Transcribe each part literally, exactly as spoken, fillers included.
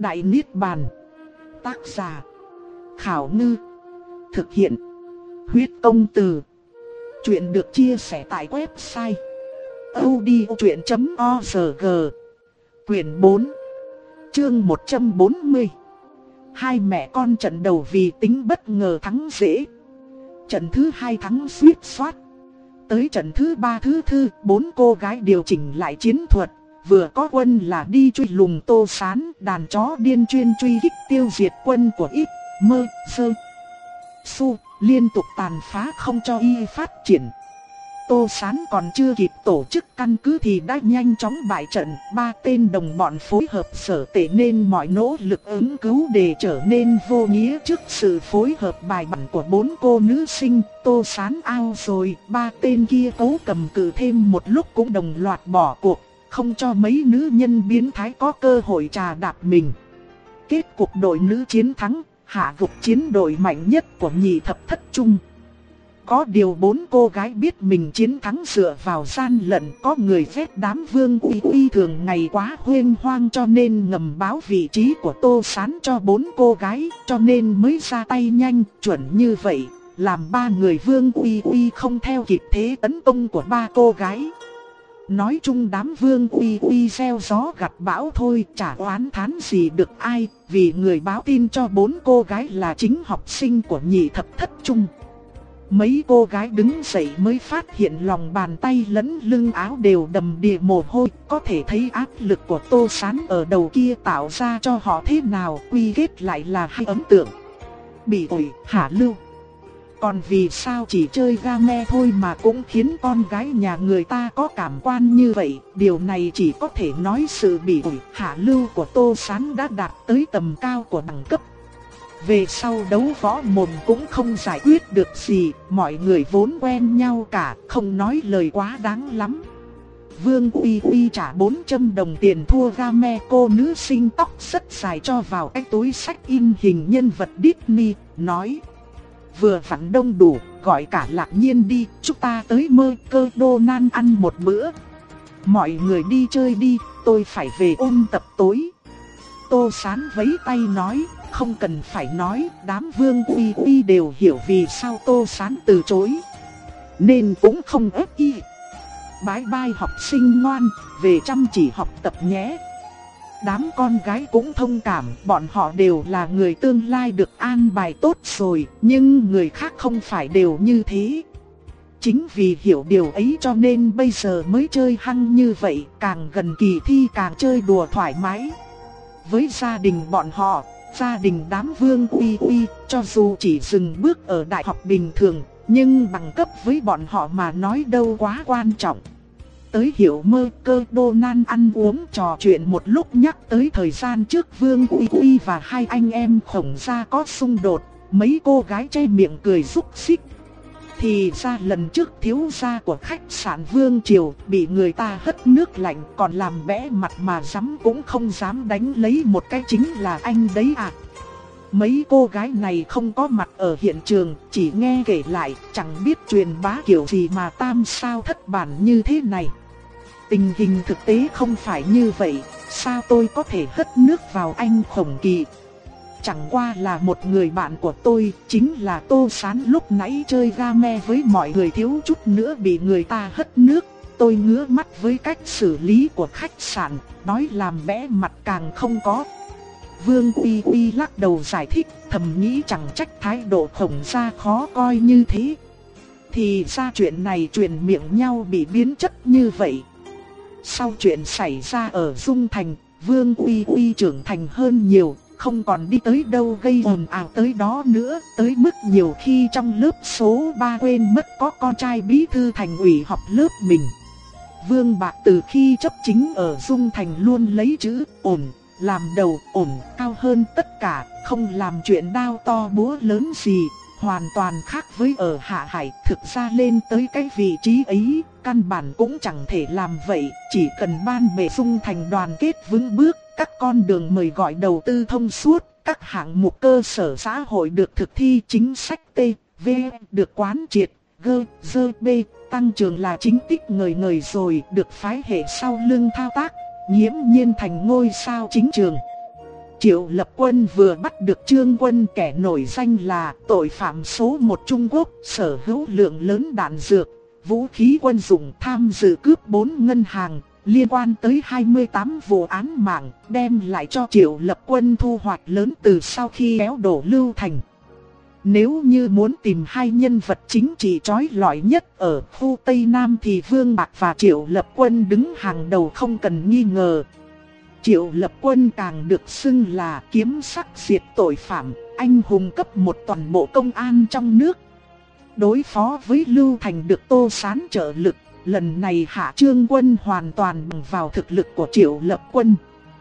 Đại Niết Bàn. Tác giả Khảo Ngư. Thực hiện Huyết Công Từ. Chuyện được chia sẻ tại website audiochuyện chấm org. Quyển bốn, chương một trăm bốn mươi. Hai mẹ con trận đầu vì tính bất ngờ thắng dễ. Trận thứ hai thắng suýt soát. Tới trận thứ ba thứ tư, bốn cô gái điều chỉnh lại chiến thuật. Vừa có quân là đi truy lùng Tô Sán, đàn chó điên chuyên truy kích tiêu diệt quân của ít, mơ, sơ, su, liên tục tàn phá không cho y phát triển. Tô Sán còn chưa kịp tổ chức căn cứ thì đã nhanh chóng bại trận, ba tên đồng bọn phối hợp sở tệ nên mọi nỗ lực ứng cứu để trở nên vô nghĩa trước sự phối hợp bài bản của bốn cô nữ sinh. Tô Sán ao rồi, ba tên kia cố cầm cự thêm một lúc cũng đồng loạt bỏ cuộc, không cho mấy nữ nhân biến thái có cơ hội trà đạp mình. Kết cục đội nữ chiến thắng, hạ gục chiến đội mạnh nhất của nhị thập thất trung. Có điều bốn cô gái biết mình chiến thắng dựa vào gian lận, có người ghét đám Vương Uy Uy thường ngày quá huênh hoang cho nên ngầm báo vị trí của Tô Sán cho bốn cô gái, cho nên mới ra tay nhanh, chuẩn như vậy, làm ba người Vương Uy Uy không theo kịp thế tấn công của ba cô gái. Nói chung đám Vương Uy Uy gieo gió gặt bão thôi, chả oán thán gì được ai, vì người báo tin cho bốn cô gái là chính học sinh của nhị thập thất trung. Mấy cô gái đứng dậy mới phát hiện lòng bàn tay lẫn lưng áo đều đầm đìa mồ hôi, có thể thấy áp lực của Tô Sán ở đầu kia tạo ra cho họ thế nào, quy kết lại là hai ấn tượng. Bị ổi, hạ lưu. Còn vì sao chỉ chơi game thôi mà cũng khiến con gái nhà người ta có cảm quan như vậy, điều này chỉ có thể nói sự bị ổi, hạ lưu của Tô Sán đã đạt tới tầm cao của đẳng cấp. Về sau đấu võ mồm cũng không giải quyết được gì, mọi người vốn quen nhau cả, không nói lời quá đáng lắm. Vương Uy Uy trả bốn trăm đồng tiền thua game, cô nữ sinh tóc rất dài cho vào cái túi sách in hình nhân vật Disney, nói: vừa vặn đông đủ, gọi cả Lạc Nhiên đi, chúng ta tới Mơ Cơ Đô Nan ăn một bữa. Mọi người đi chơi đi, tôi phải về ôn tập tối. Tô Sán vẫy tay nói: không cần phải nói, đám Vương Uy Uy đều hiểu vì sao Tô Sán từ chối, nên cũng không ép y. Bye bye học sinh ngoan, về chăm chỉ học tập nhé. Đám con gái cũng thông cảm, bọn họ đều là người tương lai được an bài tốt rồi, nhưng người khác không phải đều như thế. Chính vì hiểu điều ấy cho nên bây giờ mới chơi hăng như vậy, càng gần kỳ thi càng chơi đùa thoải mái. Với gia đình bọn họ, gia đình đám Vương Uy Uy, cho dù chỉ dừng bước ở đại học bình thường, nhưng bằng cấp với bọn họ mà nói đâu quá quan trọng. Tới Hiểu Mơ Cơ Đô Nan ăn uống trò chuyện một lúc, nhắc tới thời gian trước Vương Uy Uy và hai anh em Khổng Gia có xung đột, mấy cô gái che miệng cười rúc xích. Thì ra lần trước thiếu gia của khách sạn Vương Triều bị người ta hất nước lạnh, còn làm bẽ mặt mà dám cũng không dám đánh lấy một cái chính là anh đấy à. Mấy cô gái này không có mặt ở hiện trường, chỉ nghe kể lại, chẳng biết truyền bá kiểu gì mà tam sao thất bản như thế này. Tình hình thực tế không phải như vậy, sao tôi có thể hất nước vào anh Khổng Kỳ. Chẳng qua là một người bạn của tôi, chính là Tô Sán lúc nãy chơi game với mọi người thiếu chút nữa bị người ta hất nước. Tôi ngứa mắt với cách xử lý của khách sạn, nói làm bẽ mặt càng không có. Vương Uy Uy lắc đầu giải thích, thầm nghĩ chẳng trách thái độ Khổng Gia khó coi như thế. Thì ra chuyện này truyền miệng nhau bị biến chất như vậy. Sau chuyện xảy ra ở Dung Thành, Vương Uy Uy trưởng thành hơn nhiều, không còn đi tới đâu gây ồn ào tới đó nữa, tới mức nhiều khi trong lớp số ba quên mất có con trai bí thư thành ủy học lớp mình. Vương Bạc từ khi chấp chính ở Dung Thành luôn lấy chữ ổn làm đầu, ổn cao hơn tất cả, không làm chuyện đao to búa lớn gì, hoàn toàn khác với ở Hạ Hải. Thực ra lên tới cái vị trí ấy, căn bản cũng chẳng thể làm vậy, chỉ cần ban bệ Dung Thành đoàn kết vững bước, các con đường mời gọi đầu tư thông suốt, các hạng mục cơ sở xã hội được thực thi, chính sách T, V được quán triệt, G, D, B, tăng trưởng là chính tích ngời ngời rồi, được phái hệ sau lưng thao tác, nghiễm nhiên thành ngôi sao chính trường. Triệu Lập Quân vừa bắt được Trương Quân, kẻ nổi danh là tội phạm số một Trung Quốc, sở hữu lượng lớn đạn dược, vũ khí quân dụng, tham dự cướp bốn ngân hàng, liên quan tới hai mươi tám vụ án mạng, đem lại cho Triệu Lập Quân thu hoạch lớn từ sau khi kéo đổ Lưu Thành. Nếu như muốn tìm hai nhân vật chính trị chói lọi nhất ở khu Tây Nam thì Vương Bạc và Triệu Lập Quân đứng hàng đầu không cần nghi ngờ. Triệu Lập Quân càng được xưng là kiếm sắc diệt tội phạm, anh hùng cấp một toàn bộ công an trong nước. Đối phó với Lưu Thành được Tô Sán trợ lực, lần này Hạ Trương Quân hoàn toàn bằng vào thực lực của Triệu Lập Quân.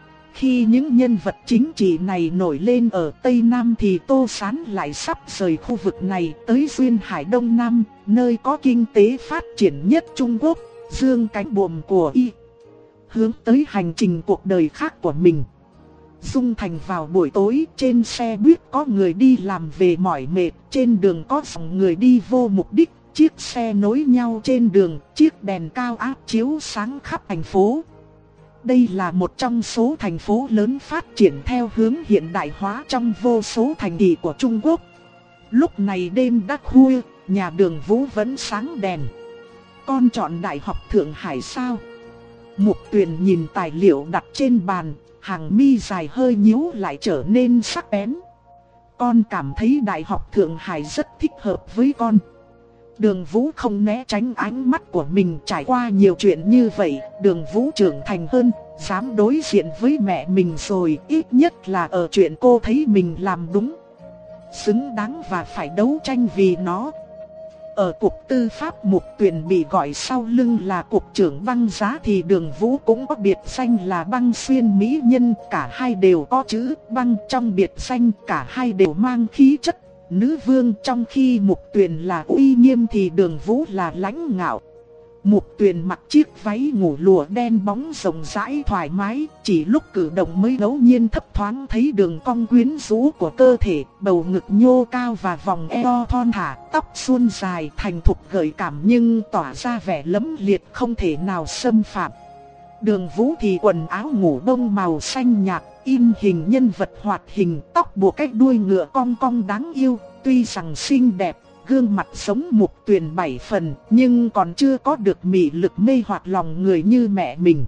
Khi những nhân vật chính trị này nổi lên ở Tây Nam thì Tô Sán lại sắp rời khu vực này tới Duyên Hải Đông Nam, nơi có kinh tế phát triển nhất Trung Quốc, dương cánh buồm của y, hướng tới hành trình cuộc đời khác của mình. Dung Thành vào buổi tối, trên xe buýt có người đi làm về mỏi mệt, trên đường có dòng người đi vô mục đích, chiếc xe nối nhau trên đường, chiếc đèn cao áp chiếu sáng khắp thành phố. Đây là một trong số thành phố lớn phát triển theo hướng hiện đại hóa trong vô số thành thị của Trung Quốc. Lúc này đêm đã khuya, nhà Đường Vũ vẫn sáng đèn. Con chọn Đại học Thượng Hải sao? Mục Tuyền nhìn tài liệu đặt trên bàn, hàng mi dài hơi nhíu lại trở nên sắc bén. Con cảm thấy Đại học Thượng Hải rất thích hợp với con. Đường Vũ không né tránh ánh mắt của mình, trải qua nhiều chuyện như vậy, Đường Vũ trưởng thành hơn, dám đối diện với mẹ mình rồi, ít nhất là ở chuyện cô thấy mình làm đúng, xứng đáng và phải đấu tranh vì nó. Ở cục tư pháp, Mục Tuyền bị gọi sau lưng là cục trưởng Băng Giá thì Đường Vũ cũng có biệt danh là Băng Xuyên Mỹ Nhân, cả hai đều có chữ Băng trong biệt danh, cả hai đều mang khí chất nữ vương, trong khi Mục Tuyền là uy nghiêm thì Đường Vũ là lãnh ngạo. Mục Tuyền mặc chiếc váy ngủ lụa đen bóng rộng rãi thoải mái, chỉ lúc cử động mới ngẫu nhiên thấp thoáng thấy đường cong quyến rũ của cơ thể, bầu ngực nhô cao và vòng eo thon thả, tóc suôn dài thành thục gợi cảm nhưng tỏa ra vẻ lẫm liệt không thể nào xâm phạm. Đường Vũ thì quần áo ngủ đông màu xanh nhạt, in hình nhân vật hoạt hình, tóc buộc cách đuôi ngựa cong cong đáng yêu, tuy rằng xinh đẹp, gương mặt giống Mục Tuyền bảy phần, nhưng còn chưa có được mị lực mê hoặc lòng người như mẹ mình.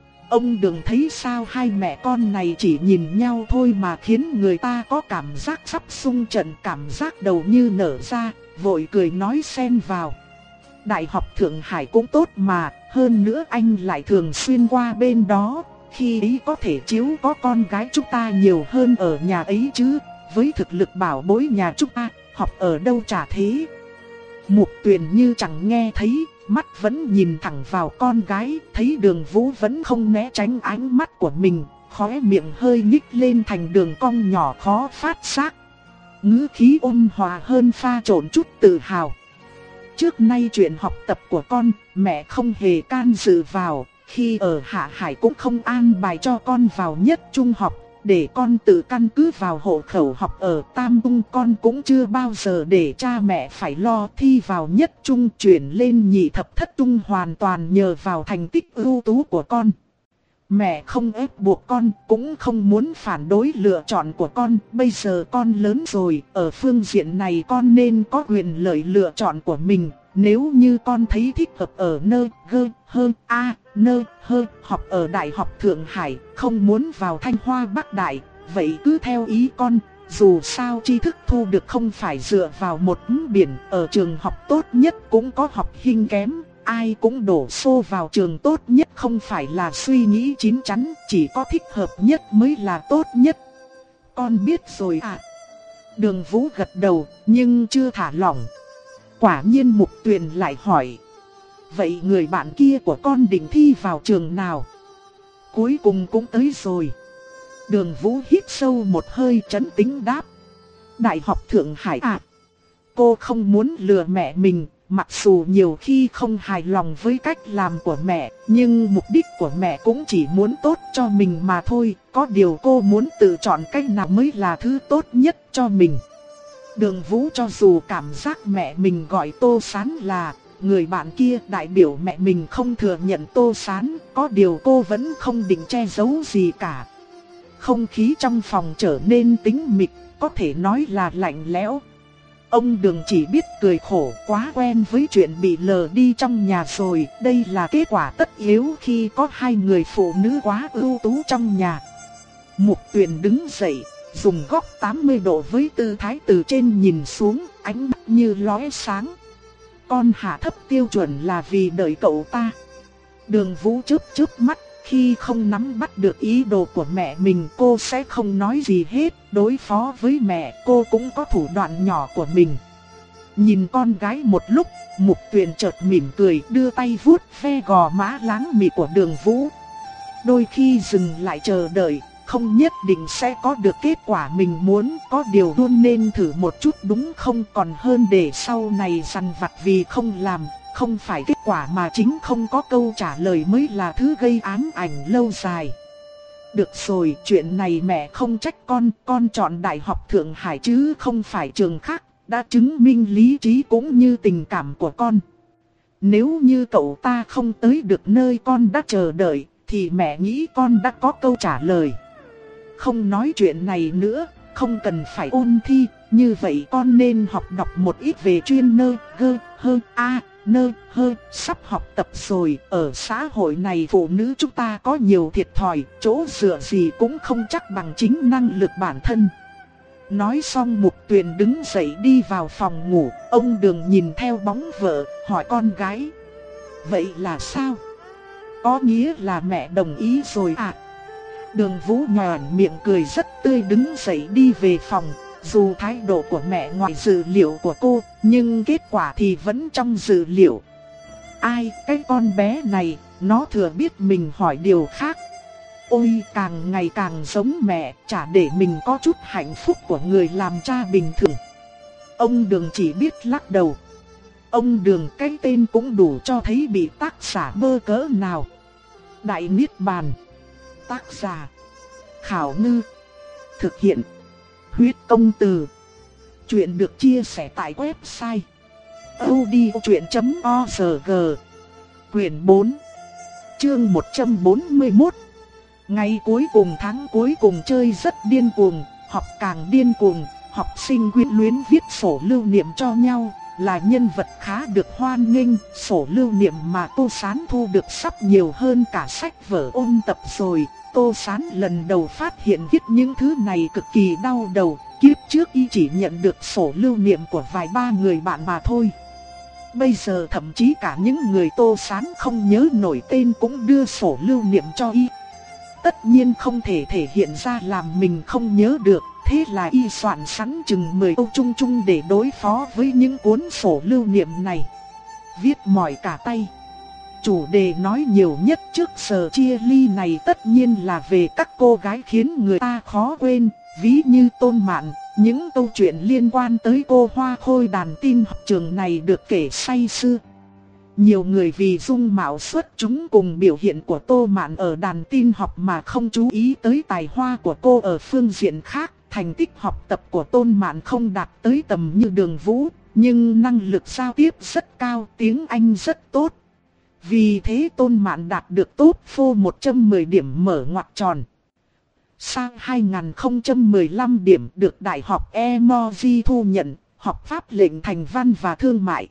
Ông Đường thấy sao hai mẹ con này chỉ nhìn nhau thôi mà khiến người ta có cảm giác sắp xung trận, cảm giác đầu như nở ra, vội cười nói xen vào. Đại học Thượng Hải cũng tốt mà, hơn nữa anh lại thường xuyên qua bên đó, khi ấy có thể chiếu có con gái chúng ta nhiều hơn ở nhà ấy chứ, với thực lực bảo bối nhà chúng ta, học ở đâu chả thế. Mục Tuyền như chẳng nghe thấy, mắt vẫn nhìn thẳng vào con gái, thấy Đường Vũ vẫn không né tránh ánh mắt của mình, khóe miệng hơi nhích lên thành đường cong nhỏ khó phát giác. Ngữ khí ôn hòa hơn pha trộn chút tự hào. Trước nay chuyện học tập của con, mẹ không hề can dự vào, khi ở Hạ Hải cũng không an bài cho con vào nhất trung học, để con tự căn cứ vào hộ khẩu học ở Tam Trung, con cũng chưa bao giờ để cha mẹ phải lo thi vào nhất trung, chuyển lên nhị thập thất trung hoàn toàn nhờ vào thành tích ưu tú của con. Mẹ không ép buộc con, cũng không muốn phản đối lựa chọn của con, bây giờ con lớn rồi, ở phương diện này con nên có quyền lợi lựa chọn của mình. Nếu như con thấy thích hợp ở nơi gơ hơn a nơi hơn học ở Đại học Thượng Hải, không muốn vào Thanh Hoa Bắc Đại, vậy cứ theo ý con. Dù sao tri thức thu được không phải dựa vào một biển, ở trường học tốt nhất cũng có học hình kém, ai cũng đổ xô vào trường tốt nhất không phải là suy nghĩ chín chắn, chỉ có thích hợp nhất mới là tốt nhất. Con biết rồi ạ. À. Đường Vũ gật đầu, nhưng chưa thả lỏng. Quả nhiên Mục Tuyền lại hỏi. Vậy người bạn kia của con định thi vào trường nào? Cuối cùng cũng tới rồi. Đường Vũ hít sâu một hơi trấn tĩnh đáp. Đại học Thượng Hải ạ. À. Cô không muốn lừa mẹ mình, mặc dù nhiều khi không hài lòng với cách làm của mẹ, nhưng mục đích của mẹ cũng chỉ muốn tốt cho mình mà thôi. Có điều cô muốn tự chọn cách nào mới là thứ tốt nhất cho mình. Đường Vũ cho dù cảm giác mẹ mình gọi Tô Sán là người bạn kia đại biểu mẹ mình không thừa nhận Tô Sán, có điều cô vẫn không định che giấu gì cả. không khí trong phòng trở nên tĩnh mịch, có thể nói là lạnh lẽo. Ông Đường chỉ biết cười khổ, quá quen với chuyện bị lờ đi trong nhà rồi, đây là kết quả tất yếu khi có hai người phụ nữ quá ưu tú trong nhà. Mục Tuyền đứng dậy, dùng góc tám mươi độ với tư thái từ trên nhìn xuống, ánh mắt như lóe sáng. Con hạ thấp tiêu chuẩn là vì đợi cậu ta. Đường Vũ chớp chớp mắt, khi không nắm bắt được ý đồ của mẹ mình cô sẽ không nói gì hết, đối phó với mẹ cô cũng có thủ đoạn nhỏ của mình. Nhìn con gái một lúc, Mục Tuyền chợt mỉm cười đưa tay vuốt ve gò má láng mị của Đường Vũ. Đôi khi dừng lại chờ đợi, không nhất định sẽ có được kết quả mình muốn, có điều luôn nên thử một chút đúng không, còn hơn để sau này dằn vặt vì không làm. Không phải kết quả mà chính không có câu trả lời mới là thứ gây ám ảnh lâu dài. Được rồi, chuyện này mẹ không trách con, con chọn Đại học Thượng Hải chứ không phải trường khác, đã chứng minh lý trí cũng như tình cảm của con. Nếu như cậu ta không tới được nơi con đã chờ đợi, thì mẹ nghĩ con đã có câu trả lời. Không nói chuyện này nữa, không cần phải ôn thi, như vậy con nên học đọc một ít về chuyên nơ, gơ, hơ, a. Nơ, hơ, sắp học tập rồi, ở xã hội này phụ nữ chúng ta có nhiều thiệt thòi, chỗ dựa gì cũng không chắc bằng chính năng lực bản thân. Nói xong Mục Tuyền đứng dậy đi vào phòng ngủ, ông Đường nhìn theo bóng vợ, hỏi con gái. Vậy là sao? Có nghĩa là mẹ đồng ý rồi à? Đường Vũ nhòn miệng cười rất tươi đứng dậy đi về phòng. Dù thái độ của mẹ ngoài dự liệu của cô, nhưng kết quả thì vẫn trong dự liệu. Ai, cái con bé này, nó thừa biết mình hỏi điều khác. Ôi, càng ngày càng giống mẹ, chả để mình có chút hạnh phúc của người làm cha bình thường. Ông Đường chỉ biết lắc đầu. Ông Đường cái tên cũng đủ cho thấy bị tác giả bơ cỡ nào. Đại Niết Bàn. Tác giả Khảo Ngư. Thực hiện Huyết Công Từ. Chuyện được chia sẻ tại website audiochuyện chấm org. Quyển bốn, chương một trăm bốn mươi mốt. Ngày cuối cùng tháng cuối cùng chơi rất điên cuồng, học càng điên cuồng. Học sinh quyến luyến viết sổ lưu niệm cho nhau, là nhân vật khá được hoan nghênh. Sổ lưu niệm mà Tô Sán thu được sắp nhiều hơn cả sách vở ôn tập rồi. Tô Sán lần đầu phát hiện viết những thứ này cực kỳ đau đầu. Kiếp trước y chỉ nhận được sổ lưu niệm của vài ba người bạn mà thôi. Bây giờ thậm chí cả những người Tô Sán không nhớ nổi tên cũng đưa sổ lưu niệm cho y. Tất nhiên không thể thể hiện ra làm mình không nhớ được. Thế là y soạn sẵn chừng mười câu chung chung để đối phó với những cuốn sổ lưu niệm này. Viết mỏi cả tay. Chủ đề nói nhiều nhất trước giờ chia ly này tất nhiên là về các cô gái khiến người ta khó quên, ví như Tôn Mạn. Những câu chuyện liên quan tới cô hoa khôi đàn tin học trường này được kể say sưa. Nhiều người vì dung mạo xuất chúng cùng biểu hiện của Tô Mạn ở đàn tin học mà không chú ý tới tài hoa của cô ở phương diện khác. Thành tích học tập của Tôn Mạn không đạt tới tầm như Đường Vũ, nhưng năng lực giao tiếp rất cao, tiếng Anh rất tốt. Vì thế Tôn Mạn đạt được top phô một trăm mười điểm mở ngoặc tròn. Sang hai nghìn không trăm mười lăm điểm được Đại học Emoji thu nhận, học pháp lệnh thành văn và thương mại.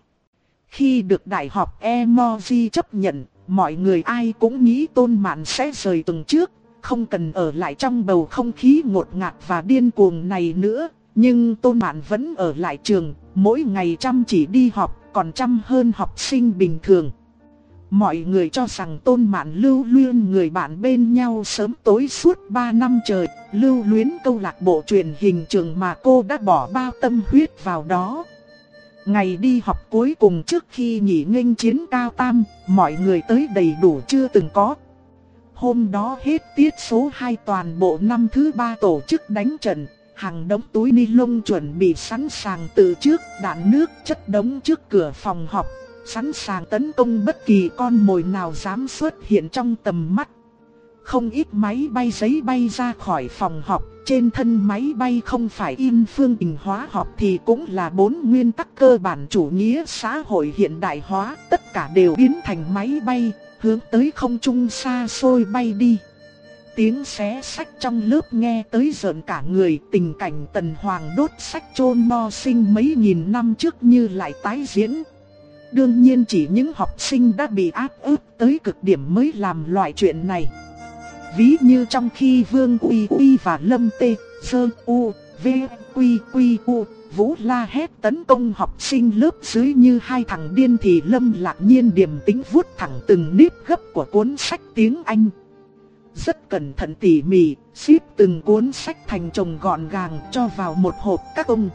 Khi được Đại học Emoji chấp nhận, mọi người ai cũng nghĩ Tôn Mạn sẽ rời tuần trước, không cần ở lại trong bầu không khí ngột ngạt và điên cuồng này nữa. Nhưng Tôn Mạn vẫn ở lại trường, mỗi ngày chăm chỉ đi học, còn chăm hơn học sinh bình thường. Mọi người cho rằng Tôn Mạn lưu luyến người bạn bên nhau sớm tối suốt ba năm trời, lưu luyến câu lạc bộ truyền hình trường mà cô đã bỏ bao tâm huyết vào đó. Ngày đi học cuối cùng trước khi nghỉ nghênh chiến cao tam, mọi người tới đầy đủ chưa từng có. Hôm đó hết tiết số hai toàn bộ năm thứ ba tổ chức đánh trận, hàng đống túi ni lông chuẩn bị sẵn sàng từ trước, đạn nước chất đống trước cửa phòng học, sẵn sàng tấn công bất kỳ con mồi nào dám xuất hiện trong tầm mắt. Không ít máy bay giấy bay ra khỏi phòng học, trên thân máy bay không phải in phương trình hóa học thì cũng là bốn nguyên tắc cơ bản chủ nghĩa xã hội hiện đại hóa, tất cả đều biến thành máy bay, hướng tới không trung xa xôi bay đi. tiếng xé sách trong lớp nghe tới rợn cả người. Tình cảnh Tần Hoàng đốt sách chôn mo sinh mấy nghìn năm trước như lại tái diễn. Đương nhiên chỉ những học sinh đã bị áp ức tới cực điểm mới làm loại chuyện này. Ví như trong khi Vương Uy Uy và Lâm Tê, Sơ U, V, Quy Quy U, Vũ la hét tấn công học sinh lớp dưới như hai thằng điên, thì Lâm Lạc Nhiên điềm tĩnh vuốt thẳng từng nếp gấp của cuốn sách tiếng Anh. Rất cẩn thận tỉ mỉ, xếp từng cuốn sách thành chồng gọn gàng cho vào một hộp các ông.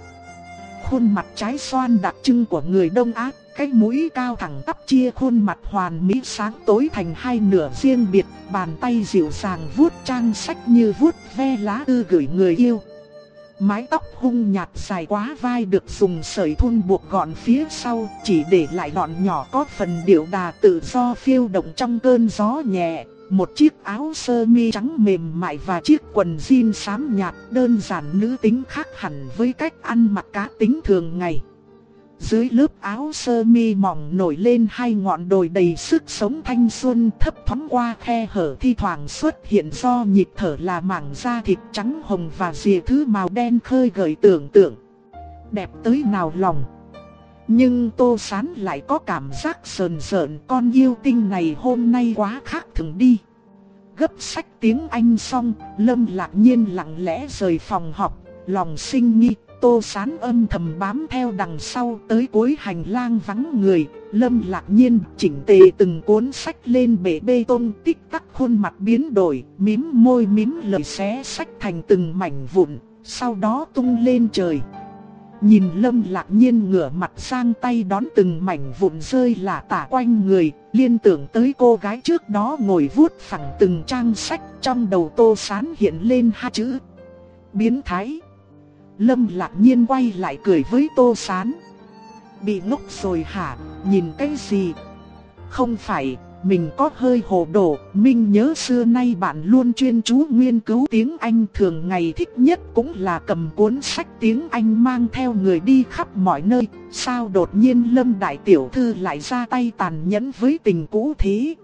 Khuôn mặt trái xoan đặc trưng của người Đông Á, cái mũi cao thẳng tắp chia khuôn mặt hoàn mỹ sáng tối thành hai nửa riêng biệt, bàn tay dịu dàng vuốt trang sách như vuốt ve lá thư gửi người yêu. Mái tóc hung nhạt dài quá vai được dùng sợi thun buộc gọn phía sau, chỉ để lại đọn nhỏ có phần điệu đà tự do phiêu động trong cơn gió nhẹ. Một chiếc áo sơ mi trắng mềm mại và chiếc quần jean xám nhạt, đơn giản nữ tính khác hẳn với cách ăn mặc cá tính thường ngày. Dưới lớp áo sơ mi mỏng nổi lên hai ngọn đồi đầy sức sống thanh xuân, thấp thoáng qua khe hở thi thoảng xuất hiện do nhịp thở là mảng da thịt trắng hồng và rìa thứ màu đen khơi gợi tưởng tượng. Đẹp tới nào lòng. Nhưng Tô Sán lại có cảm giác sờn sợn, con yêu tinh này hôm nay quá khác thường đi. Gấp sách tiếng Anh xong, Lâm Lạc Nhiên lặng lẽ rời phòng học, lòng sinh nghi. Tô Sán âm thầm bám theo đằng sau, tới cuối hành lang vắng người. Lâm Lạc Nhiên chỉnh tề từng cuốn sách lên bệ bê tông, tích tắc khuôn mặt biến đổi, mím môi mím lời xé sách thành từng mảnh vụn, sau đó tung lên trời. Nhìn Lâm Lạc Nhiên ngửa mặt sang tay đón từng mảnh vụn rơi lả tả quanh người, liên tưởng tới cô gái trước đó ngồi vuốt phẳng từng trang sách, trong đầu Tô Sán hiện lên hai chữ: biến thái. Lâm Lạc Nhiên quay lại cười với Tô Sán. Bị ngốc rồi hả, nhìn cái gì? Không phải, mình có hơi hồ đồ. Mình nhớ xưa nay bạn luôn chuyên chú nghiên cứu tiếng Anh, thường ngày thích nhất cũng là cầm cuốn sách tiếng Anh mang theo người đi khắp mọi nơi. Sao đột nhiên Lâm đại tiểu thư lại ra tay tàn nhẫn với tình cũ thế?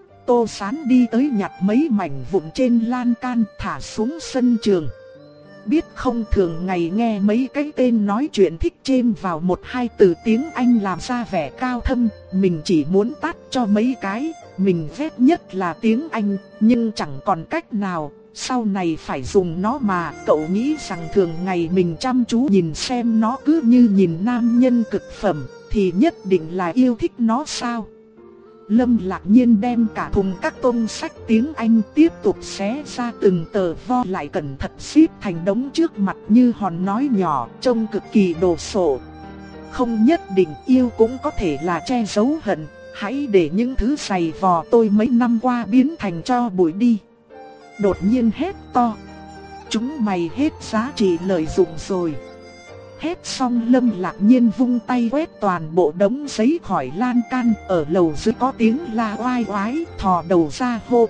Tô Sán đi tới nhặt mấy mảnh vụn trên lan can thả xuống sân trường. Biết không, thường ngày nghe mấy cái tên nói chuyện thích chêm vào một hai từ tiếng Anh làm ra vẻ cao thâm, mình chỉ muốn tát cho mấy cái. Mình ghét nhất là tiếng Anh, nhưng chẳng còn cách nào, sau này phải dùng nó mà. Cậu nghĩ rằng thường ngày mình chăm chú nhìn xem nó cứ như nhìn nam nhân cực phẩm, thì nhất định là yêu thích nó sao? Lâm Lạc Nhiên đem cả thùng các tông sách tiếng Anh tiếp tục xé ra từng tờ vo lại cẩn thận xếp thành đống trước mặt như hòn nói nhỏ, trông cực kỳ đồ sộ. Không nhất định yêu cũng có thể là che giấu hận, hãy để những thứ giày vò tôi mấy năm qua biến thành tro bụi đi. Đột nhiên hét to: chúng mày hết giá trị lợi dụng rồi. Hét xong Lâm Lạc Nhiên vung tay quét toàn bộ đống giấy khỏi lan can. Ở lầu dưới có tiếng la oai oái, thò đầu ra hô: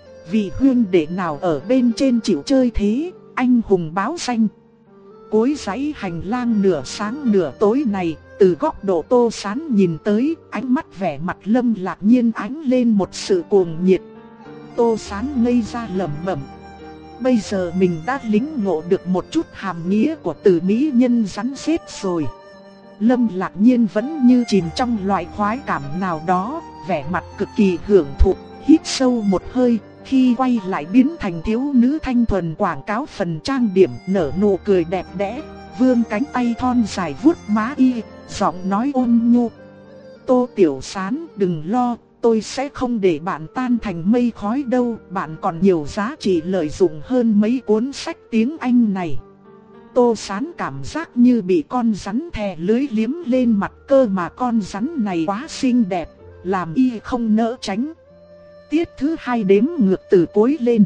vị huynh đệ nào ở bên trên chịu chơi thế, anh hùng báo danh. Cuối dãy hành lang nửa sáng nửa tối này, từ góc độ Tô Sán nhìn tới, ánh mắt vẻ mặt Lâm Lạc Nhiên ánh lên một sự cuồng nhiệt. Tô Sán ngây ra lẩm bẩm: bây giờ mình đã lĩnh ngộ được một chút hàm nghĩa của từ mỹ nhân rắn rết rồi. Lâm Lạc Nhiên vẫn như chìm trong loại khoái cảm nào đó, vẻ mặt cực kỳ hưởng thụ, hít sâu một hơi, khi quay lại biến thành thiếu nữ thanh thuần quảng cáo phần trang điểm, nở nụ cười đẹp đẽ, vươn cánh tay thon dài vuốt má y, giọng nói ôn nhu: Tô Tiểu Sán đừng lo, tôi sẽ không để bạn tan thành mây khói đâu, bạn còn nhiều giá trị lợi dụng hơn mấy cuốn sách tiếng Anh này. Tô Sán cảm giác như bị con rắn thè lưới liếm lên mặt, cơ mà con rắn này quá xinh đẹp, làm y không nỡ tránh. Tiết thứ hai đếm ngược từ cuối lên.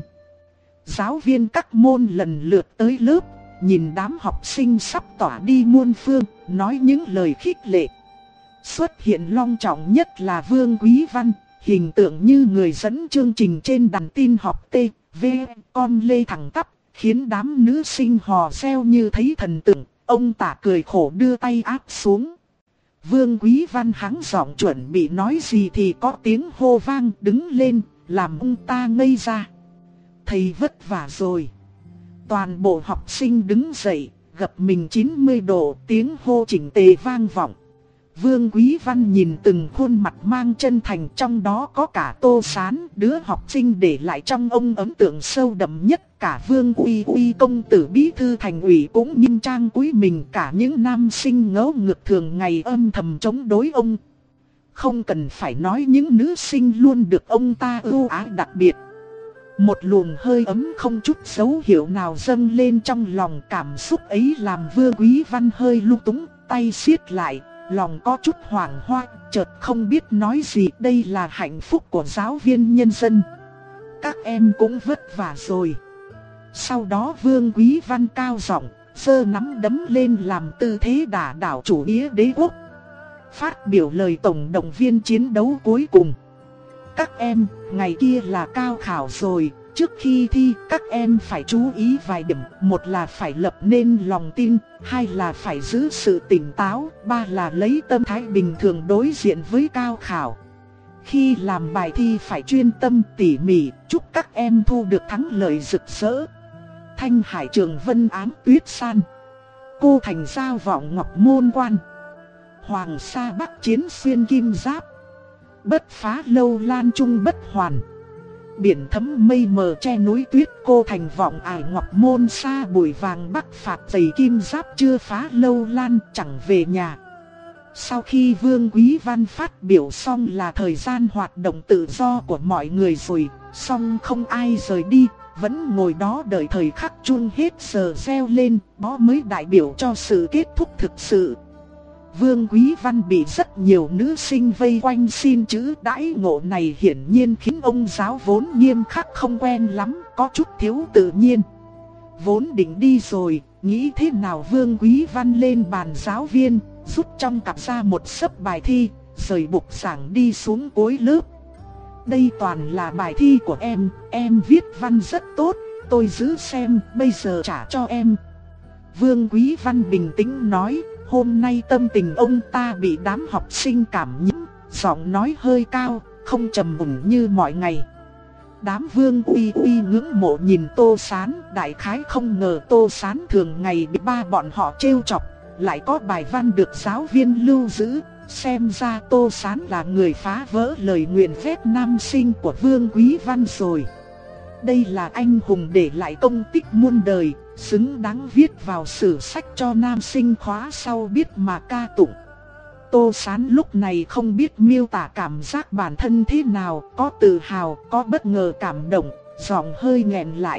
Giáo viên các môn lần lượt tới lớp, nhìn đám học sinh sắp tỏa đi muôn phương, nói những lời khích lệ. Xuất hiện long trọng nhất là Vương Quý Văn, hình tượng như người dẫn chương trình trên đàn tin học T, V, con lê thẳng tắp, khiến đám nữ sinh hò reo như thấy thần tượng. Ông tả cười khổ đưa tay áp xuống. Vương Quý Văn hắng giọng chuẩn bị nói gì thì có tiếng hô vang đứng lên, làm ông ta ngây ra. thầy vất vả rồi. Toàn bộ học sinh đứng dậy, gập mình chín mươi độ, tiếng hô chỉnh tề vang vọng. Vương Quý Văn nhìn từng khuôn mặt mang chân thành, trong đó có cả Tô Sán, đứa học sinh để lại trong ông ấn tượng sâu đậm nhất. Cả Vương Uy Uy công tử bí thư thành ủy cũng nghiêm trang cúi mình, cả những nam sinh ngấu ngược thường ngày âm thầm chống đối ông. Không cần phải nói, những nữ sinh luôn được ông ta ưu ái đặc biệt. Một luồng hơi ấm không chút dấu hiệu nào dâng lên trong lòng, cảm xúc ấy làm Vương Quý Văn hơi lung túng, tay siết lại, lòng có chút hoảng hoa, chợt không biết nói gì. Đây là hạnh phúc của giáo viên nhân dân. Các em cũng vất vả rồi. Sau đó Vương Quý Văn cao giọng, giơ nắm đấm lên làm tư thế đả đảo chủ nghĩa đế quốc. Phát biểu lời tổng động viên chiến đấu cuối cùng. Các em, ngày kia là cao khảo rồi. Trước khi thi, các em phải chú ý vài điểm. Một là phải lập nên lòng tin, hai là phải giữ sự tỉnh táo, ba là lấy tâm thái bình thường đối diện với cao khảo. Khi làm bài thi phải chuyên tâm tỉ mỉ, chúc các em thu được thắng lợi rực rỡ. Thanh Hải Trường Vân Ám Tuyết San, Cô Thành Giao Vọng Ngọc Môn Quan, Hoàng Sa Bắc Chiến Xuyên Kim Giáp, Bất Phá Lâu Lan Trung Bất Hoàn, Biển Thấm Mây Mờ Che Núi Tuyết Cô Thành Vọng Ải Ngọc Môn Sa Bụi Vàng Bắc Phạt Dày Kim Giáp Chưa Phá Lâu Lan Chẳng Về Nhà. Sau khi Vương Quý Văn phát biểu xong là thời gian hoạt động tự do của mọi người rồi, xong không ai rời đi, vẫn ngồi đó đợi thời khắc chuông hết giờ reo lên, đó mới đại biểu cho sự kết thúc thực sự. Vương Quý Văn bị rất nhiều nữ sinh vây quanh xin chữ, đãi ngộ này hiển nhiên khiến ông giáo vốn nghiêm khắc không quen lắm, có chút thiếu tự nhiên. Vốn định đi rồi, nghĩ thế nào Vương Quý Văn lên bàn giáo viên, rút trong cặp ra một xấp bài thi, rời bục giảng đi xuống cuối lớp. Đây toàn là bài thi của em, em viết văn rất tốt, tôi giữ xem, bây giờ trả cho em. Vương Quý Văn bình tĩnh nói, hôm nay tâm tình ông ta bị đám học sinh cảm nhiễm, giọng nói hơi cao, không trầm ổn như mọi ngày. Đám Vương Uy Uy ngưỡng mộ nhìn Tô Sán, đại khái không ngờ Tô Sán thường ngày bị ba bọn họ trêu chọc, lại có bài văn được giáo viên lưu giữ. Xem ra Tô Sán là người phá vỡ lời nguyện phép nam sinh của Vương Quý Văn rồi. Đây là anh hùng để lại công tích muôn đời, xứng đáng viết vào sử sách cho nam sinh khóa sau biết mà ca tụng. Tô Sán lúc này không biết miêu tả cảm giác bản thân thế nào, có tự hào, có bất ngờ cảm động, giọng hơi nghẹn lại.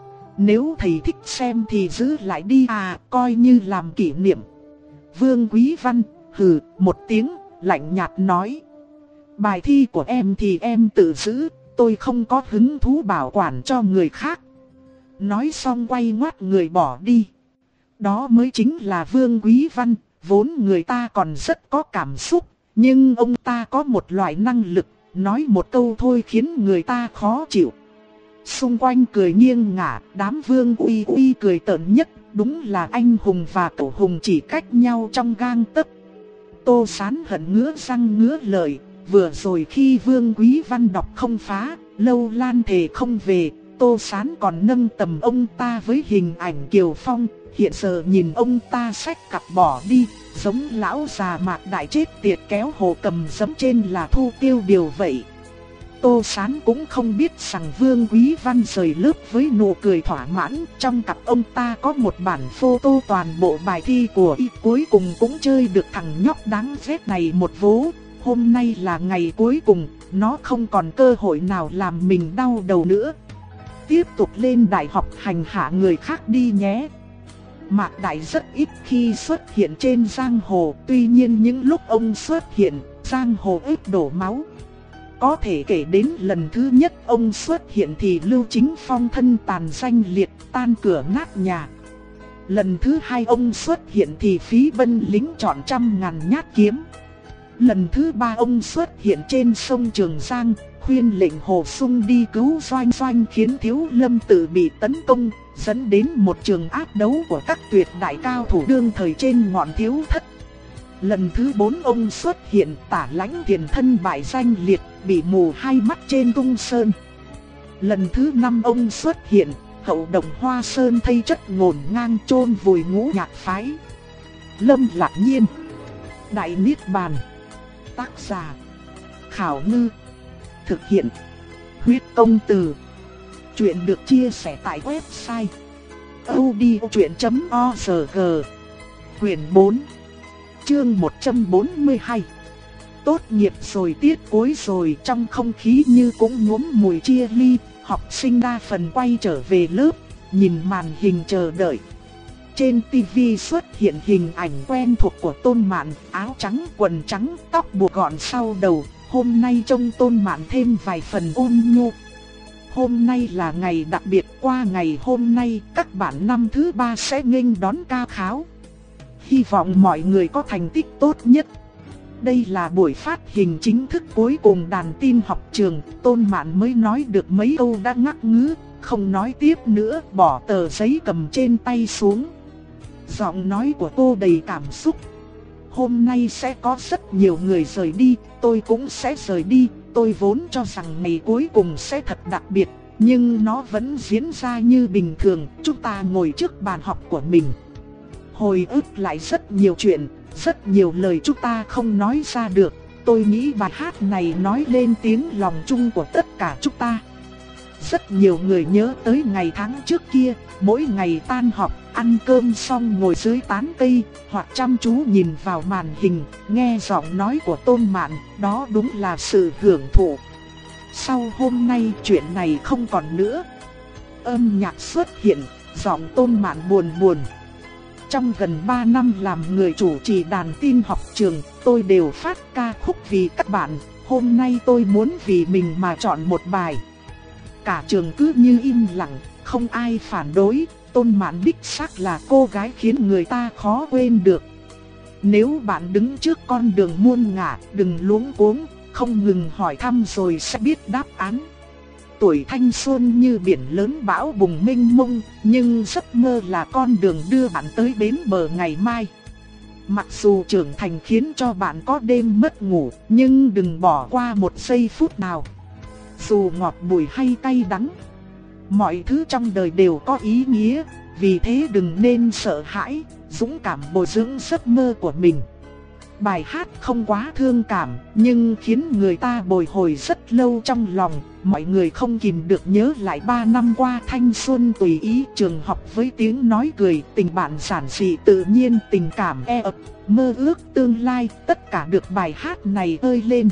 Nếu thầy thích xem thì giữ lại đi à, coi như làm kỷ niệm. Vương Quý Văn hừ một tiếng, lạnh nhạt nói, bài thi của em thì em tự giữ, tôi không có hứng thú bảo quản cho người khác. Nói xong quay ngoắt người bỏ đi. Đó mới chính là Vương Quý Văn, vốn người ta còn rất có cảm xúc, nhưng ông ta có một loại năng lực, nói một câu thôi khiến người ta khó chịu. Xung quanh cười nghiêng ngả, đám Vương Uy Uy cười tởn nhất, đúng là anh hùng và cẩu hùng chỉ cách nhau trong gang tấc. Tô Sán hận ngứa răng ngứa lợi, vừa rồi khi Vương Quý Văn đọc không phá, Lâu Lan thề không về, Tô Sán còn nâng tầm ông ta với hình ảnh Kiều Phong, hiện giờ nhìn ông ta xách cặp bỏ đi, giống lão già Mạc Đại chết tiệt kéo hồ cầm giẫm trên là thu tiêu điều vậy. Tô Sán cũng không biết rằng Vương Quý Văn rời lớp với nụ cười thỏa mãn, trong cặp ông ta có một bản photo toàn bộ bài thi của y, cuối cùng cũng chơi được thằng nhóc đáng ghét này một vố. Hôm nay là ngày cuối cùng, nó không còn cơ hội nào làm mình đau đầu nữa. Tiếp tục lên đại học hành hạ người khác đi nhé. Mạc Đại rất ít khi xuất hiện trên giang hồ, tuy nhiên những lúc ông xuất hiện, giang hồ ít đổ máu. Có thể kể đến lần thứ nhất ông xuất hiện thì Lưu Chính Phong thân tàn danh liệt, tan cửa nát nhà. Lần thứ hai ông xuất hiện thì Phí Bân lính chọn trăm ngàn nhát kiếm. Lần thứ ba ông xuất hiện trên sông Trường Giang, khuyên lệnh Hồ Sung đi cứu Doanh Doanh khiến Thiếu Lâm Tự bị tấn công, dẫn đến một trường ác đấu của các tuyệt đại cao thủ đương thời trên ngọn Thiếu Thất. Lần thứ bốn ông xuất hiện, Tả Lãnh Thiền thân bại danh liệt, bị mù hai mắt trên Tung Sơn. Lần thứ năm ông xuất hiện, hậu động Hoa Sơn thây chất ngổn ngang chôn vùi ngũ nhạc phái. Lâm Lạc Nhiên. Đại Niết Bàn. Tác giả Khảo Ngư. Thực hiện Huyết Công Từ. Chuyện được chia sẻ tại website audiochuyện chấm org. Quyển bốn. Chương một trăm bốn mươi hai. Tốt nghiệp rồi, tiết cuối rồi, trong không khí như cũng nhuốm mùi chia ly. Học sinh đa phần quay trở về lớp, nhìn màn hình chờ đợi. Trên tivi xuất hiện hình ảnh quen thuộc của Tôn Mạn, áo trắng, quần trắng, tóc buộc gọn sau đầu. Hôm nay trông Tôn Mạn thêm vài phần ôn nhu. Hôm nay là ngày đặc biệt, qua ngày hôm nay các bạn năm thứ ba sẽ nghênh đón cao khảo. Hy vọng mọi người có thành tích tốt nhất. Đây là buổi phát hình chính thức cuối cùng đàn tin học trường. Tôn Mạn mới nói được mấy câu đã ngắc ngứ, không nói tiếp nữa, bỏ tờ giấy cầm trên tay xuống. Giọng nói của cô đầy cảm xúc. Hôm nay sẽ có rất nhiều người rời đi, tôi cũng sẽ rời đi. Tôi vốn cho rằng ngày cuối cùng sẽ thật đặc biệt, nhưng nó vẫn diễn ra như bình thường. Chúng ta ngồi trước bàn học của mình, hồi ức lại rất nhiều chuyện, rất nhiều lời chúng ta không nói ra được. Tôi nghĩ bài hát này nói lên tiếng lòng chung của tất cả chúng ta. Rất nhiều người nhớ tới ngày tháng trước kia, mỗi ngày tan học, ăn cơm xong ngồi dưới tán cây, hoặc chăm chú nhìn vào màn hình, nghe giọng nói của Tôn Mạn, đó đúng là sự hưởng thụ. Sau hôm nay chuyện này không còn nữa. Âm nhạc xuất hiện, giọng Tôn Mạn buồn buồn. Trong gần ba năm làm người chủ trì đàn tin học trường, tôi đều phát ca khúc vì các bạn. Hôm nay tôi muốn vì mình mà chọn một bài. Cả trường cứ như im lặng, không ai phản đối. Tôn Mạn đích xác là cô gái khiến người ta khó quên được. Nếu bạn đứng trước con đường muôn ngả, đừng luống cuống, không ngừng hỏi thăm rồi sẽ biết đáp án. Tuổi thanh xuân như biển lớn bão bùng mênh mông, nhưng giấc mơ là con đường đưa bạn tới bến bờ ngày mai. Mặc dù trưởng thành khiến cho bạn có đêm mất ngủ, nhưng đừng bỏ qua một giây phút nào. Dù ngọt bùi hay cay đắng, mọi thứ trong đời đều có ý nghĩa, vì thế đừng nên sợ hãi, dũng cảm bồi dưỡng giấc mơ của mình. Bài hát không quá thương cảm, nhưng khiến người ta bồi hồi rất lâu trong lòng. Mọi người không kìm được nhớ lại ba năm qua thanh xuân tùy ý, trường học với tiếng nói cười, tình bạn giản dị tự nhiên, tình cảm e ấp, mơ ước tương lai, tất cả được bài hát này ơi lên.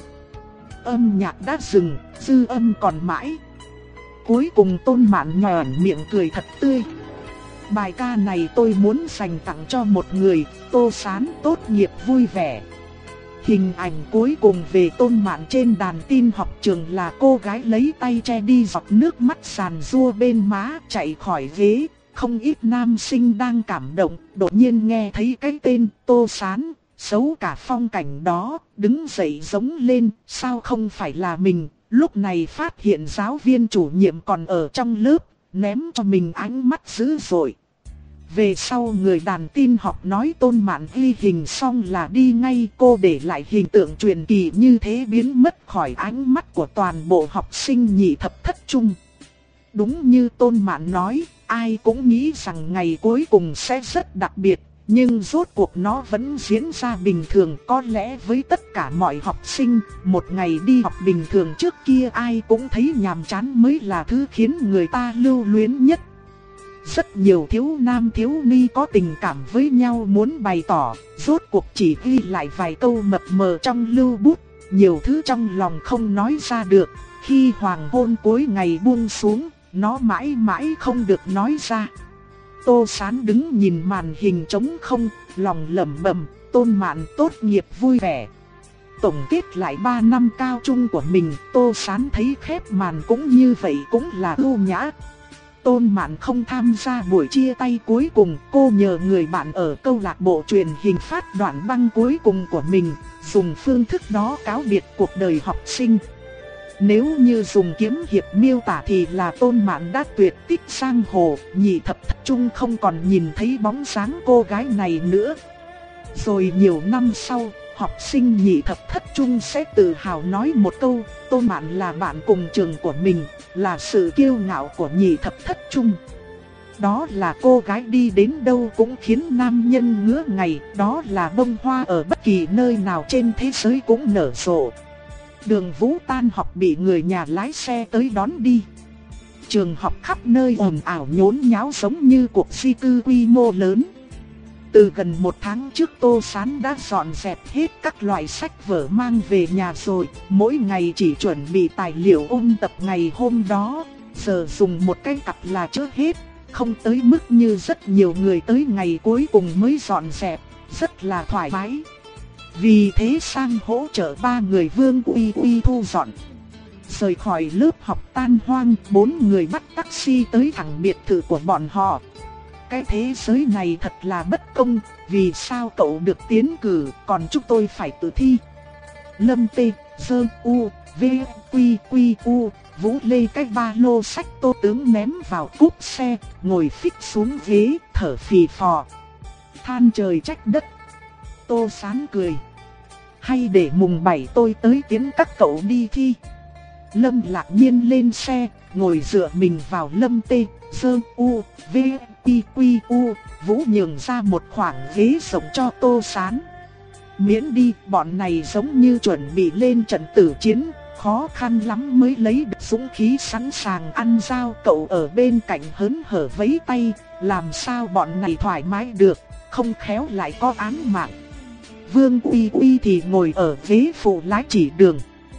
Âm nhạc đã dừng, dư âm còn mãi. Cuối cùng Tôn Mạn nhoẻn miệng cười thật tươi. Bài ca này tôi muốn dành tặng cho một người, Tô Sán, tốt nghiệp vui vẻ. Hình ảnh cuối cùng về Tôn Mạn trên đàn tin học trường là cô gái lấy tay che đi giọt nước mắt sàn rua bên má, chạy khỏi ghế. Không ít nam sinh đang cảm động, đột nhiên nghe thấy cái tên Tô Sán, xấu cả phong cảnh đó, đứng dậy giống lên, sao không phải là mình. Lúc này phát hiện giáo viên chủ nhiệm còn ở trong lớp, ném cho mình ánh mắt dữ dội. Về sau người đàn tin học nói Tôn Mạn ghi hình xong là đi ngay, cô để lại hình tượng truyền kỳ như thế biến mất khỏi ánh mắt của toàn bộ học sinh nhị thập thất trung. Đúng như Tôn Mạn nói, ai cũng nghĩ rằng ngày cuối cùng sẽ rất đặc biệt, nhưng rốt cuộc nó vẫn diễn ra bình thường. Có lẽ với tất cả mọi học sinh, một ngày đi học bình thường trước kia ai cũng thấy nhàm chán mới là thứ khiến người ta lưu luyến nhất. Rất nhiều thiếu nam thiếu ni có tình cảm với nhau muốn bày tỏ, rốt cuộc chỉ ghi lại vài câu mập mờ trong lưu bút, nhiều thứ trong lòng không nói ra được. Khi hoàng hôn cuối ngày buông xuống, nó mãi mãi không được nói ra. Tô Sán đứng nhìn màn hình trống không, lòng lẩm bẩm, Tôn Mạn tốt nghiệp vui vẻ. Tổng kết lại ba năm cao trung của mình, Tô Sán thấy khép màn cũng như vậy cũng là ưu nhã. Tôn Mạn không tham gia buổi chia tay cuối cùng, cô nhờ người bạn ở câu lạc bộ truyền hình phát đoạn băng cuối cùng của mình, dùng phương thức đó cáo biệt cuộc đời học sinh. Nếu như dùng kiếm hiệp miêu tả thì là Tôn Mạn đã tuyệt tích giang hồ, nhị thập thất trung không còn nhìn thấy bóng dáng cô gái này nữa. Rồi nhiều năm sau, học sinh nhị thập thất trung sẽ tự hào nói một câu, Tô Mạn là bạn cùng trường của mình, là sự kiêu ngạo của nhị thập thất trung. Đó là cô gái đi đến đâu cũng khiến nam nhân ngứa ngày, đó là bông hoa ở bất kỳ nơi nào trên thế giới cũng nở rộ. Đường Vũ tan học bị người nhà lái xe tới đón đi. Trường học khắp nơi ồn ào nhốn nháo giống như cuộc di cư quy mô lớn. Từ gần một tháng trước Tô Sán đã dọn dẹp hết các loại sách vở mang về nhà rồi, mỗi ngày chỉ chuẩn bị tài liệu ôn tập ngày hôm đó, giờ dùng một cái cặp là chứa hết, không tới mức như rất nhiều người tới ngày cuối cùng mới dọn dẹp, rất là thoải mái. Vì thế sang hỗ trợ ba người Vương Uy Uy thu dọn. Rời khỏi lớp học tan hoang, bốn người bắt taxi tới thẳng biệt thự của bọn họ. Cái thế giới này thật là bất công, vì sao cậu được tiến cử, còn chúng tôi phải tự thi. Lâm Tê, Sơ U, V, Quy Quy U, Vũ lê cái ba lô sách Tô Tướng ném vào cốp xe, ngồi phịch xuống ghế, thở phì phò. Than trời trách đất. Tô Sán cười. Hay để mùng bảy tôi tới tiễn các cậu đi thi. Lâm Lạc Nhiên lên xe, ngồi dựa mình vào Lâm Tê, Sơ U, V, Quy Quy U, Vũ nhường ra một khoảng ghế rộng cho Tô Sán. Miễn đi, bọn này giống như chuẩn bị lên trận tử chiến, khó khăn lắm mới lấy được dũng khí sẵn sàng ăn dao. Cậu ở bên cạnh hớn hở vẫy tay, làm sao bọn này thoải mái được, không khéo lại có án mạng. Vương Uy Uy thì ngồi ở ghế phụ lái chỉ đường.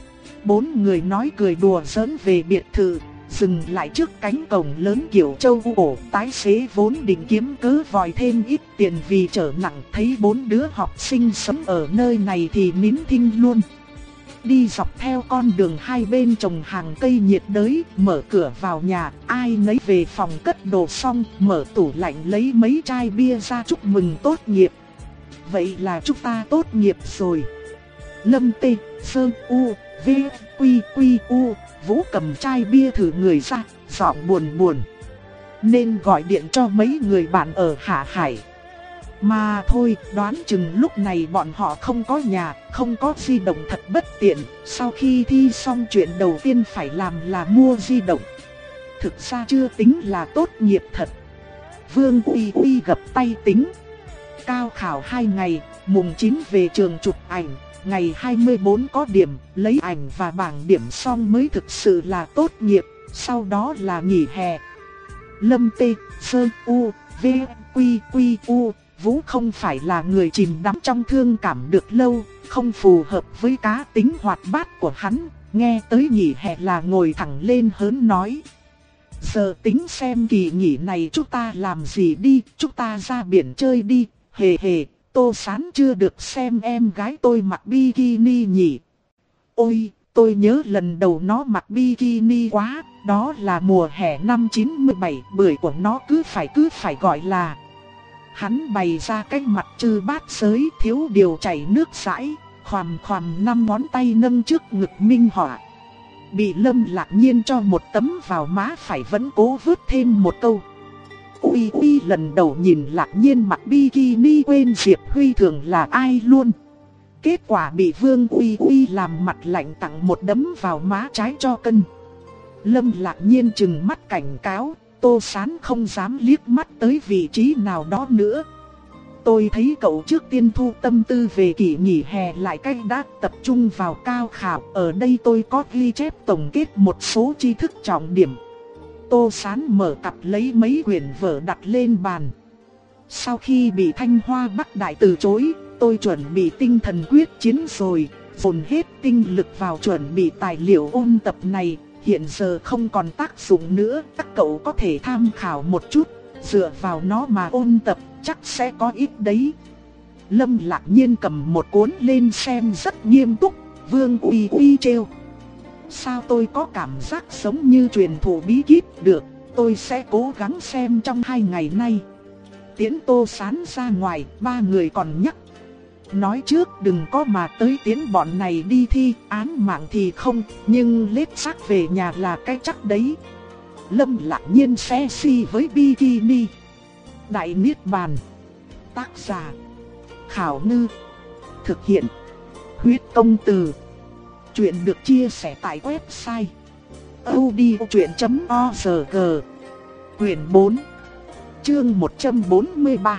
Bốn người nói cười đùa giỡn về biệt thự, dừng lại trước cánh cổng lớn kiểu châu ổ. Tài xế vốn định kiếm cớ vòi thêm ít tiền vì chở nặng, thấy bốn đứa học sinh sống ở nơi này thì nín thinh luôn. Đi dọc theo con đường hai bên trồng hàng cây nhiệt đới, mở cửa vào nhà, ai nấy về phòng cất đồ xong, mở tủ lạnh lấy mấy chai bia ra chúc mừng tốt nghiệp. Vậy là chúng ta tốt nghiệp rồi. Lâm Tê, Sơ U, V, Quy Quy U, Vũ cầm chai bia thử người ra, giọng buồn buồn. Nên gọi điện cho mấy người bạn ở Hạ Hải. Mà thôi, đoán chừng lúc này bọn họ không có nhà, không có di động thật bất tiện. Sau khi thi xong chuyện đầu tiên phải làm là mua di động. Thực ra chưa tính là tốt nghiệp thật. Vương Uy Uy gập tay tính. Cao khảo hai ngày, mùng chín về trường chụp ảnh, ngày hai mươi tư có điểm, lấy ảnh và bảng điểm xong mới thực sự là tốt nghiệp, sau đó là nghỉ hè. Lâm Tê, Sơ U, V, Quy Quy U, Vũ không phải là người chìm đắm trong thương cảm được lâu, không phù hợp với cá tính hoạt bát của hắn, nghe tới nghỉ hè là ngồi thẳng lên hớn nói. Giờ tính xem kỳ nghỉ này chúng ta làm gì đi, chúng ta ra biển chơi đi, hề hề. Tô Sán chưa được xem em gái tôi mặc bikini nhỉ. Ôi, tôi nhớ lần đầu nó mặc bikini quá, đó là mùa hè năm chín mươi bảy, bưởi của nó cứ phải cứ phải gọi là. Hắn bày ra cái mặt trư bát giới, thiếu điều chảy nước rãi, khoằm khoằm năm ngón tay nâng trước ngực minh họa. Bị Lâm Lạc Nhiên cho một tấm vào má phải vẫn cố vứt thêm một câu. Uy Uy lần đầu nhìn Lạc Nhiên mặc bikini quên Diệp Huy thường là ai luôn. Kết quả bị Vương Uy Uy làm mặt lạnh tặng một đấm vào má trái cho cân. Lâm Lạc Nhiên trừng mắt cảnh cáo, Tô Sán không dám liếc mắt tới vị trí nào đó nữa. Tôi thấy cậu trước tiên thu tâm tư về kỳ nghỉ hè lại cách đã tập trung vào cao khảo. Ở đây tôi có ghi chép tổng kết một số tri thức trọng điểm. Tô Sán mở cặp lấy mấy quyển vở đặt lên bàn. Sau khi bị Thanh Hoa Bắc Đại từ chối, tôi chuẩn bị tinh thần quyết chiến rồi, dồn hết tinh lực vào chuẩn bị tài liệu ôn tập này. Hiện giờ không còn tác dụng nữa, các cậu có thể tham khảo một chút, dựa vào nó mà ôn tập, chắc sẽ có ít đấy. Lâm Lạc Nhiên cầm một cuốn lên xem rất nghiêm túc. Vương Uy Uy trêu. Sao tôi có cảm giác giống như truyền thụ bí kíp được, tôi sẽ cố gắng xem trong hai ngày nay. Tiễn Tô Sán ra ngoài, ba người còn nhắc. Nói trước đừng có mà tới tiễn bọn này đi thi, án mạng thì không, nhưng lết xác về nhà là cái chắc đấy. Lâm Lạc Nhiên xe si với bikini. Đại Niết Bàn. Tác giả Khảo Ngư. Thực hiện Huyết công từ. Chuyện được chia sẻ tại website audiochuyện chấm org. Quyển bốn, chương một trăm bốn mươi ba.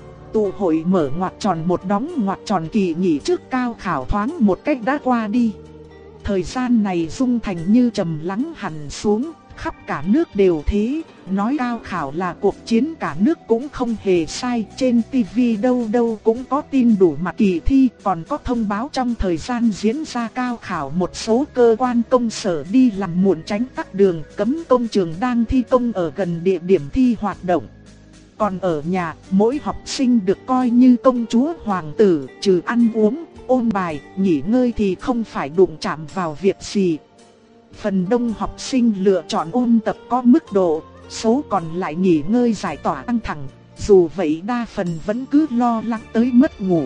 Tụ hội mở ngoặc tròn một đóng ngoặc tròn, kỳ nghỉ trước cao khảo thoáng một cách đã qua đi. Thời gian này Dung Thành như trầm lắng hẳn xuống, khắp cả nước đều thế. Nói cao khảo là cuộc chiến cả nước cũng không hề sai. Trên tivi đâu đâu cũng có tin đủ mặt kỳ thi. Còn có thông báo trong thời gian diễn ra cao khảo, một số cơ quan công sở đi làm muộn tránh tắc đường, cấm công trường đang thi công ở gần địa điểm thi hoạt động. Còn ở nhà, mỗi học sinh được coi như công chúa hoàng tử, trừ ăn uống, ôn bài, nghỉ ngơi thì không phải đụng chạm vào việc gì. Phần đông học sinh lựa chọn ôn tập có mức độ, số còn lại nghỉ ngơi giải tỏa căng thẳng. Dù vậy đa phần vẫn cứ lo lắng tới mất ngủ.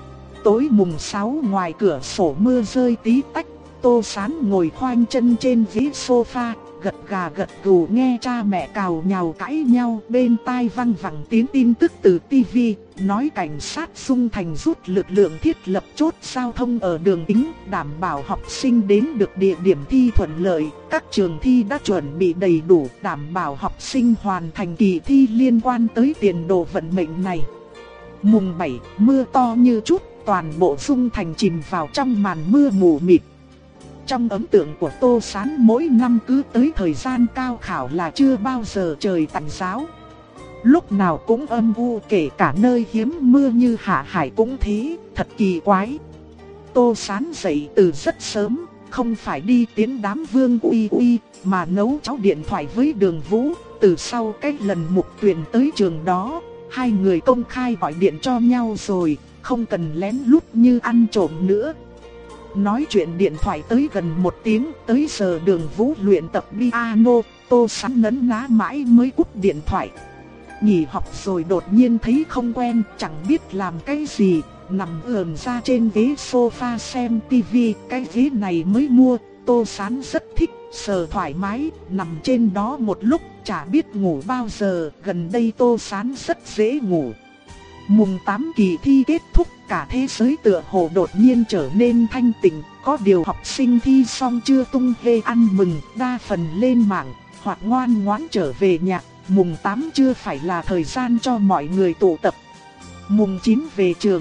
Tối mùng sáu ngoài cửa sổ mưa rơi tí tách. Tô Sán ngồi khoanh chân trên ghế sofa, gật gà gật gù nghe cha mẹ cào nhào cãi nhau. Bên tai văng vẳng tiếng tin tức từ tivi, nói cảnh sát Dung Thành rút lực lượng thiết lập chốt giao thông ở đường chính, đảm bảo học sinh đến được địa điểm thi thuận lợi. Các trường thi đã chuẩn bị đầy đủ, đảm bảo học sinh hoàn thành kỳ thi liên quan tới tiền đồ vận mệnh này. Mùng bảy, mưa to như chút, toàn bộ Dung Thành chìm vào trong màn mưa mù mịt. Trong ấn tượng của Tô Sán, mỗi năm cứ tới thời gian cao khảo là chưa bao giờ trời tạnh giáo. Lúc nào cũng âm u, kể cả nơi hiếm mưa như Hạ Hải cũng thế, thật kỳ quái. Tô Sán dậy từ rất sớm, không phải đi tiến đám Vương Uy Uy, mà nấu cháo điện thoại với Đường Vũ. Từ sau cái lần mục tuyển tới trường đó, hai người công khai gọi điện cho nhau rồi, không cần lén lút như ăn trộm nữa. Nói chuyện điện thoại tới gần một tiếng, tới giờ Đường Vũ luyện tập piano, Tô Sán nấn ná mãi mới cúp điện thoại. Nghỉ học rồi đột nhiên thấy không quen, chẳng biết làm cái gì, nằm ườn ra trên ghế sofa xem tivi. Cái ghế này mới mua, Tô Sán rất thích, sờ thoải mái, nằm trên đó một lúc, chả biết ngủ bao giờ. Gần đây Tô Sán rất dễ ngủ. Mùng tám kỳ thi kết thúc, cả thế giới tựa hồ đột nhiên trở nên thanh tịnh. Có điều học sinh thi xong chưa tung hê ăn mừng, đa phần lên mạng, hoặc ngoan ngoãn trở về nhà. Mùng tám chưa phải là thời gian cho mọi người tụ tập. Mùng chín về trường.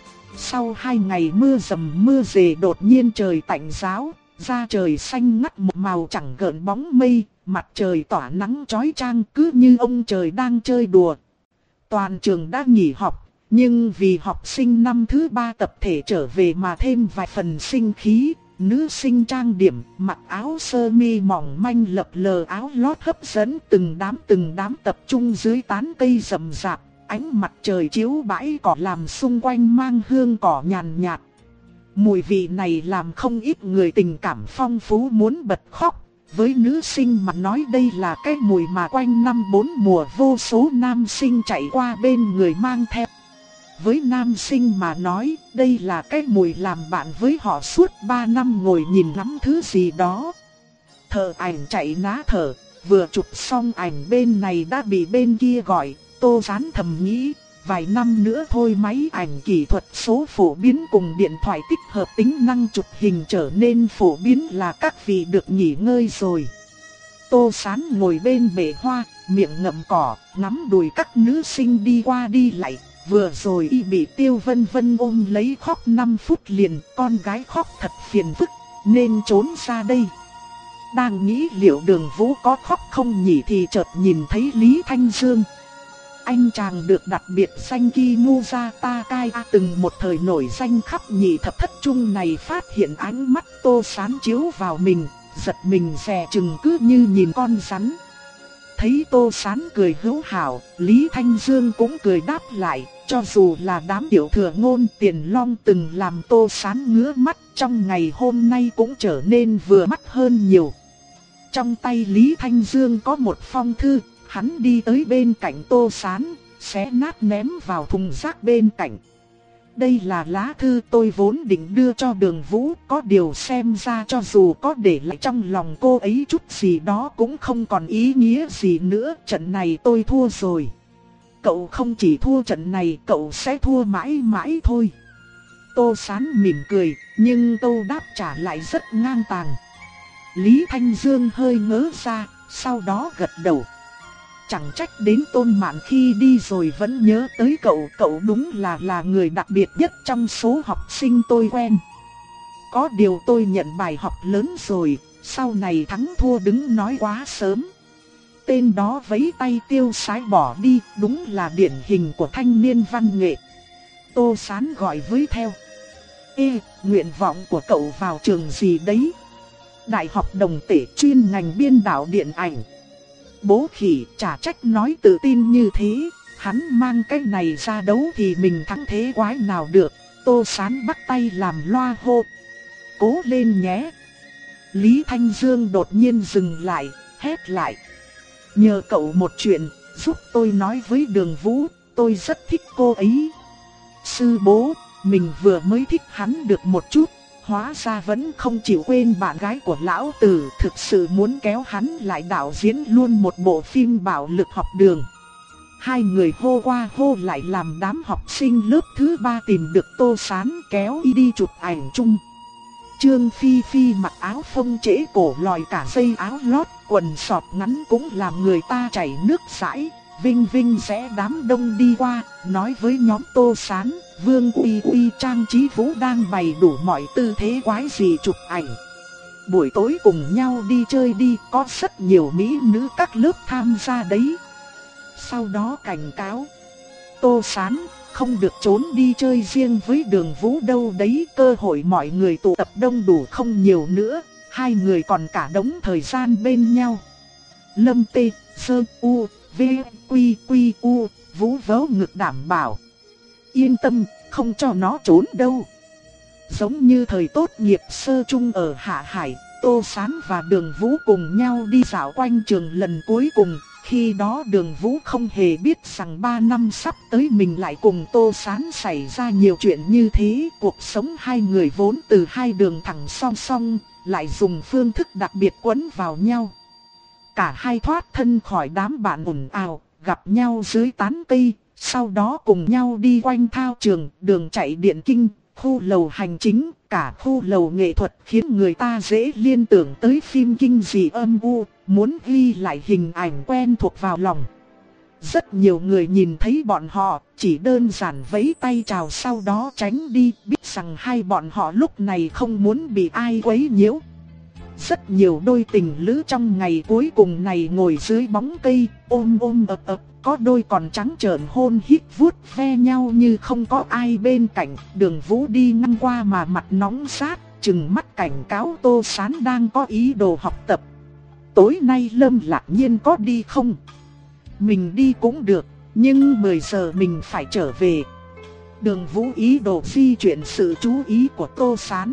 Sau hai ngày mưa dầm mưa rề, đột nhiên trời tạnh giáo, da trời xanh ngắt một màu chẳng gợn bóng mây, mặt trời tỏa nắng chói chang, cứ như ông trời đang chơi đùa. Toàn trường đã nghỉ học, nhưng vì học sinh năm thứ ba tập thể trở về mà thêm vài phần sinh khí. Nữ sinh trang điểm, mặc áo sơ mi mỏng manh lập lờ áo lót hấp dẫn, từng đám từng đám tập trung dưới tán cây rậm rạp. Ánh mặt trời chiếu bãi cỏ làm xung quanh mang hương cỏ nhàn nhạt. Mùi vị này làm không ít người tình cảm phong phú muốn bật khóc. Với nữ sinh mà nói đây là cái mùi mà quanh năm bốn mùa vô số nam sinh chạy qua bên người mang theo. Với nam sinh mà nói, đây là cái mùi làm bạn với họ suốt ba năm ngồi nhìn ngắm thứ gì đó. Thợ ảnh chạy ná thở, vừa chụp xong ảnh bên này đã bị bên kia gọi. Tô Sán thầm nghĩ, vài năm nữa thôi máy ảnh kỹ thuật số phổ biến cùng điện thoại tích hợp tính năng chụp hình trở nên phổ biến là các vị được nghỉ ngơi rồi. Tô Sán ngồi bên bể hoa, miệng ngậm cỏ, ngắm đùi các nữ sinh đi qua đi lại. Vừa rồi y bị Tiêu Vân Vân ôm lấy khóc năm phút liền, con gái khóc thật phiền phức, nên trốn ra đây. Đang nghĩ liệu Đường Vũ có khóc không nhỉ thì chợt nhìn thấy Lý Thanh Dương. Anh chàng được đặc biệt danh Kinuza Takaya từng một thời nổi danh khắp nhị thập thất trung này phát hiện ánh mắt Tô Sán chiếu vào mình, giật mình dè chừng cứ như nhìn con rắn. Thấy Tô Sán cười hữu hảo, Lý Thanh Dương cũng cười đáp lại, cho dù là đám tiểu thừa ngôn Tiền Long từng làm Tô Sán ngứa mắt, trong ngày hôm nay cũng trở nên vừa mắt hơn nhiều. Trong tay Lý Thanh Dương có một phong thư, hắn đi tới bên cạnh Tô Sán, xé nát ném vào thùng rác bên cạnh. Đây là lá thư tôi vốn định đưa cho Đường Vũ, có điều xem ra cho dù có để lại trong lòng cô ấy chút gì đó cũng không còn ý nghĩa gì nữa, trận này tôi thua rồi. Cậu không chỉ thua trận này, cậu sẽ thua mãi mãi thôi. Tô Sán mỉm cười, nhưng câu đáp trả lại rất ngang tàng. Lý Thanh Dương hơi ngớ ra, sau đó gật đầu. Chẳng trách đến Tôn Mạn khi đi rồi vẫn nhớ tới cậu, cậu đúng là là người đặc biệt nhất trong số học sinh tôi quen. Có điều tôi nhận bài học lớn rồi, sau này thắng thua đứng nói quá sớm. Tên đó vẫy tay tiêu sái bỏ đi, đúng là điển hình của thanh niên văn nghệ. Tô Sán gọi với theo. Ê, nguyện vọng của cậu vào trường gì đấy? Đại học Đồng Tể, chuyên ngành biên đạo điện ảnh. Bố khỉ, chả trách nói tự tin như thế, hắn mang cái này ra đấu thì mình thắng thế quái nào được. Tô Sán bắt tay làm loa hô. Cố lên nhé. Lý Thanh Dương đột nhiên dừng lại, hét lại. Nhờ cậu một chuyện, giúp tôi nói với Đường Vũ, tôi rất thích cô ấy. Sư bố, mình vừa mới thích hắn được một chút, hóa ra vẫn không chịu quên bạn gái của lão tử, thực sự muốn kéo hắn lại đạo diễn luôn một bộ phim bạo lực học đường. Hai người hô qua hô lại làm đám học sinh lớp thứ ba tìm được Tô Sán, kéo y đi chụp ảnh chung. Trương Phi Phi mặc áo phông trễ cổ lòi cả dây áo lót, quần sọt ngắn cũng làm người ta chảy nước dãi. Vinh Vinh rẽ đám đông đi qua, nói với nhóm Tô Sán, Vương Uy Uy Trang Trí Vũ đang bày đủ mọi tư thế quái gì chụp ảnh. Buổi tối cùng nhau đi chơi đi, có rất nhiều mỹ nữ các lớp tham gia đấy. Sau đó cảnh cáo, Tô Sán, không được trốn đi chơi riêng với Đường Vũ đâu đấy, cơ hội mọi người tụ tập đông đủ không nhiều nữa, hai người còn cả đống thời gian bên nhau. Lâm Tê, Sơ U, V, Quy, Quy, U, Vũ vớ ngực đảm bảo. Yên tâm, không cho nó trốn đâu. Giống như thời tốt nghiệp sơ trung ở Hạ Hải, Tô Sán và Đường Vũ cùng nhau đi dạo quanh trường lần cuối cùng. Khi đó Đường Vũ không hề biết rằng ba năm sắp tới mình lại cùng Tô Sán xảy ra nhiều chuyện như thế. Cuộc sống hai người vốn từ hai đường thẳng song song, lại dùng phương thức đặc biệt quấn vào nhau. Cả hai thoát thân khỏi đám bạn ồn ào, gặp nhau dưới tán cây, sau đó cùng nhau đi quanh thao trường, đường chạy điện kinh, khu lầu hành chính, cả khu lầu nghệ thuật, khiến người ta dễ liên tưởng tới phim kinh dị âm u, muốn ghi lại hình ảnh quen thuộc vào lòng. Rất nhiều người nhìn thấy bọn họ, chỉ đơn giản vẫy tay chào sau đó tránh đi, biết rằng hai bọn họ lúc này không muốn bị ai quấy nhiễu. Rất nhiều đôi tình lữ trong ngày cuối cùng này ngồi dưới bóng cây, ôm ôm ập ập, có đôi còn trắng trợn hôn hít vuốt ve nhau như không có ai bên cạnh. Đường Vũ đi ngang qua mà mặt nóng rát, trừng mắt cảnh cáo Tô Sán đang có ý đồ học tập. Tối nay Lâm Lạc Nhiên có đi không? Mình đi cũng được, nhưng mười giờ mình phải trở về. Đường Vũ ý đồ di chuyển sự chú ý của Tô Sán.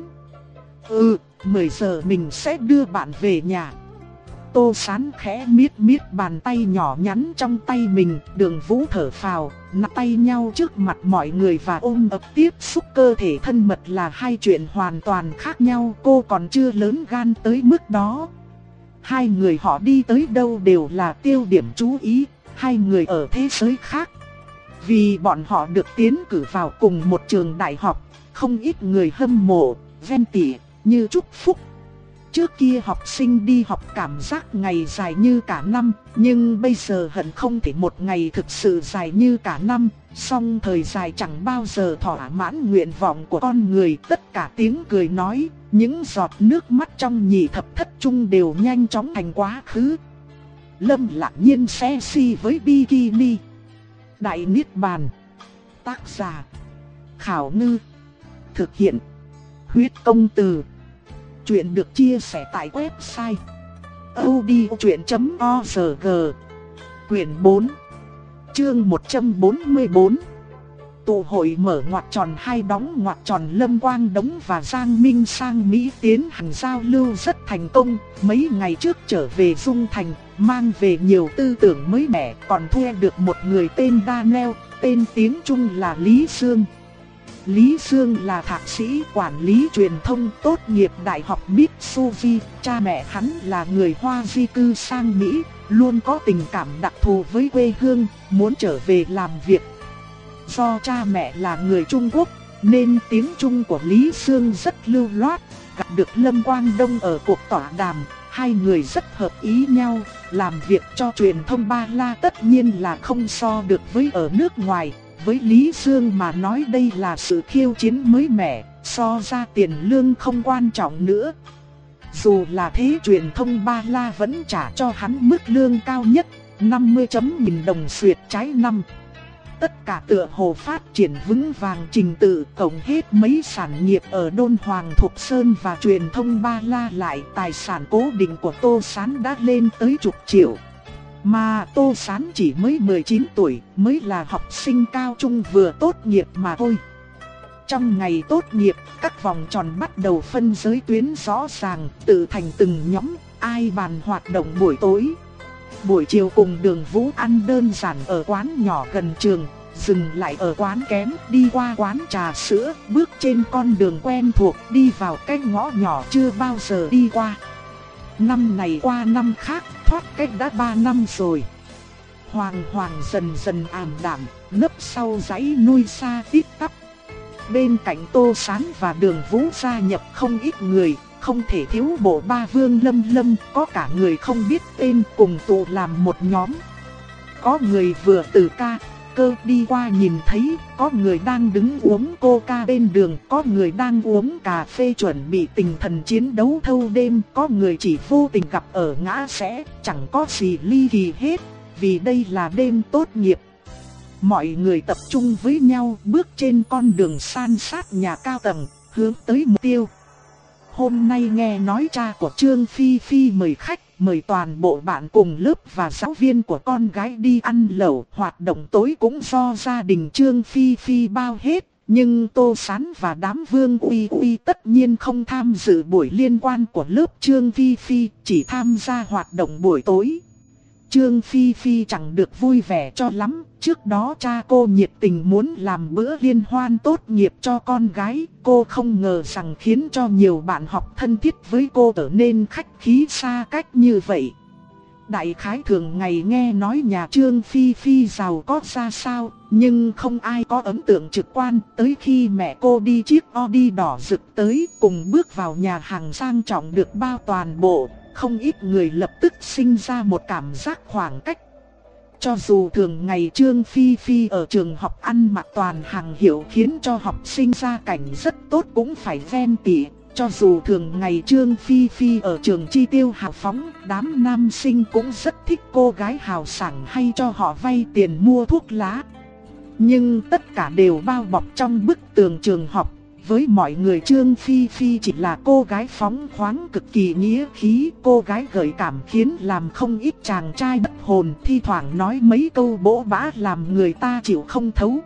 Ừ, mười giờ mình sẽ đưa bạn về nhà. Tô Sán khẽ miết miết bàn tay nhỏ nhắn trong tay mình. Đường Vũ thở phào, nắm tay nhau trước mặt mọi người và ôm ấp tiếp xúc cơ thể thân mật là hai chuyện hoàn toàn khác nhau. Cô còn chưa lớn gan tới mức đó. Hai người họ đi tới đâu đều là tiêu điểm chú ý. Hai người ở thế giới khác. Vì bọn họ được tiến cử vào cùng một trường đại học, không ít người hâm mộ, ghen tị, như chúc phúc. Trước kia học sinh đi học cảm giác ngày dài như cả năm, nhưng bây giờ hận không thể một ngày thực sự dài như cả năm. Song thời dài chẳng bao giờ thỏa mãn nguyện vọng của con người. Tất cả tiếng cười nói, những giọt nước mắt trong nhị thập thất trung đều nhanh chóng thành quá khứ. Lâm Lạc Nhiên xe si với bikini. Đại Niết Bàn. Tác giả Khảo Ngư. Thực hiện Huyết Công Từ. Chuyện được chia sẻ tại website audiochuyện chấm org. Quyển bốn, chương một trăm bốn mươi bốn. Tụ hội mở ngoặc tròn hai đóng ngoặc tròn. Lâm Quang Đống và Giang Minh sang Mỹ tiến hành giao lưu rất thành công. Mấy ngày trước trở về Dung Thành, mang về nhiều tư tưởng mới mẻ, còn thuê được một người tên Daniel, tên tiếng Trung là Lý Dương. Lý Dương là thạc sĩ quản lý truyền thông, tốt nghiệp Đại học Mitsubishi. Cha mẹ hắn là người Hoa di cư sang Mỹ, luôn có tình cảm đặc thù với quê hương, muốn trở về làm việc. Do cha mẹ là người Trung Quốc, nên tiếng Trung của Lý Sương rất lưu loát. Gặp được Lâm Quang Đông ở cuộc tọa đàm, hai người rất hợp ý nhau. Làm việc cho truyền thông Ba La tất nhiên là không so được với ở nước ngoài. Với Lý Sương mà nói đây là sự khiêu chiến mới mẻ, so ra tiền lương không quan trọng nữa. Dù là thế, truyền thông Ba La vẫn trả cho hắn mức lương cao nhất, năm mươi nghìn đồng xuyệt trái năm. Tất cả tựa hồ phát triển vững vàng trình tự, cộng hết mấy sản nghiệp ở Đôn Hoàng Thục Sơn và truyền thông Ba La lại, tài sản cố định của Tô Sán đã lên tới chục triệu. Mà Tô Sán chỉ mới mười chín tuổi, mới là học sinh cao trung vừa tốt nghiệp mà thôi. Trong ngày tốt nghiệp, các vòng tròn bắt đầu phân giới tuyến rõ ràng, tự thành từng nhóm, ai bàn hoạt động buổi tối. Buổi chiều cùng Đường Vũ ăn đơn giản ở quán nhỏ gần trường, dừng lại ở quán kém, đi qua quán trà sữa, bước trên con đường quen thuộc, đi vào cái ngõ nhỏ chưa bao giờ đi qua. Năm này qua năm khác, thoát cách đã ba năm rồi. Hoàng Hoàng dần dần ảm đạm, nấp sau dãy núi xa tít tắp. Bên cạnh Tô Sán và Đường Vũ gia nhập không ít người, không thể thiếu bộ ba Vương Lâm Lâm, có cả người không biết tên cùng tụ làm một nhóm. Có người vừa từ ca, cơ đi qua nhìn thấy, có người đang đứng uống coca bên đường, có người đang uống cà phê chuẩn bị tinh thần chiến đấu thâu đêm, có người chỉ vô tình gặp ở ngã rẽ, chẳng có gì ly kỳ hết, vì đây là đêm tốt nghiệp. Mọi người tập trung với nhau, bước trên con đường san sát nhà cao tầng, hướng tới mục tiêu. Hôm nay nghe nói cha của Trương Phi Phi mời khách, mời toàn bộ bạn cùng lớp và giáo viên của con gái đi ăn lẩu. Hoạt động tối cũng do gia đình Trương Phi Phi bao hết. Nhưng Tô Sán và đám Vương Uy Uy tất nhiên không tham dự buổi liên quan của lớp Trương Phi Phi, chỉ tham gia hoạt động buổi tối. Trương Phi Phi chẳng được vui vẻ cho lắm, trước đó cha cô nhiệt tình muốn làm bữa liên hoan tốt nghiệp cho con gái, cô không ngờ rằng khiến cho nhiều bạn học thân thiết với cô trở nên khách khí xa cách như vậy. Đại khái thường ngày nghe nói nhà Trương Phi Phi giàu có ra sao, nhưng không ai có ấn tượng trực quan, tới khi mẹ cô đi chiếc Audi đỏ rực tới cùng bước vào nhà hàng sang trọng được bao toàn bộ. Không ít người lập tức sinh ra một cảm giác khoảng cách. Cho dù thường ngày Trương Phi Phi ở trường học ăn mặc toàn hàng hiệu khiến cho học sinh gia cảnh rất tốt cũng phải ghen tị. Cho dù thường ngày Trương Phi Phi ở trường chi tiêu hào phóng, đám nam sinh cũng rất thích cô gái hào sảng hay cho họ vay tiền mua thuốc lá. Nhưng tất cả đều bao bọc trong bức tường trường học. Với mọi người Trương Phi Phi chỉ là cô gái phóng khoáng cực kỳ nghĩa khí, cô gái gợi cảm khiến làm không ít chàng trai bất hồn, thi thoảng nói mấy câu bỗ bã làm người ta chịu không thấu.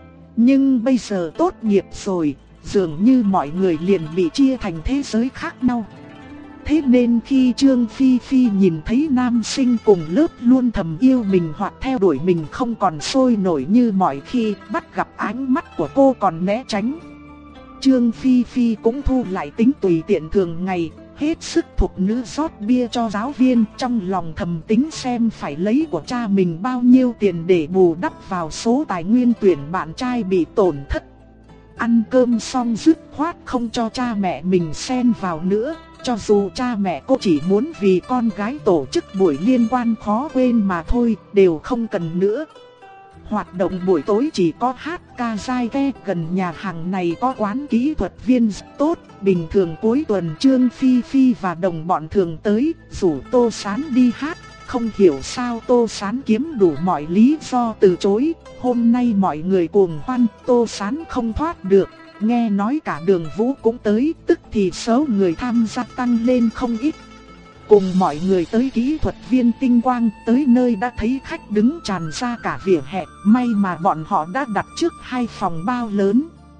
Nhưng bây giờ tốt nghiệp rồi, dường như mọi người liền bị chia thành thế giới khác nhau. Thế nên khi Trương Phi Phi nhìn thấy nam sinh cùng lớp luôn thầm yêu mình hoặc theo đuổi mình không còn sôi nổi như mọi khi, bắt gặp ánh mắt của cô còn né tránh. Trương Phi Phi cũng thu lại tính tùy tiện thường ngày, hết sức thục nữ rót bia cho giáo viên, trong lòng thầm tính xem phải lấy của cha mình bao nhiêu tiền để bù đắp vào số tài nguyên tuyển bạn trai bị tổn thất. Ăn cơm xong dứt khoát không cho cha mẹ mình xen vào nữa, cho dù cha mẹ cô chỉ muốn vì con gái tổ chức buổi liên quan khó quên mà thôi, đều không cần nữa. Hoạt động buổi tối chỉ có hát ca dai ve, gần nhà hàng này có quán kỹ thuật viên tốt, bình thường cuối tuần Trương Phi Phi và đồng bọn thường tới, rủ Tô Sán đi hát, không hiểu sao Tô Sán kiếm đủ mọi lý do từ chối, hôm nay mọi người cuồng hoan, Tô Sán không thoát được, nghe nói cả Đường Vũ cũng tới, tức thì số người tham gia tăng lên không ít. Cùng mọi người tới kỹ thuật viên tinh quang, tới nơi đã thấy khách đứng tràn ra cả vỉa hè, may mà bọn họ đã đặt trước hai phòng bao lớn.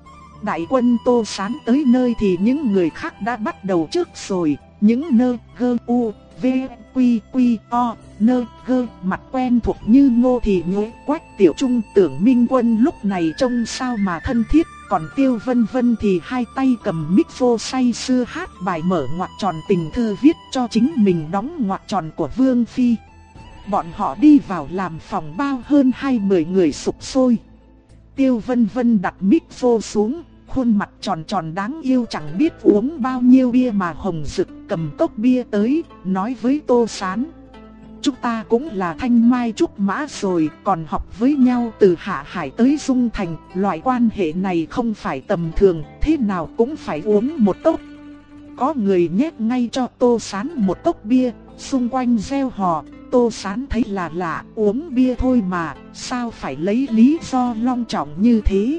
Đại quân Tô Sán tới nơi thì những người khác đã bắt đầu trước rồi, những nơ gơ u, v, quy quy o, nơ gơ mặt quen thuộc như Ngô Thị Nhối, Quách Tiểu Trung, Tưởng Minh Quân lúc này trông sao mà thân thiết. Còn Tiêu Vân Vân thì hai tay cầm micro say sưa hát bài mở ngoặc tròn tình thư viết cho chính mình đóng ngoặc tròn của Vương Phi. Bọn họ đi vào làm phòng bao hơn hai mươi người sục sôi. Tiêu Vân Vân đặt micro xuống, khuôn mặt tròn tròn đáng yêu chẳng biết uống bao nhiêu bia mà hồng rực, cầm cốc bia tới, nói với Tô Sán. Chúng ta cũng là thanh mai trúc mã rồi, còn học với nhau từ Hạ Hải tới Dung Thành, loại quan hệ này không phải tầm thường, thế nào cũng phải uống một cốc. Có người nhét ngay cho Tô Sán một cốc bia, xung quanh reo hò. Tô Sán thấy là lạ, uống bia thôi mà, sao phải lấy lý do long trọng như thế?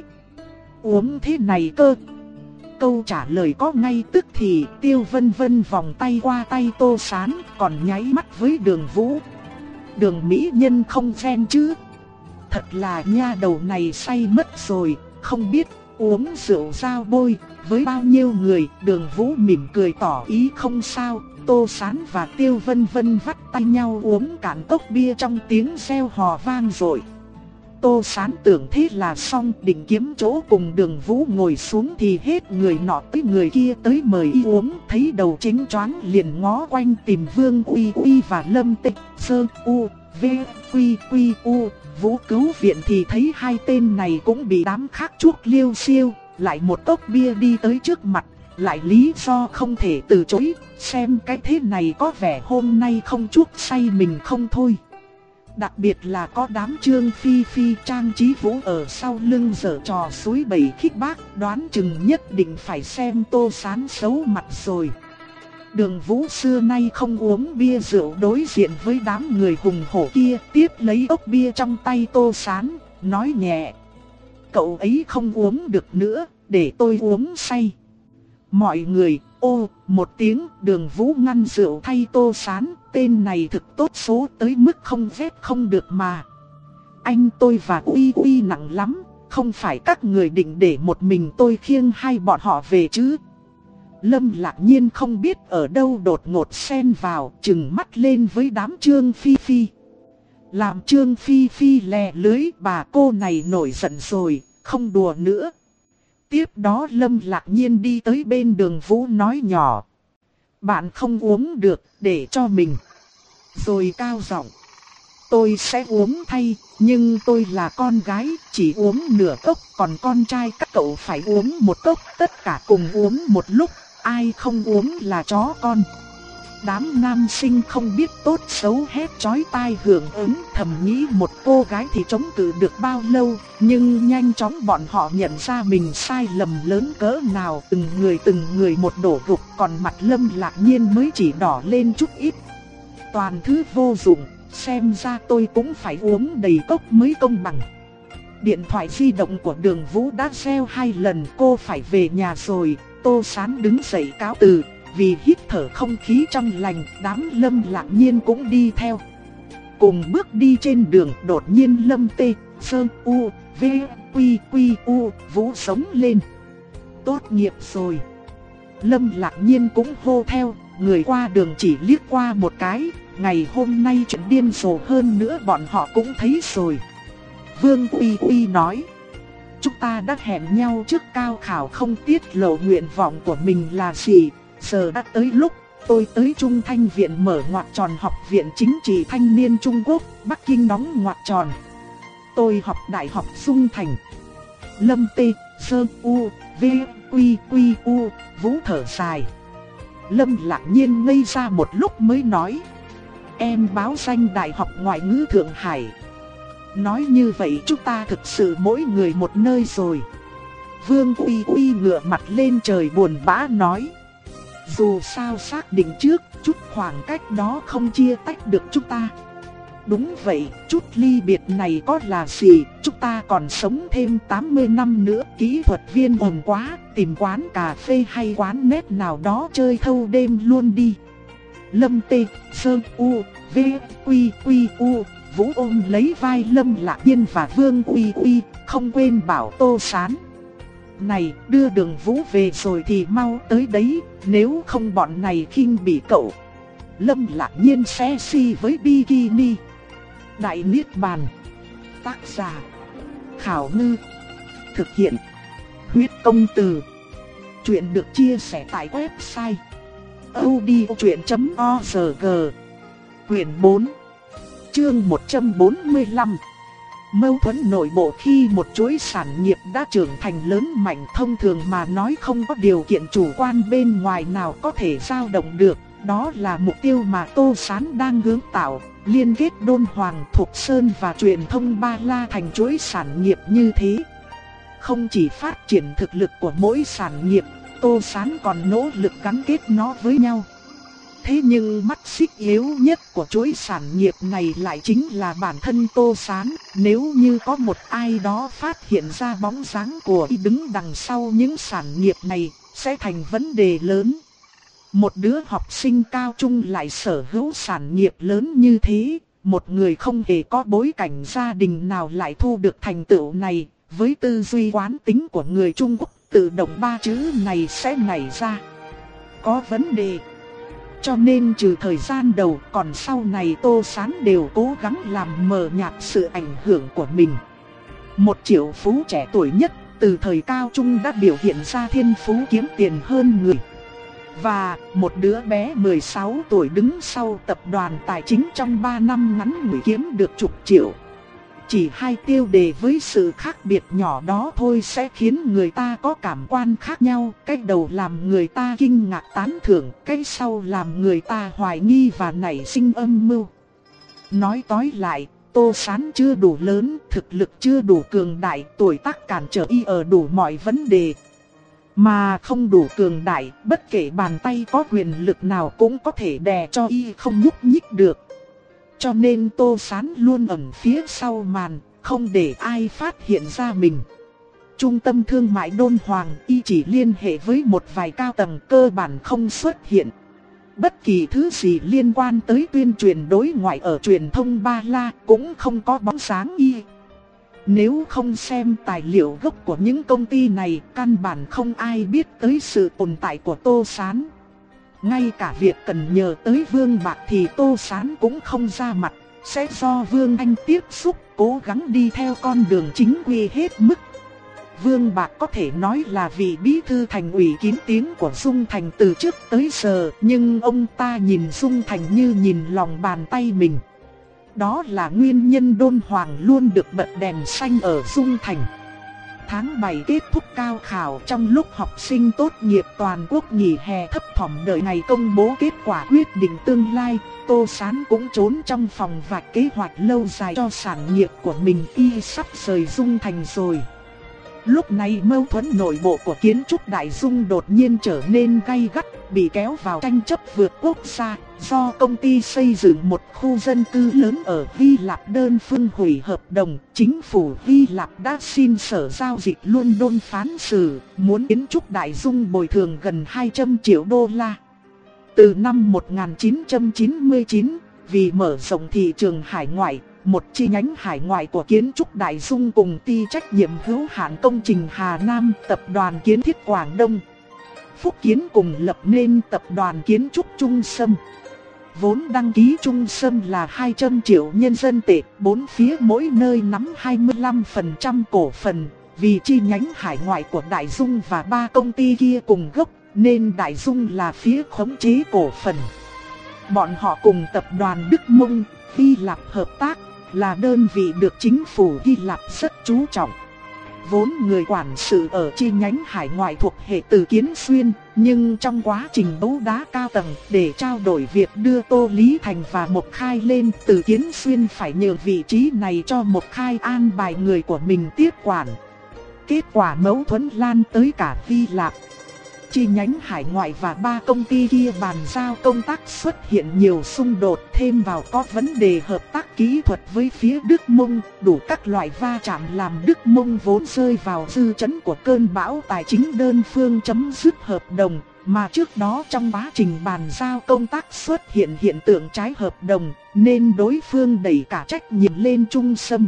Uống thế này cơ. Câu trả lời có ngay tức thì Tiêu Vân Vân vòng tay qua tay Tô Sán, còn nháy mắt với Đường Vũ. Đường mỹ nhân không phen chứ? Thật là nha đầu này say mất rồi, không biết uống rượu giao bôi, với bao nhiêu người. Đường Vũ mỉm cười tỏ ý không sao. Tô Sán và Tiêu Vân Vân vắt tay nhau uống cạn cốc bia trong tiếng reo hò vang dội. Tô Sán tưởng thế là xong, định kiếm chỗ cùng Đường Vũ ngồi xuống thì hết người nọ tới người kia tới mời y uống. Thấy đầu chính choáng liền ngó quanh tìm Vương Uy Uy và Lâm Tịch Sơ U V Quy Quy U. Vũ cứu viện thì thấy hai tên này cũng bị đám khác chuốc liêu xiêu, lại một cốc bia đi tới trước mặt, lại lý do không thể từ chối, xem cái thế này có vẻ hôm nay không chuốc say mình không thôi. Đặc biệt là có đám Trương Phi Phi Trang Trí Vũ ở sau lưng giở trò suối bẩy khích bác, đoán chừng nhất định phải xem Tô Sán xấu mặt rồi. Đường Vũ xưa nay không uống bia rượu, đối diện với đám người hùng hổ kia, tiếp lấy ốc bia trong tay Tô Sán, nói nhẹ: cậu ấy không uống được nữa, để tôi uống say. Mọi người ô một tiếng. Đường Vũ ngăn rượu thay Tô Sán, tên này thực tốt số tới mức không vét không được mà. Anh tôi và Uy Uy nặng lắm, không phải các người định để một mình tôi khiêng hai bọn họ về chứ? Lâm Lạc Nhiên không biết ở đâu đột ngột xen vào, trừng mắt lên với đám Trương Phi Phi. Làm Trương Phi Phi lè lưới, bà cô này nổi giận rồi, không đùa nữa. Tiếp đó Lâm Lạc Nhiên đi tới bên Đường Vũ nói nhỏ: bạn không uống được, để cho mình. Rồi cao giọng: tôi sẽ uống thay, nhưng tôi là con gái, chỉ uống nửa cốc, còn con trai các cậu phải uống một cốc, tất cả cùng uống một lúc, ai không uống là chó con. Đám nam sinh không biết tốt xấu hét chói tai hưởng ứng, thầm nghĩ một cô gái thì chống cự được bao lâu, nhưng nhanh chóng bọn họ nhận ra mình sai lầm lớn cỡ nào, từng người từng người một đổ gục, còn mặt Lâm Lạc Nhiên mới chỉ đỏ lên chút ít. Toàn thứ vô dụng, xem ra tôi cũng phải uống đầy cốc mới công bằng. Điện thoại di động của Đường Vũ đã reo hai lần, cô phải về nhà rồi. Tô Sán đứng dậy cáo từ. Vì hít thở không khí trong lành, đám Lâm Lạc Nhiên cũng đi theo. Cùng bước đi trên đường, đột nhiên Lâm Tê Sơ U V Quy Quy U Vũ sống lên: tốt nghiệp rồi. Lâm Lạc Nhiên cũng hô theo, người qua đường chỉ liếc qua một cái. Ngày hôm nay chuyện điên rồ hơn nữa bọn họ cũng thấy rồi. Vương Uy Uy nói: chúng ta đã hẹn nhau trước cao khảo không tiết lộ nguyện vọng của mình là gì. Giờ đã tới lúc tôi tới Trung Thanh Viện mở ngoặc tròn Học viện Chính trị Thanh niên Trung Quốc, Bắc Kinh đóng ngoặc tròn. Tôi học Đại học Dung Thành. Lâm Tê Sơ U V Quy Quy U Vũ thở dài. Lâm Lạc Nhiên ngây ra một lúc mới nói: em báo danh Đại học Ngoại ngữ Thượng Hải. Nói như vậy chúng ta thực sự mỗi người một nơi rồi. Vương Uy Uy ngửa mặt lên trời buồn bã nói: dù sao xác định trước, chút khoảng cách đó không chia tách được chúng ta. Đúng vậy, chút ly biệt này có là gì, chúng ta còn sống thêm tám mươi năm nữa. Kỹ thuật viên ồn quá, tìm quán cà phê hay quán nét nào đó chơi thâu đêm luôn đi. Lâm Tê Sơ U V Quy Quy U Vũ ôm lấy vai Lâm Lạc Nhiên và Vương Uy Uy, không quên bảo Tô Sán: này, đưa Đường Vũ về rồi thì mau tới đấy, nếu không bọn này khinh bỉ cậu. Lâm Lạc Nhiên xe xi với bikini. Đại Niết Bàn. Tác giả: Khảo Ngư. Thực hiện: Huyết Công Từ. Chuyện được chia sẻ tại website audiochuyện chấm org. Quyển bốn, chương một trăm bốn mươi lăm. Mâu thuẫn nội bộ khi một chuỗi sản nghiệp đã trưởng thành lớn mạnh, thông thường mà nói không có điều kiện chủ quan bên ngoài nào có thể dao động được. Đó là mục tiêu mà Tô Sán đang hướng tạo, liên kết Đôn Hoàng, Thục Sơn và truyền thông Ba La thành chuỗi sản nghiệp như thế. Không chỉ phát triển thực lực của mỗi sản nghiệp, Tô Sán còn nỗ lực gắn kết nó với nhau. Thế nhưng mắt xích yếu nhất của chuỗi sản nghiệp này lại chính là bản thân Tô Sán. Nếu như có một ai đó phát hiện ra bóng dáng của y đứng đằng sau những sản nghiệp này, sẽ thành vấn đề lớn. Một đứa học sinh cao trung lại sở hữu sản nghiệp lớn như thế, một người không hề có bối cảnh gia đình nào lại thu được thành tựu này. Với tư duy quán tính của người Trung Quốc, tự động ba chữ này sẽ nảy ra có vấn đề. Cho nên trừ thời gian đầu, còn sau này Tô Sán đều cố gắng làm mờ nhạt sự ảnh hưởng của mình. Một triệu phú trẻ tuổi nhất, từ thời cao trung đã biểu hiện ra thiên phú kiếm tiền hơn người. Và một đứa bé mười sáu tuổi đứng sau tập đoàn tài chính trong ba năm ngắn ngủi kiếm được chục triệu. Chỉ hai tiêu đề với sự khác biệt nhỏ đó thôi sẽ khiến người ta có cảm quan khác nhau. Cái đầu làm người ta kinh ngạc tán thưởng, cái sau làm người ta hoài nghi và nảy sinh âm mưu. Nói tối lại, Tô Sán chưa đủ lớn, thực lực chưa đủ cường đại, tuổi tác cản trở y ở đủ mọi vấn đề. Mà không đủ cường đại, bất kể bàn tay có quyền lực nào cũng có thể đè cho y không nhúc nhích được. Cho nên Tô Sán luôn ẩn phía sau màn, không để ai phát hiện ra mình. Trung tâm thương mại Đôn Hoàng, y chỉ liên hệ với một vài cao tầng, cơ bản không xuất hiện. Bất kỳ thứ gì liên quan tới tuyên truyền đối ngoại ở truyền thông Ba La cũng không có bóng dáng y. Nếu không xem tài liệu gốc của những công ty này, căn bản không ai biết tới sự tồn tại của Tô Sán. Ngay cả việc cần nhờ tới Vương Bạc thì Tô Sán cũng không ra mặt, sẽ do Vương Anh tiếp xúc, cố gắng đi theo con đường chính quy hết mức. Vương Bạc có thể nói là vị bí thư thành ủy kín tiếng của Dung Thành từ trước tới giờ, nhưng ông ta nhìn Dung Thành như nhìn lòng bàn tay mình. Đó là nguyên nhân Đôn Hoàng luôn được bật đèn xanh ở Dung Thành. Tháng bảy kết thúc cao khảo, trong lúc học sinh tốt nghiệp toàn quốc nghỉ hè thấp thỏm đợi ngày công bố kết quả quyết định tương lai, Tô Sán cũng trốn trong phòng vạch kế hoạch lâu dài cho sản nghiệp của mình. Y sắp rời Dung Thành rồi. Lúc này mâu thuẫn nội bộ của Kiến trúc Đại Dung đột nhiên trở nên gay gắt, bị kéo vào tranh chấp vượt quốc gia. Do công ty xây dựng một khu dân cư lớn ở Hy Lạp đơn phương hủy hợp đồng, chính phủ Hy Lạp đã xin sở giao dịch London phán xử, muốn Kiến trúc Đại Dung bồi thường gần hai trăm triệu đô la. Từ năm một nghìn chín trăm chín mươi chín, vì mở rộng thị trường hải ngoại, một chi nhánh hải ngoại của Kiến trúc Đại Dung cùng ty trách nhiệm hữu hạn công trình Hà Nam, tập đoàn Kiến thiết Quảng Đông, Phúc Kiến cùng lập nên tập đoàn Kiến trúc Trung Sâm. Vốn đăng ký Trung Sâm là hai trăm triệu nhân dân tệ, bốn phía mỗi nơi nắm hai mươi lăm phần trăm cổ phần. Vì chi nhánh hải ngoại của Đại Dung và ba công ty kia cùng gốc, nên Đại Dung là phía khống chế cổ phần. Bọn họ cùng tập đoàn Đức Mông, Hy Lạp hợp tác, là đơn vị được chính phủ Hy Lạp rất chú trọng. Vốn người quản sự ở chi nhánh hải ngoại thuộc hệ Từ Kiến Xuyên, nhưng trong quá trình đấu đá cao tầng để trao đổi việc đưa Tô Lý Thành và Mộc Khai lên, Từ Kiến Xuyên phải nhờ vị trí này cho Mộc Khai an bài người của mình tiếp quản. Kết quả mâu thuẫn lan tới cả Hy Lạp. Chi nhánh hải ngoại và ba công ty kia bàn giao công tác xuất hiện nhiều xung đột, thêm vào có vấn đề hợp tác kỹ thuật với phía Đức Mông, đủ các loại va chạm làm Đức Mông vốn rơi vào dư chấn của cơn bão tài chính đơn phương chấm dứt hợp đồng, mà trước đó trong quá trình bàn giao công tác xuất hiện hiện tượng trái hợp đồng, nên đối phương đẩy cả trách nhiệm lên Trung Sâm.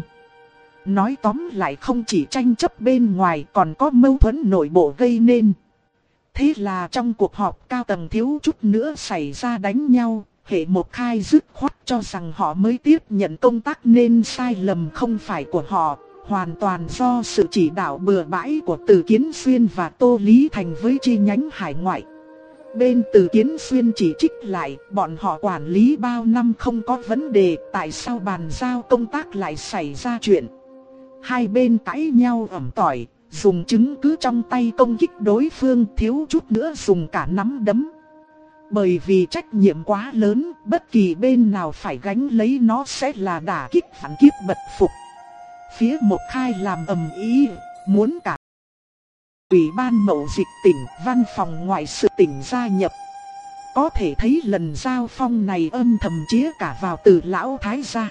Nói tóm lại, không chỉ tranh chấp bên ngoài còn có mâu thuẫn nội bộ gây nên. Thế là trong cuộc họp cao tầng thiếu chút nữa xảy ra đánh nhau, hệ Mộc Khai dứt khoát cho rằng họ mới tiếp nhận công tác nên sai lầm không phải của họ, hoàn toàn do sự chỉ đạo bừa bãi của Từ Kiến Xuyên và Tô Lý Thành với chi nhánh hải ngoại. Bên Từ Kiến Xuyên chỉ trích lại, bọn họ quản lý bao năm không có vấn đề, tại sao bàn giao công tác lại xảy ra chuyện. hai bên cãi nhau ẩm tỏi, dùng chứng cứ trong tay công kích đối phương, thiếu chút nữa dùng cả nắm đấm. Bởi vì trách nhiệm quá lớn, bất kỳ bên nào phải gánh lấy nó sẽ là đả kích phản kiếp bật phục. Phía Mộc Khai làm ầm ĩ, muốn cả Ủy ban Mậu Dịch tỉnh, văn phòng ngoại sự tỉnh gia nhập. Có thể thấy lần giao phong này âm thầm chĩa cả vào Từ lão thái gia.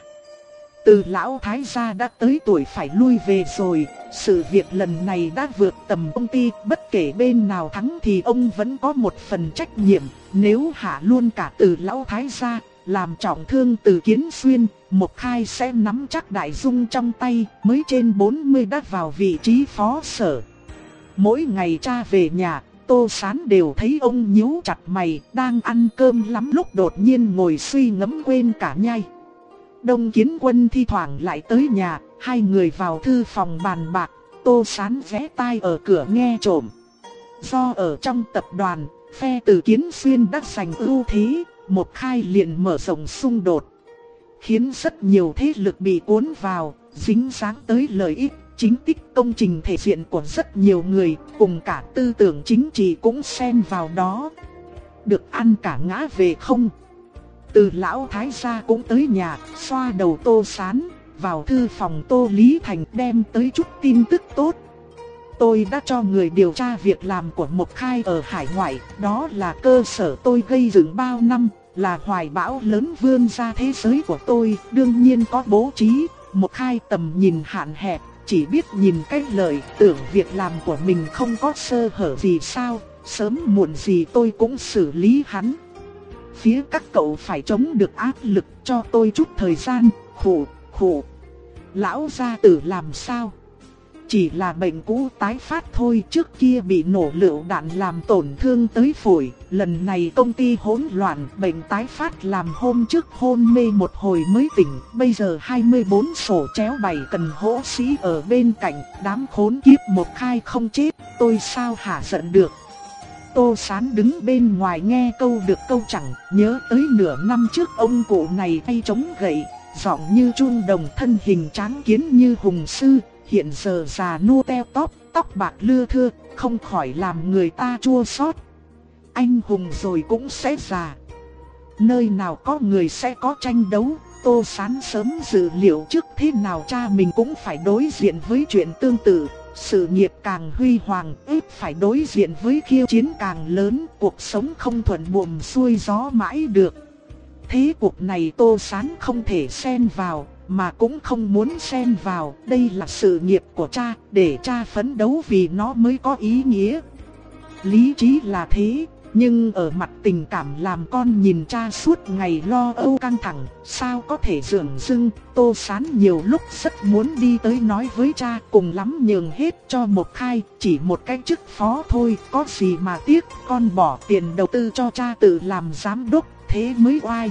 Từ lão thái gia đã tới tuổi phải lui về rồi, sự việc lần này đã vượt tầm công ty, bất kể bên nào thắng thì ông vẫn có một phần trách nhiệm. Nếu hạ luôn cả Từ lão thái gia, làm trọng thương Từ Kiến Xuyên, Mộc Khai sẽ nắm chắc đại dung trong tay, mới trên bốn mươi đã vào vị trí phó sở. Mỗi ngày cha về nhà, Tô Sán đều thấy ông nhíu chặt mày, đang ăn cơm lắm lúc đột nhiên ngồi suy ngẫm quên cả nhai. Đông Kiến Quân thi thoảng lại tới nhà, hai người vào thư phòng bàn bạc, Tô Sán ghé tai ở cửa nghe trộm. Do ở trong tập đoàn, phe Từ Kiến Xuyên đã giành ưu thế, Mộc Khai liền mở rộng xung đột, khiến rất nhiều thế lực bị cuốn vào, dính dáng tới lợi ích, chính tích, công trình thể diện của rất nhiều người, cùng cả tư tưởng chính trị cũng xen vào đó. Được ăn cả ngã về không. Từ lão thái gia cũng tới nhà, xoa đầu Tô Sán, vào thư phòng Tô Lý Thành đem tới chút tin tức tốt. Tôi đã cho người điều tra việc làm của Mộc Khai ở hải ngoại, đó là cơ sở tôi gây dựng bao năm, là hoài bão lớn vươn ra thế giới của tôi, đương nhiên có bố trí. Mộc Khai tầm nhìn hạn hẹp, chỉ biết nhìn cái lợi, tưởng việc làm của mình không có sơ hở gì sao, sớm muộn gì tôi cũng xử lý hắn. Phía các cậu phải chống được áp lực, cho tôi chút thời gian. Khổ, khổ. Lão gia tử làm sao? Chỉ là bệnh cũ tái phát thôi, trước kia bị nổ lựu đạn làm tổn thương tới phổi, lần này công ty hỗn loạn, bệnh tái phát làm hôm trước hôn mê một hồi mới tỉnh, bây giờ hai mươi bốn sổ chéo bày cần hỗ sĩ ở bên cạnh, đám khốn kiếp Mộc Khai không chết, tôi sao hả giận được. Tô Sán đứng bên ngoài nghe câu được câu chẳng, nhớ tới nửa năm trước ông cụ này tay chống gậy, giọng như chuông đồng, thân hình tráng kiến như hùng sư, hiện giờ già nua teo tóp, tóc bạc lưa thưa, không khỏi làm người ta chua xót. Anh hùng rồi cũng sẽ già. Nơi nào có người sẽ có tranh đấu, Tô Sán sớm dự liệu trước thế nào cha mình cũng phải đối diện với chuyện tương tự. Sự nghiệp càng huy hoàng, ít phải đối diện với khiêu chiến càng lớn, cuộc sống không thuận buồm xuôi gió mãi được. Thế cuộc này Tô Sán không thể xen vào, mà cũng không muốn xen vào, đây là sự nghiệp của cha, để cha phấn đấu vì nó mới có ý nghĩa. Lý trí là thế, nhưng ở mặt tình cảm làm con nhìn cha suốt ngày lo âu căng thẳng, sao có thể dửng dưng. Tô Sán nhiều lúc rất muốn đi tới nói với cha, cùng lắm nhường hết cho Mộc Khai, chỉ một cái chức phó thôi, có gì mà tiếc, con bỏ tiền đầu tư cho cha tự làm giám đốc, thế mới oai.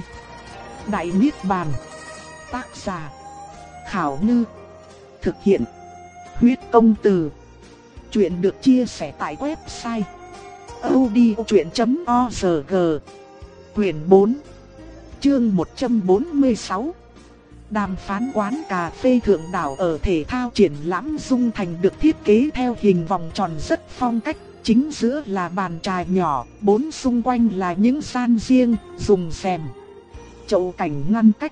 Đại Niết Bàn. Tác giả Khảo Ngư. Thực hiện Huyết Công Từ. Chuyện được chia sẻ tại website audiochuyện chấm org. Quyển bốn, chương một trăm bốn mươi sáu. Đàm phán quán cà phê Thượng Đảo ở thể thao triển lãm Dung Thành được thiết kế theo hình vòng tròn rất phong cách. Chính giữa là bàn trà nhỏ, bốn xung quanh là những gian riêng, dùng rèm, chậu cảnh ngăn cách.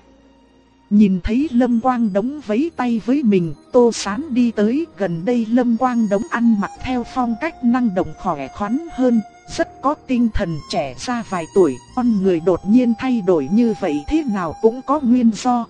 Nhìn thấy Lâm Quang Đống vẫy tay với mình, Tô Sán đi tới. Gần đây Lâm Quang Đống ăn mặc theo phong cách năng động khỏe khoắn hơn, rất có tinh thần, trẻ ra vài tuổi. Con người đột nhiên thay đổi như vậy thế nào cũng có nguyên do.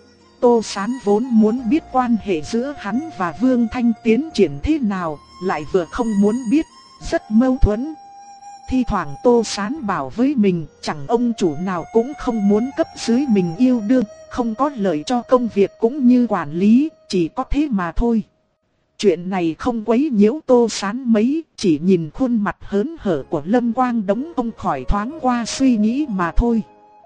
Tô Sán vốn muốn biết quan hệ giữa hắn và Vương Thanh tiến triển thế nào, lại vừa không muốn biết, rất mâu thuẫn. Thi thoảng Tô Sán bảo với mình, chẳng ông chủ nào cũng không muốn cấp dưới mình yêu đương, không có lợi cho công việc cũng như quản lý, chỉ có thế mà thôi. Chuyện này không quấy nhiễu Tô Sán mấy, chỉ nhìn khuôn mặt hớn hở của Lâm Quang Đống ông khỏi thoáng qua suy nghĩ mà thôi.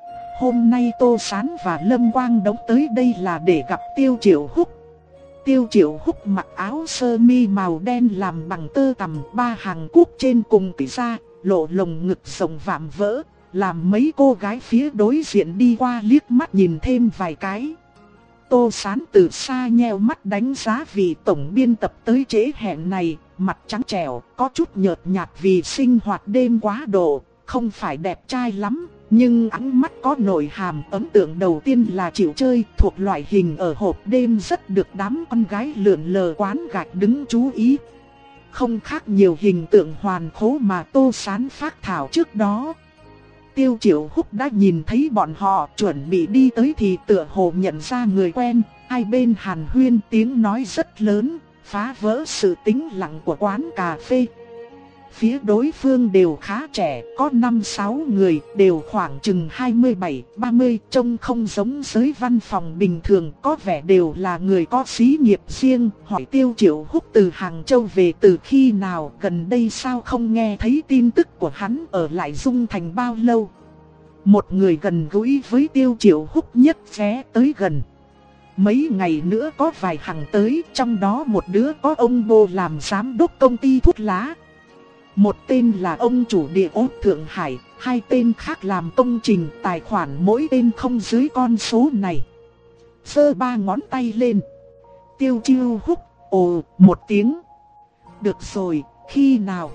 Hôm nay Tô Sán và Lâm Quang Đống tới đây là để gặp Tiêu Triệu Húc. Tiêu Triệu Húc mặc áo sơ mi màu đen làm bằng tơ tằm, ba hàng cúc trên cùng cởi ra, lộ lồng ngực rộng vạm vỡ, làm mấy cô gái phía đối diện đi qua liếc mắt nhìn thêm vài cái. Tô Sán từ xa nheo mắt đánh giá vị tổng biên tập tới trễ hẹn này, mặt trắng trẻo, có chút nhợt nhạt vì sinh hoạt đêm quá độ, không phải đẹp trai lắm, nhưng ánh mắt có nội hàm. Ấn tượng đầu tiên là chịu chơi, thuộc loại hình ở hộp đêm rất được đám con gái lượn lờ quán gạch đứng chú ý. Không khác nhiều hình tượng hoàn khố mà Tô Sán phác thảo trước đó. Tiêu Triệu Húc đã nhìn thấy bọn họ chuẩn bị đi tới thì tựa hồ nhận ra người quen, hai bên hàn huyên tiếng nói rất lớn, phá vỡ sự tĩnh lặng của quán cà phê. Phía đối phương đều khá trẻ, có năm sáu người, đều khoảng chừng hai mươi bảy ba mươi, trông không giống giới văn phòng bình thường, có vẻ đều là người có xí nghiệp riêng. Hỏi Tiêu Triệu Húc từ Hàng Châu về từ khi nào, gần đây sao không nghe thấy tin tức của hắn, ở lại Dung Thành bao lâu. Một người gần gũi với Tiêu Triệu Húc nhất vé tới gần. Mấy ngày nữa có vài hàng tới, trong đó một đứa có ông bố làm giám đốc công ty thuốc lá. Một tên là ông chủ địa ốt Thượng Hải, hai tên khác làm công trình, tài khoản mỗi tên không dưới con số này. Giơ ba ngón tay lên. Tiêu Chiêu Húc ồ một tiếng. Được rồi, khi nào?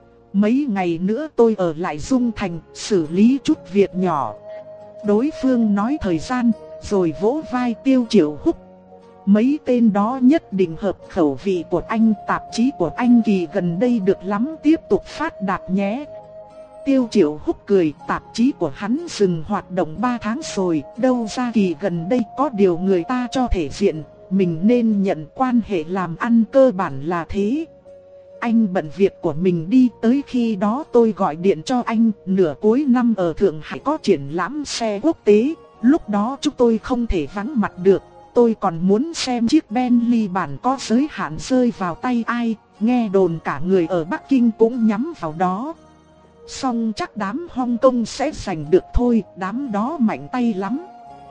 Mấy ngày nữa tôi ở lại Dung Thành, xử lý chút việc nhỏ. Đối phương nói thời gian, rồi vỗ vai Tiêu Triệu Húc. Mấy tên đó nhất định hợp khẩu vị của anh, tạp chí của anh kỳ gần đây được lắm, tiếp tục phát đạt nhé. Tiêu Triệu Húc cười, tạp chí của hắn dừng hoạt động ba tháng rồi, đâu ra kỳ gần đây, có điều người ta cho thể diện, mình nên nhận, quan hệ làm ăn cơ bản là thế. Anh bận việc của mình đi, tới khi đó tôi gọi điện cho anh. Nửa cuối năm ở Thượng Hải có triển lãm xe quốc tế, lúc đó chúng tôi không thể vắng mặt được. Tôi còn muốn xem chiếc Bentley bản có giới hạn rơi vào tay ai, nghe đồn cả người ở Bắc Kinh cũng nhắm vào đó. Xong chắc đám Hong Kong sẽ giành được thôi, đám đó mạnh tay lắm.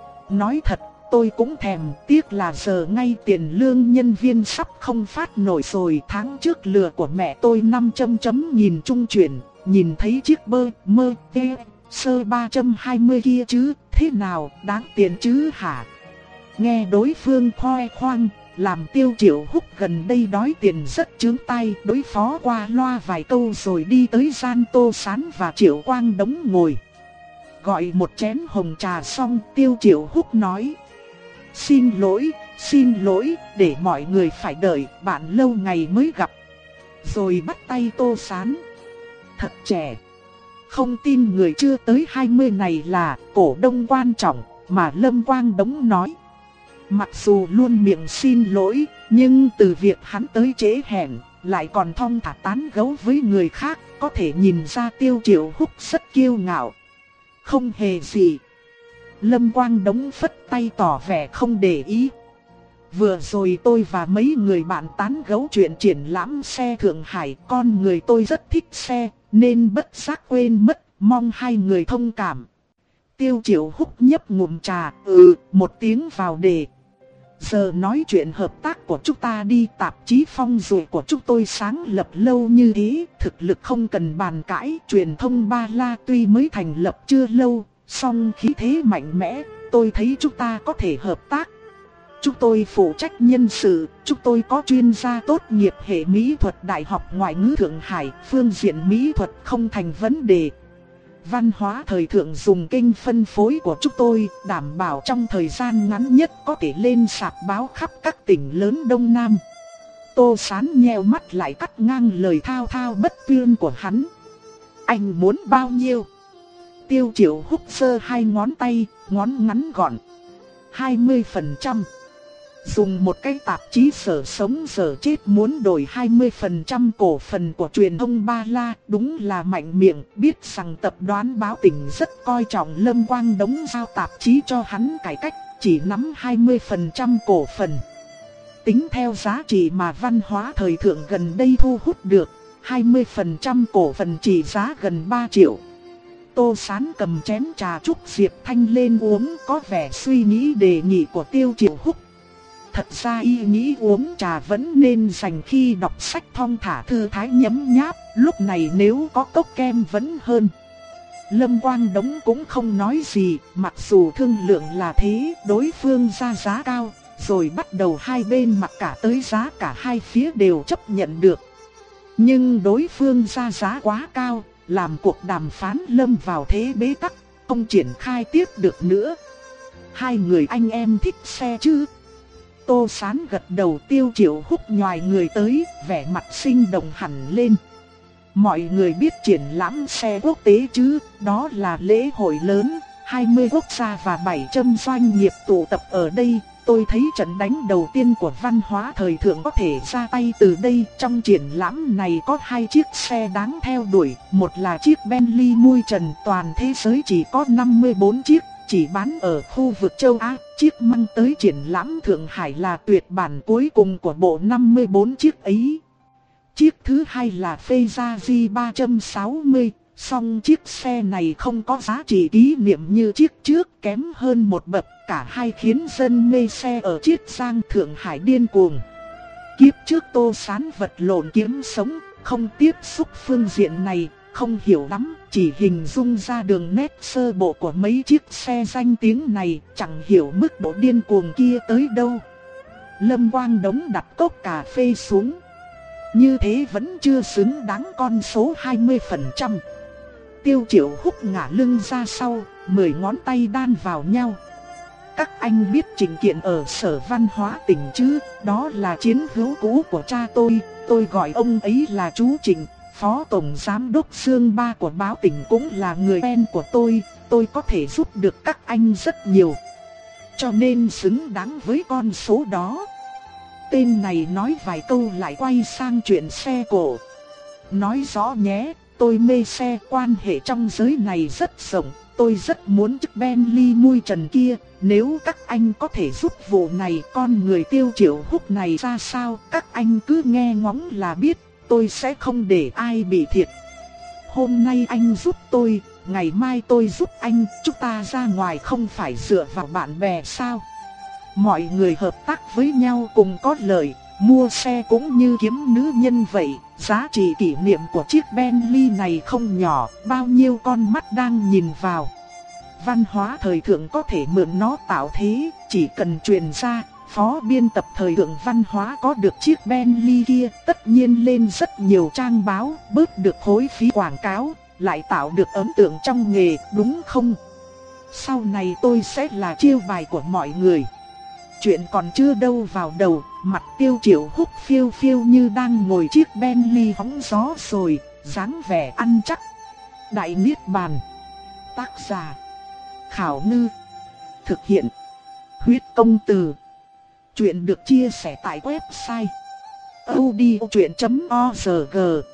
Nói thật, tôi cũng thèm, tiếc là giờ ngay tiền lương nhân viên sắp không phát nổi rồi. Tháng trước lừa của mẹ tôi năm chấm chấm nhìn trung chuyển, nhìn thấy chiếc bơ mơ tê sơ ba trăm hai mươi kia chứ, thế nào, đáng tiền chứ hả? Nghe đối phương khoe khoang, làm Tiêu Triệu Húc gần đây đói tiền rất chướng tay, đối phó qua loa vài câu rồi đi tới gian Tô Sán và Triệu Quang Đống ngồi. Gọi một chén hồng trà xong, Tiêu Triệu Húc nói: Xin lỗi, xin lỗi, để mọi người phải đợi, bạn lâu ngày mới gặp. Rồi bắt tay Tô Sán. Thật trẻ. Không tin người chưa tới hai mươi này là cổ đông quan trọng, mà Lâm Quang Đống nói. Mặc dù luôn miệng xin lỗi, nhưng từ việc hắn tới trễ hẹn, lại còn thong thả tán gẫu với người khác, có thể nhìn ra Tiêu Triệu Húc rất kiêu ngạo. Không hề gì. Lâm Quang Đống phất tay tỏ vẻ không để ý. Vừa rồi tôi và mấy người bạn tán gẫu chuyện triển lãm xe Thượng Hải, con người tôi rất thích xe, nên bất giác quên mất, mong hai người thông cảm. Tiêu Triệu Húc nhấp ngụm trà, ừ, một tiếng vào đề. Giờ nói chuyện hợp tác của chúng ta đi, tạp chí Phong Dụ của chúng tôi sáng lập lâu như thế, thực lực không cần bàn cãi. Truyền thông Ba La tuy mới thành lập chưa lâu, song khí thế mạnh mẽ, tôi thấy chúng ta có thể hợp tác. Chúng tôi phụ trách nhân sự, chúng tôi có chuyên gia tốt nghiệp hệ mỹ thuật Đại học Ngoại ngữ Thượng Hải, phương diện mỹ thuật không thành vấn đề. Văn hóa thời thượng dùng kênh phân phối của chúng tôi, đảm bảo trong thời gian ngắn nhất có thể lên sạp báo khắp các tỉnh lớn Đông Nam. Tô Sán nheo mắt lại cắt ngang lời thao thao bất tuyên của hắn. Anh muốn bao nhiêu? Tiêu Triệu Húc giơ hai ngón tay, ngón ngắn gọn. hai mươi phần trăm. Dùng một cái tạp chí Sở Sống Giờ Chết muốn đổi hai mươi phần trăm cổ phần của truyền thông Ba La, đúng là mạnh miệng, biết rằng tập đoàn Báo Tỉnh rất coi trọng Lâm Quang Đống giao tạp chí cho hắn cải cách, chỉ nắm hai mươi phần trăm cổ phần. Tính theo giá trị mà văn hóa thời thượng gần đây thu hút được, hai mươi phần trăm cổ phần trị giá gần ba triệu. Tô Sán cầm chén trà trúc Diệp Thanh lên uống, có vẻ suy nghĩ đề nghị của Tiêu Triệu Húc. Thật ra y nghĩ uống trà vẫn nên dành khi đọc sách thong thả thư thái nhấm nháp, lúc này nếu có cốc kem vẫn hơn. Lâm Quang Đống cũng không nói gì, mặc dù thương lượng là thế, đối phương ra giá cao, rồi bắt đầu hai bên mặc cả tới giá cả hai phía đều chấp nhận được. Nhưng đối phương ra giá quá cao, làm cuộc đàm phán lâm vào thế bế tắc, không triển khai tiếp được nữa. Hai người anh em thích xe chứ? Tô Sán gật đầu. Tiêu Triệu Húc nhoài người tới, vẻ mặt sinh động hẳn lên. Mọi người biết triển lãm xe quốc tế chứ, đó là lễ hội lớn, hai mươi quốc gia và bảy trăm doanh nghiệp tụ tập ở đây. Tôi thấy trận đánh đầu tiên của văn hóa thời thượng có thể ra tay từ đây. Trong triển lãm này có hai chiếc xe đáng theo đuổi, một là chiếc Bentley mui trần, toàn thế giới chỉ có năm mươi bốn chiếc, chỉ bán ở khu vực châu Á. Chiếc mang tới triển lãm Thượng Hải là tuyệt bản cuối cùng của bộ năm mươi bốn chiếc ấy. Chiếc thứ hai là Ferrari ba trăm sáu mươi, song chiếc xe này không có giá trị kỷ niệm như chiếc trước, kém hơn một bậc. Cả hai khiến dân mê xe ở Chiết Giang Thượng Hải điên cuồng. Kiếp trước Tô Sán vật lộn kiếm sống, không tiếp xúc phương diện này, không hiểu lắm, chỉ hình dung ra đường nét sơ bộ của mấy chiếc xe danh tiếng này, chẳng hiểu mức độ điên cuồng kia tới đâu. Lâm Quang Đống đặt cốc cà phê xuống. Như thế vẫn chưa xứng đáng con số hai mươi phần trăm. Tiêu Triệu Húc ngả lưng ra sau, mười ngón tay đan vào nhau. Các anh biết Trình Kiện ở Sở Văn hóa tỉnh chứ, đó là chiến hữu cũ của cha tôi, tôi gọi ông ấy là chú Trình. Phó Tổng Giám đốc Dương Ba của báo tỉnh cũng là người quen của tôi, tôi có thể giúp được các anh rất nhiều. Cho nên xứng đáng với con số đó. Tên này nói vài câu lại quay sang chuyện xe cổ. Nói rõ nhé, tôi mê xe, quan hệ trong giới này rất rộng, tôi rất muốn chiếc Bentley mui trần kia. Nếu các anh có thể giúp vụ này, con người Tiêu Triệu Húc này ra sao, các anh cứ nghe ngóng là biết, tôi sẽ không để ai bị thiệt. Hôm nay anh giúp tôi, ngày mai tôi giúp anh, chúng ta ra ngoài không phải dựa vào bạn bè sao? Mọi người hợp tác với nhau cùng có lợi, mua xe cũng như kiếm nữ nhân vậy. Giá trị kỷ niệm của chiếc Bentley này không nhỏ, bao nhiêu con mắt đang nhìn vào. Văn hóa thời thượng có thể mượn nó tạo thế, chỉ cần truyền ra. Phó biên tập thời thượng văn hóa có được chiếc Bentley kia, tất nhiên lên rất nhiều trang báo, bớt được khối phí quảng cáo, lại tạo được ấn tượng trong nghề, đúng không? Sau này tôi sẽ là chiêu bài của mọi người. Chuyện còn chưa đâu vào đầu, mặt Tiêu Triệu Húc phiêu phiêu như đang ngồi chiếc Bentley hóng gió rồi, dáng vẻ ăn chắc. Đại Niết Bàn. Tác giả: Khảo Ngư. Thực hiện: Huyết Công Từ. Chuyện được chia sẻ tại website audiochuyện chấm org.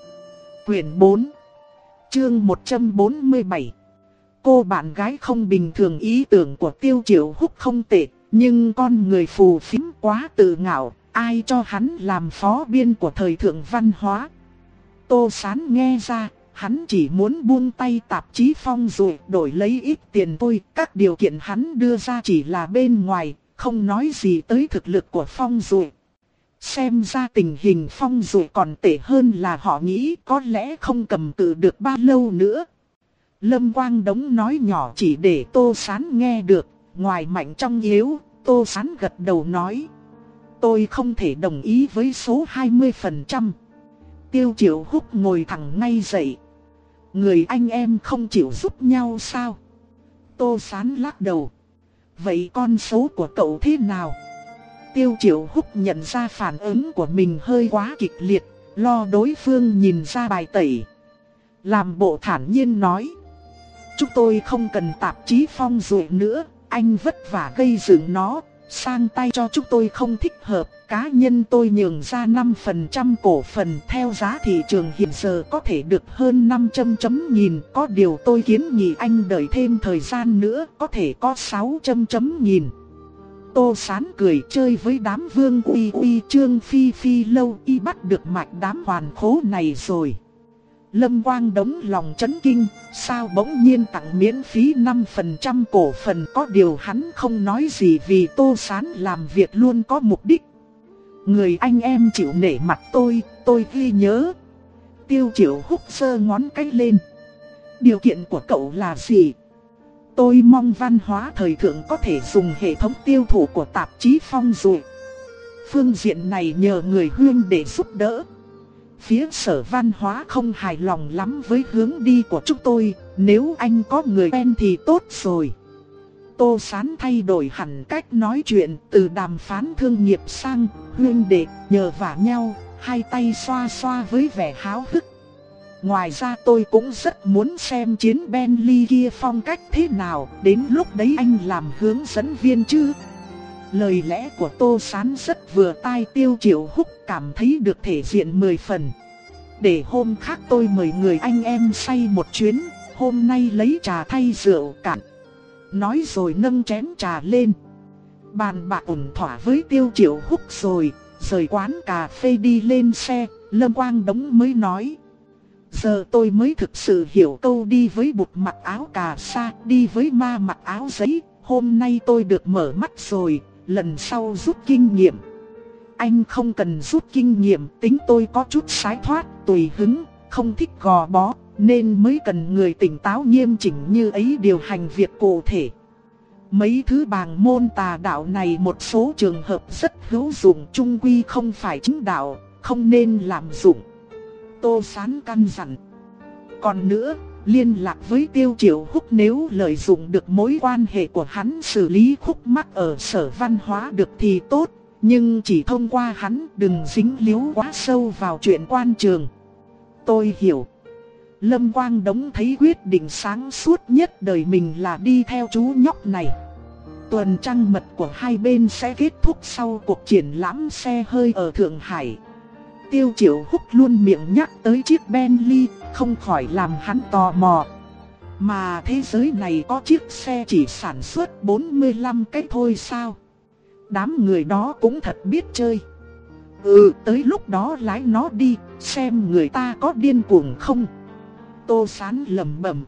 Quyển bốn, chương một trăm bốn mươi bảy. Cô bạn gái không bình thường. Ý tưởng của Tiêu Triệu Húc không tệ, nhưng con người phù phiếm quá tự ngạo, ai cho hắn làm phó biên của thời thượng văn hóa. Tô Sán nghe ra, hắn chỉ muốn buông tay tạp chí Phong Dụ đổi lấy ít tiền thôi. Các điều kiện hắn đưa ra chỉ là bên ngoài, không nói gì tới thực lực của Phong Dụ. Xem ra tình hình Phong Dụ còn tệ hơn là họ nghĩ, có lẽ không cầm cự được bao lâu nữa. Lâm Quang Đống nói nhỏ chỉ để Tô Sán nghe được, ngoài mạnh trong yếu. Tô Sán gật đầu nói: tôi không thể đồng ý với số hai mươi phần trăm. Tiêu Triệu Húc ngồi thẳng ngay dậy. Người anh em không chịu giúp nhau sao? Tô Sán lắc đầu. Vậy con số của cậu thế nào? Tiêu Triệu Húc nhận ra phản ứng của mình hơi quá kịch liệt, lo đối phương nhìn ra bài tẩy. Làm bộ thản nhiên nói: chúng tôi không cần tạp chí Phong Dụ nữa, anh vất vả gây dựng nó, sang tay cho chúng tôi không thích hợp. Cá nhân tôi nhường ra năm phần trăm cổ phần, theo giá thị trường hiện giờ có thể được hơn năm trăm chấm nghìn. Có điều tôi kiến nghị anh đợi thêm thời gian nữa, có thể có sáu trăm chấm nghìn. Tô Sán cười chơi với đám Vương Uy Uy Trương Phi Phi lâu y bắt được mạch đám hoàn khố này rồi. Lâm Quang Đống lòng chấn kinh, sao bỗng nhiên tặng miễn phí năm phần trăm cổ phần. Có điều hắn không nói gì vì Tô Sán làm việc luôn có mục đích. Người anh em chịu nể mặt tôi, tôi ghi nhớ. Tiêu Triệu Húc giơ ngón cái lên. Điều kiện của cậu là gì? Tôi mong văn hóa thời thượng có thể dùng hệ thống tiêu thụ của tạp chí Phong Dụ. Phương diện này nhờ người huynh để giúp đỡ. Phía sở văn hóa không hài lòng lắm với hướng đi của chúng tôi, nếu anh có người quen thì tốt rồi. Tô Sán thay đổi hẳn cách nói chuyện, từ đàm phán thương nghiệp sang huynh đệ nhờ vả nhau, hai tay xoa xoa với vẻ háo hức. Ngoài ra tôi cũng rất muốn xem chiến Bentley kia phong cách thế nào, đến lúc đấy anh làm hướng dẫn viên chứ. Lời lẽ của Tô Sán rất vừa tai, Tiêu Triệu Húc cảm thấy được thể diện mười phần. Để hôm khác tôi mời người anh em say một chuyến, hôm nay lấy trà thay rượu cạn. Nói rồi nâng chén trà lên. Bàn bạc ổn thỏa với Tiêu Triệu Húc rồi, rời quán cà phê đi lên xe, Lâm Quang Đống mới nói. Giờ tôi mới thực sự hiểu câu đi với bụt mặc áo cà sa, đi với ma mặc áo giấy. Hôm nay tôi được mở mắt rồi, lần sau rút kinh nghiệm. Anh không cần rút kinh nghiệm, tính tôi có chút sái thoát, tùy hứng, không thích gò bó, nên mới cần người tỉnh táo nghiêm chỉnh như ấy điều hành việc cụ thể. Mấy thứ bàng môn tà đạo này một số trường hợp rất hữu dụng, chung quy không phải chính đạo, không nên lạm dụng. Tô Sán căn dặn. Còn nữa, liên lạc với Tiêu Triệu Húc, nếu lợi dụng được mối quan hệ của hắn xử lý khúc mắc ở sở văn hóa được thì tốt, nhưng chỉ thông qua hắn, đừng dính líu quá sâu vào chuyện quan trường. Tôi hiểu. Lâm Quang Đống thấy quyết định sáng suốt nhất đời mình là đi theo chú nhóc này. Tuần trăng mật của hai bên sẽ kết thúc sau cuộc triển lãm xe hơi ở Thượng Hải. Tiêu Triệu Húc luôn miệng nhắc tới chiếc Bentley, không khỏi làm hắn tò mò. Mà thế giới này có chiếc xe chỉ sản xuất bốn mươi lăm cái thôi sao? Đám người đó cũng thật biết chơi. Ừ, tới lúc đó lái nó đi, xem người ta có điên cuồng không. Tô Sán lẩm bẩm.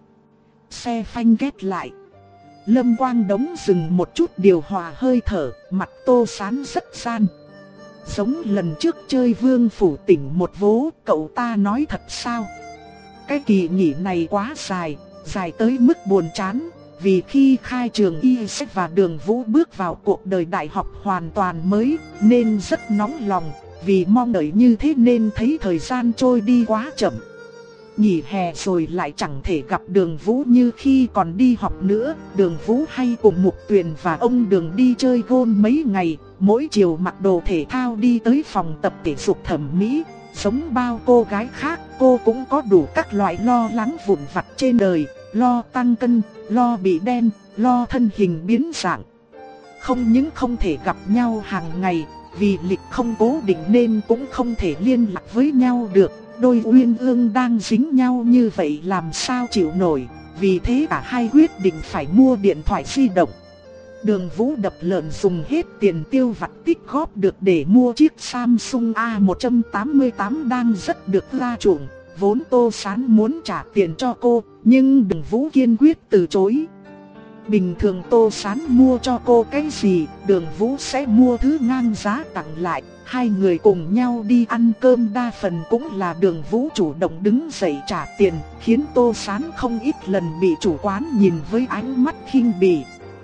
Xe phanh két lại. Lâm Quang Đống dừng một chút điều hòa hơi thở, mặt Tô Sán rất gian. Giống lần trước chơi Vương Phủ Tỉnh một vố, cậu ta nói thật sao? Cái kỳ nghỉ này quá dài, dài tới mức buồn chán. Vì khi khai trường y sách và Đường Vũ bước vào cuộc đời đại học hoàn toàn mới, nên rất nóng lòng. Vì mong đợi như thế nên thấy thời gian trôi đi quá chậm. Nghỉ hè rồi lại chẳng thể gặp Đường Vũ như khi còn đi học nữa. Đường Vũ hay cùng Mục Tuyền và ông Đường đi chơi gôn mấy ngày. Mỗi chiều mặc đồ thể thao đi tới phòng tập thể dục thẩm mỹ. Giống bao cô gái khác, cô cũng có đủ các loại lo lắng vụn vặt trên đời. Lo tăng cân, lo bị đen, lo thân hình biến dạng. Không những không thể gặp nhau hàng ngày, vì lịch không cố định nên cũng không thể liên lạc với nhau được. Đôi uyên ương đang dính nhau như vậy làm sao chịu nổi. Vì thế cả hai quyết định phải mua điện thoại di động. Đường Vũ đập lợn dùng hết tiền tiêu vặt tích góp được để mua chiếc Samsung A một tám tám đang rất được ưa chuộng. Vốn Tô Sán muốn trả tiền cho cô, nhưng Đường Vũ kiên quyết từ chối. Bình thường Tô Sán mua cho cô cái gì, Đường Vũ sẽ mua thứ ngang giá tặng lại. Hai người cùng nhau đi ăn cơm đa phần cũng là Đường Vũ chủ động đứng dậy trả tiền, khiến Tô Sán không ít lần bị chủ quán nhìn với ánh mắt khinh bỉ.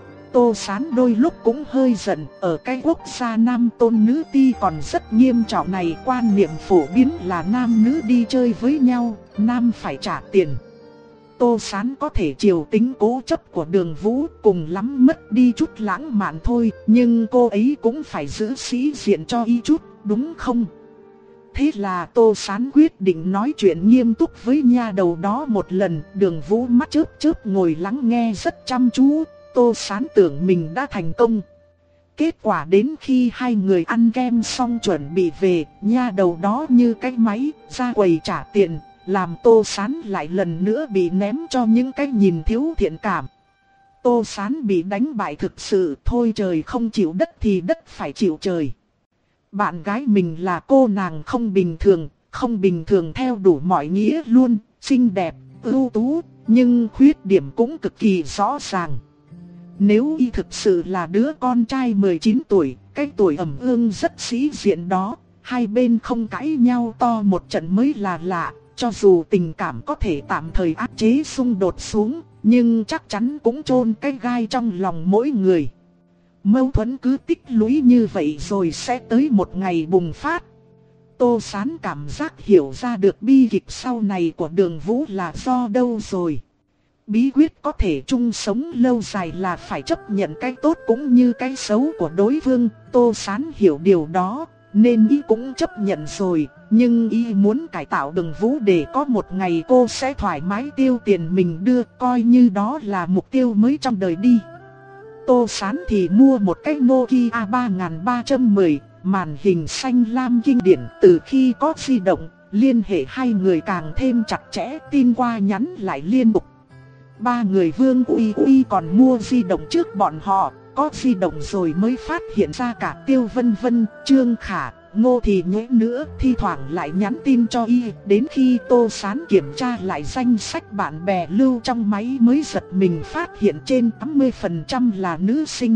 Tô Sán đôi lúc cũng hơi giận, ở cái quốc gia nam tôn nữ ti còn rất nghiêm trọng này, quan niệm phổ biến là nam nữ đi chơi với nhau, nam phải trả tiền. Tô Sán có thể chiều tính cố chấp của Đường Vũ, cùng lắm mất đi chút lãng mạn thôi, nhưng cô ấy cũng phải giữ sĩ diện cho y chút, đúng không? Thế là Tô Sán quyết định nói chuyện nghiêm túc với nha đầu đó một lần. Đường Vũ mắt chớp chớp ngồi lắng nghe rất chăm chú. Tô Sán tưởng mình đã thành công. Kết quả đến khi hai người ăn kem xong chuẩn bị về, nha đầu đó như cái máy ra quầy trả tiền, làm Tô Sán lại lần nữa bị ném cho những cái nhìn thiếu thiện cảm. Tô Sán bị đánh bại thực sự, thôi trời không chịu đất thì đất phải chịu trời. Bạn gái mình là cô nàng không bình thường, không bình thường theo đủ mọi nghĩa luôn, xinh đẹp, ưu tú, nhưng khuyết điểm cũng cực kỳ rõ ràng. Nếu y thực sự là đứa con trai mười chín tuổi, cái tuổi ẩm ương rất sĩ diện đó, hai bên không cãi nhau to một trận mới là lạ. cho dù tình cảm có thể tạm thời áp chế xung đột xuống, nhưng chắc chắn cũng chôn cái gai trong lòng mỗi người. Mâu thuẫn cứ tích lũy như vậy rồi sẽ tới một ngày bùng phát. Tô Sán cảm giác hiểu ra được bi kịch sau này của Đường Vũ là do đâu rồi. Bí quyết có thể chung sống lâu dài là phải chấp nhận cái tốt cũng như cái xấu của đối phương. Tô Sán hiểu điều đó, nên y cũng chấp nhận rồi. Nhưng y muốn cải tạo Đường Vũ để có một ngày cô sẽ thoải mái tiêu tiền mình đưa, coi như đó là mục tiêu mới trong đời đi. Tô Sán thì mua một cái Nokia ba ba một không, màn hình xanh lam kinh điển. Từ khi có di động, liên hệ hai người càng thêm chặt chẽ, tin qua nhắn lại liên tục. Ba người Vương Uy Uy còn mua di động trước bọn họ, có di động rồi mới phát hiện ra cả Tiêu Vân Vân, Trương Khả, Ngô Thì Nhế nữa, thi thoảng lại nhắn tin cho y. Đến khi Tô Sán kiểm tra lại danh sách bạn bè lưu trong máy mới giật mình phát hiện trên tám mươi phần trăm là nữ sinh.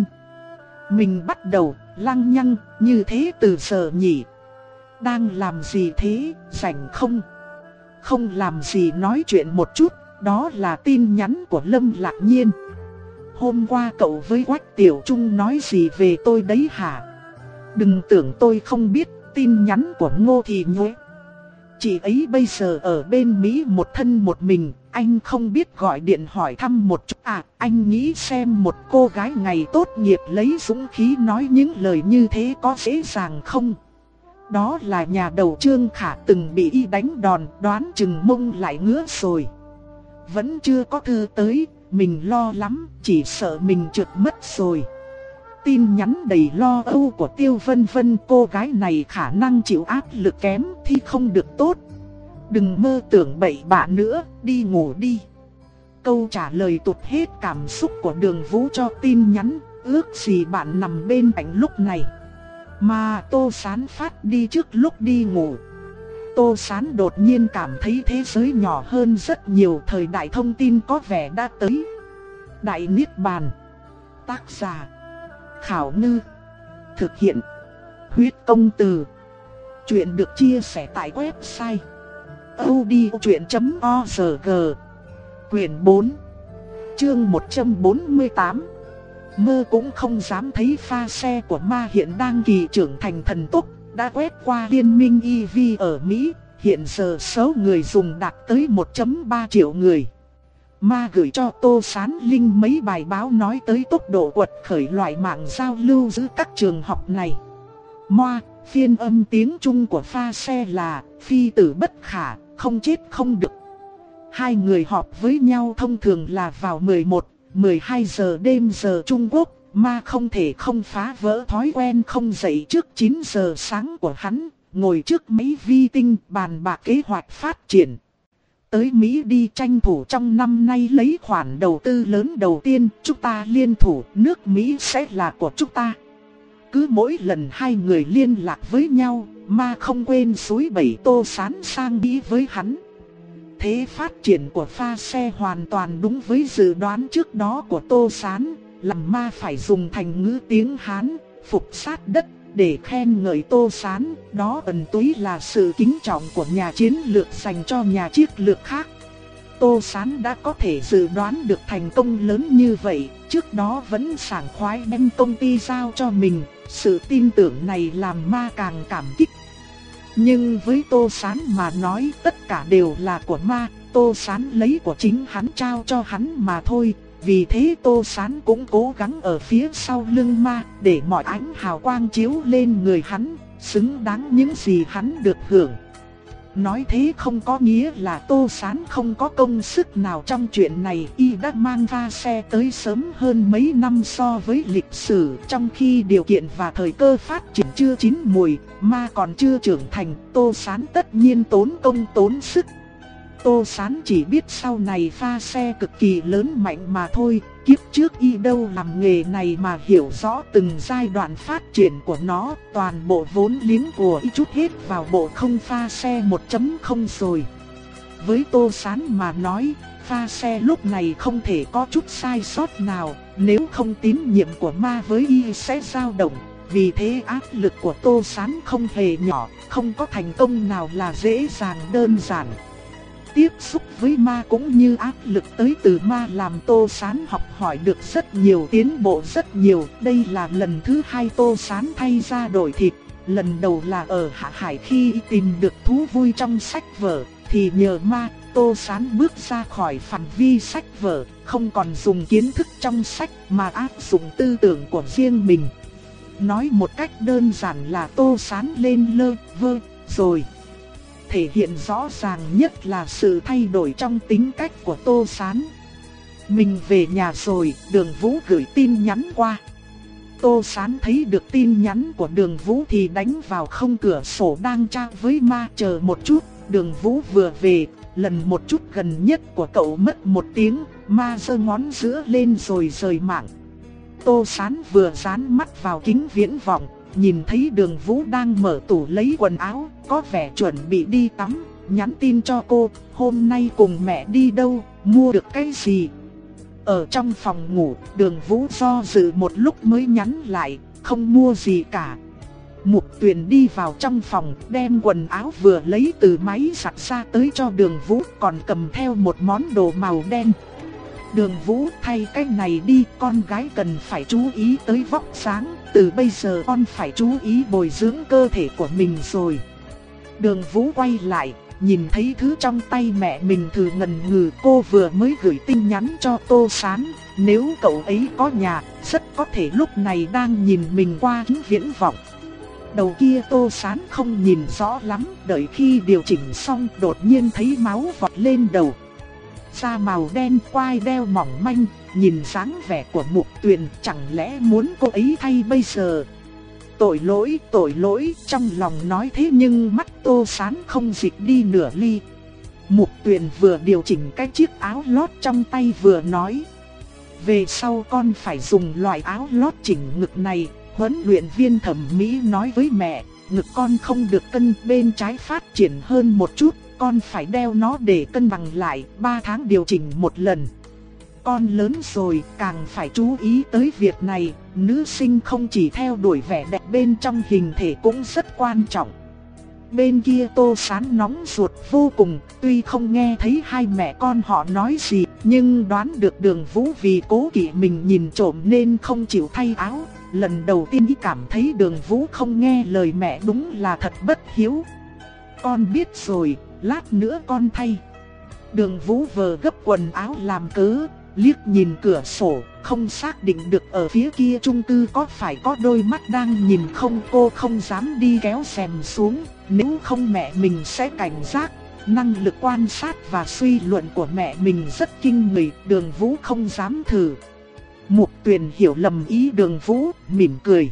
Mình bắt đầu lăng nhăng như thế từ giờ nhỉ. Đang làm gì thế, rảnh không? Không làm gì nói chuyện một chút. Đó là tin nhắn của Lâm Lạc Nhiên. Hôm qua cậu với Quách Tiểu Trung nói gì về tôi đấy hả? Đừng tưởng tôi không biết tin nhắn của Ngô Thì Nhế. Chị ấy bây giờ ở bên Mỹ một thân một mình, anh không biết gọi điện hỏi thăm một chút à? Anh nghĩ xem một cô gái ngày tốt nghiệp lấy dũng khí nói những lời như thế có dễ dàng không? Đó là nhà đầu Trương Khả từng bị y đánh đòn, đoán chừng mông lại ngứa rồi. Vẫn chưa có thư tới, mình lo lắm, chỉ sợ mình trượt mất rồi. Tin nhắn đầy lo âu của Tiêu Vân Vân, cô gái này khả năng chịu áp lực kém thì không được tốt. Đừng mơ tưởng bậy bạ nữa, đi ngủ đi. Câu trả lời tụt hết cảm xúc của Đường Vũ cho tin nhắn, ước gì bạn nằm bên cạnh lúc này. Mà Tô Sán phát đi trước lúc đi ngủ. Tô Sán đột nhiên cảm thấy thế giới nhỏ hơn rất nhiều, thời đại thông tin có vẻ đã tới. Đại Niết Bàn. Tác giả Khảo Ngư. Thực hiện Huyết Công Từ. Chuyện được chia sẻ tại website audiochuyện chấm org. Quyển bốn, chương một trăm bốn mươi tám. Mơ cũng không dám thấy pha xe của ma hiện đang kỳ trưởng thành thần tốc, đã quét qua liên minh e vê ở Mỹ, hiện giờ số người dùng đạt tới một phẩy ba triệu người. Ma gửi cho Tô Sán link mấy bài báo nói tới tốc độ quật khởi loại mạng giao lưu giữa các trường học này. Moa, phiên âm tiếng Trung của pha xe là phi tử bất khả, không chết không được. Hai người họp với nhau thông thường là vào mười một, mười hai giờ đêm giờ Trung Quốc. Ma không thể không phá vỡ thói quen không dậy trước chín giờ sáng của hắn, ngồi trước máy vi tinh bàn bạc kế hoạch phát triển. Tới Mỹ đi tranh thủ trong năm nay lấy khoản đầu tư lớn đầu tiên, chúng ta liên thủ, nước Mỹ sẽ là của chúng ta. Cứ mỗi lần hai người liên lạc với nhau, Ma không quên xúi bẩy Tô Sán sang Mỹ với hắn. Thế phát triển của pha xe hoàn toàn đúng với dự đoán trước đó của Tô Sán, làm Ma phải dùng thành ngữ tiếng Hán, phục sát đất, để khen ngợi Tô Sán. Đó ẩn túy là sự kính trọng của nhà chiến lược dành cho nhà chiến lược khác. Tô Sán đã có thể dự đoán được thành công lớn như vậy, trước đó vẫn sảng khoái đem công ty giao cho mình. Sự tin tưởng này làm Ma càng cảm kích. Nhưng với Tô Sán mà nói tất cả đều là của Ma, Tô Sán lấy của chính hắn trao cho hắn mà thôi. Vì thế Tô Sán cũng cố gắng ở phía sau lưng Ma, để mọi ánh hào quang chiếu lên người hắn, xứng đáng những gì hắn được hưởng. Nói thế không có nghĩa là Tô Sán không có công sức nào trong chuyện này. Y đã mang pha xe tới sớm hơn mấy năm so với lịch sử, trong khi điều kiện và thời cơ phát triển chưa chín mùi, Ma còn chưa trưởng thành. Tô Sán tất nhiên tốn công tốn sức. Tô Sán chỉ biết sau này pha xe cực kỳ lớn mạnh mà thôi. Kiếp trước y đâu làm nghề này mà hiểu rõ từng giai đoạn phát triển của nó. Toàn bộ vốn liếng của y chút hết vào bộ không pha xe một chấm không rồi. Với Tô Sán mà nói, pha xe lúc này không thể có chút sai sót nào. Nếu không tín nhiệm của Ma với y sẽ dao động. Vì thế áp lực của Tô Sán không hề nhỏ, không có thành công nào là dễ dàng đơn giản. tiếp xúc với ma cũng như áp lực tới từ ma làm Tô Sán học hỏi được rất nhiều, tiến bộ rất nhiều. Đây là lần thứ hai Tô Sán thay da đổi thịt. Lần đầu là ở Hạ Hải khi tìm được thú vui trong sách vở, thì nhờ ma, Tô Sán bước ra khỏi phạm vi sách vở, không còn dùng kiến thức trong sách mà áp dụng tư tưởng của riêng mình. Nói một cách đơn giản là Tô Sán lên lơ vơ rồi. Thể hiện rõ ràng nhất là sự thay đổi trong tính cách của Tô Sán. Mình về nhà rồi, Đường Vũ gửi tin nhắn qua. Tô Sán thấy được tin nhắn của Đường Vũ thì đánh vào không cửa sổ đang tra với ma. Chờ một chút, Đường Vũ vừa về, lần một chút gần nhất của cậu mất một tiếng, ma giơ ngón giữa lên rồi rời mạng. Tô Sán vừa dán mắt vào kính viễn vọng, nhìn thấy Đường Vũ đang mở tủ lấy quần áo, có vẻ chuẩn bị đi tắm, nhắn tin cho cô, hôm nay cùng mẹ đi đâu, mua được cái gì. Ở trong phòng ngủ, Đường Vũ do dự một lúc mới nhắn lại, không mua gì cả. Mục Tuyền đi vào trong phòng, đem quần áo vừa lấy từ máy giặt ra tới cho Đường Vũ, còn cầm theo một món đồ màu đen. Đường Vũ, thay cái này đi, con gái cần phải chú ý tới vóc dáng, từ bây giờ con phải chú ý bồi dưỡng cơ thể của mình rồi. Đường Vũ quay lại, nhìn thấy thứ trong tay mẹ mình thử ngần ngừ. Cô vừa mới gửi tin nhắn cho Tô Sán, nếu cậu ấy có nhà, rất có thể lúc này đang nhìn mình qua kính viễn vọng. Đầu kia Tô Sán không nhìn rõ lắm, đợi khi điều chỉnh xong đột nhiên thấy máu vọt lên đầu. Da màu đen, quai đeo mỏng manh, nhìn dáng vẻ của Mục Tuyền, chẳng lẽ muốn cô ấy thay bây giờ? Tội lỗi, tội lỗi, trong lòng nói thế nhưng mắt Tô Sán không dịch đi nửa ly. Mục Tuyền vừa điều chỉnh cái chiếc áo lót trong tay vừa nói: về sau con phải dùng loại áo lót chỉnh ngực này. Huấn luyện viên thẩm mỹ nói với mẹ, ngực con không được cân bên trái phát triển hơn một chút, con phải đeo nó để cân bằng lại, ba tháng điều chỉnh một lần. Con lớn rồi, càng phải chú ý tới việc này, nữ sinh không chỉ theo đuổi vẻ đẹp bên trong hình thể cũng rất quan trọng. Bên kia Tô Sán nóng ruột vô cùng, tuy không nghe thấy hai mẹ con họ nói gì, nhưng đoán được Đường Vũ vì cố kỵ mình nhìn trộm nên không chịu thay áo. Lần đầu tiên ý cảm thấy Đường Vũ không nghe lời mẹ đúng là thật bất hiếu. Con biết rồi, lát nữa con thay. Đường Vũ vờ gấp quần áo làm cớ, liếc nhìn cửa sổ, không xác định được ở phía kia chung cư có phải có đôi mắt đang nhìn không. Cô không dám đi kéo rèm xuống, nếu không mẹ mình sẽ cảnh giác. Năng lực quan sát và suy luận của mẹ mình rất kinh người, Đường Vũ không dám thử. Mục Tuyền hiểu lầm ý Đường Vũ, mỉm cười.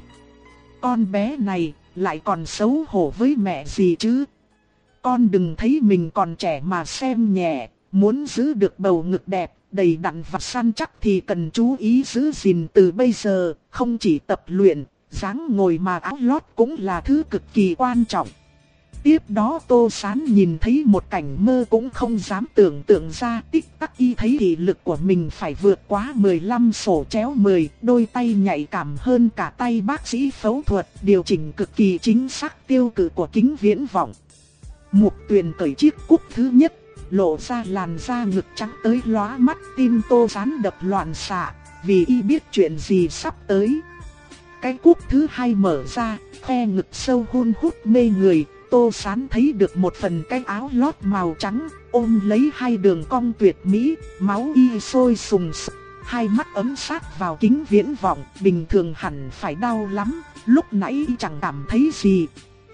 Con bé này lại còn xấu hổ với mẹ gì chứ? Con đừng thấy mình còn trẻ mà xem nhẹ, muốn giữ được bầu ngực đẹp, đầy đặn và săn chắc thì cần chú ý giữ gìn từ bây giờ, không chỉ tập luyện, dáng ngồi mà áo lót cũng là thứ cực kỳ quan trọng. Tiếp đó Tô Sán nhìn thấy một cảnh mơ cũng không dám tưởng tượng ra, tích tắc y thấy thị lực của mình phải vượt quá mười lăm sổ chéo mười, đôi tay nhạy cảm hơn cả tay bác sĩ phẫu thuật, điều chỉnh cực kỳ chính xác tiêu cự của kính viễn vọng. Mục Tuyền cởi chiếc cúc thứ nhất, lộ ra làn da ngực trắng tới lóa mắt, tim Tô Sán đập loạn xạ, vì y biết chuyện gì sắp tới. Cái cúc thứ hai mở ra, khe ngực sâu hun hút mê người. Tô Sán thấy được một phần cái áo lót màu trắng, ôm lấy hai đường cong tuyệt mỹ, máu y sôi sùng sục, hai mắt ấm sát vào kính viễn vọng, bình thường hẳn phải đau lắm, lúc nãy chẳng cảm thấy gì.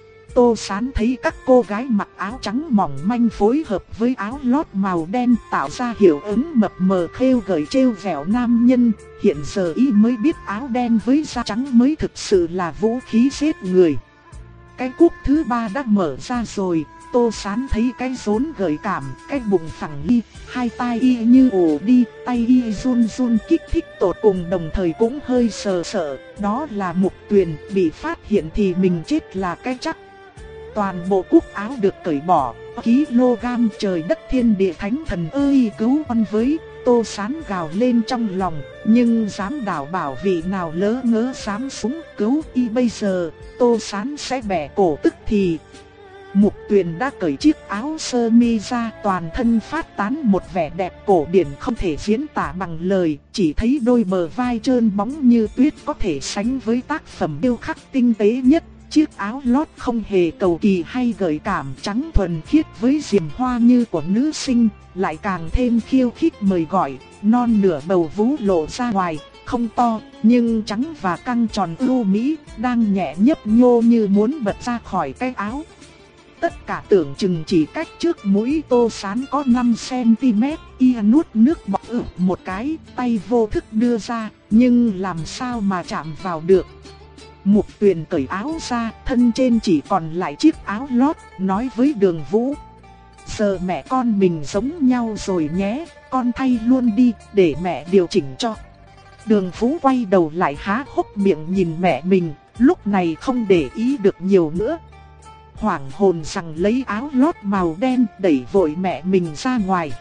Tô Sán thấy các cô gái mặc áo trắng mỏng manh phối hợp với áo lót màu đen tạo ra hiệu ứng mập mờ khêu gợi trêu vẻo nam nhân, hiện giờ y mới biết áo đen với da trắng mới thực sự là vũ khí giết người. Cái cúc thứ ba đã mở ra rồi, Tô Sán thấy cái rốn gợi cảm, cái bụng phẳng đi, hai tay y như ổ đi, tay y run run kích thích tột cùng, đồng thời cũng hơi sờ sợ, đó là Mục Tuyền, bị phát hiện thì mình chết là cái chắc. Toàn bộ cúc áo được cởi bỏ, kg trời đất thiên địa thánh thần ơi cứu con với. Tô Sán gào lên trong lòng, nhưng dám đảo bảo vị nào lỡ ngớ dám súng cứu y bây giờ, Tô Sán sẽ bẻ cổ tức thì. Mục Tuyền đã cởi chiếc áo sơ mi ra, toàn thân phát tán một vẻ đẹp cổ điển không thể diễn tả bằng lời, chỉ thấy đôi bờ vai trơn bóng như tuyết có thể sánh với tác phẩm điêu khắc tinh tế nhất. Chiếc áo lót không hề cầu kỳ hay gợi cảm, trắng thuần khiết với diềm hoa như của nữ sinh, lại càng thêm khiêu khích mời gọi, non nửa bầu vú lộ ra ngoài, không to, nhưng trắng và căng tròn ưu mỹ, đang nhẹ nhấp nhô như muốn bật ra khỏi cái áo. Tất cả tưởng chừng chỉ cách trước mũi Tô Sán có năm xăng-ti-mét, y nuốt nước bọt ực một cái, tay vô thức đưa ra, nhưng làm sao mà chạm vào được. Mục Tuyền cởi áo ra, thân trên chỉ còn lại chiếc áo lót, nói với Đường Vũ: giờ mẹ con mình giống nhau rồi nhé, con thay luôn đi, để mẹ điều chỉnh cho. Đường Vũ quay đầu lại há hốc miệng nhìn mẹ mình, lúc này không để ý được nhiều nữa. Hoảng hồn rằng lấy áo lót màu đen đẩy vội mẹ mình ra ngoài.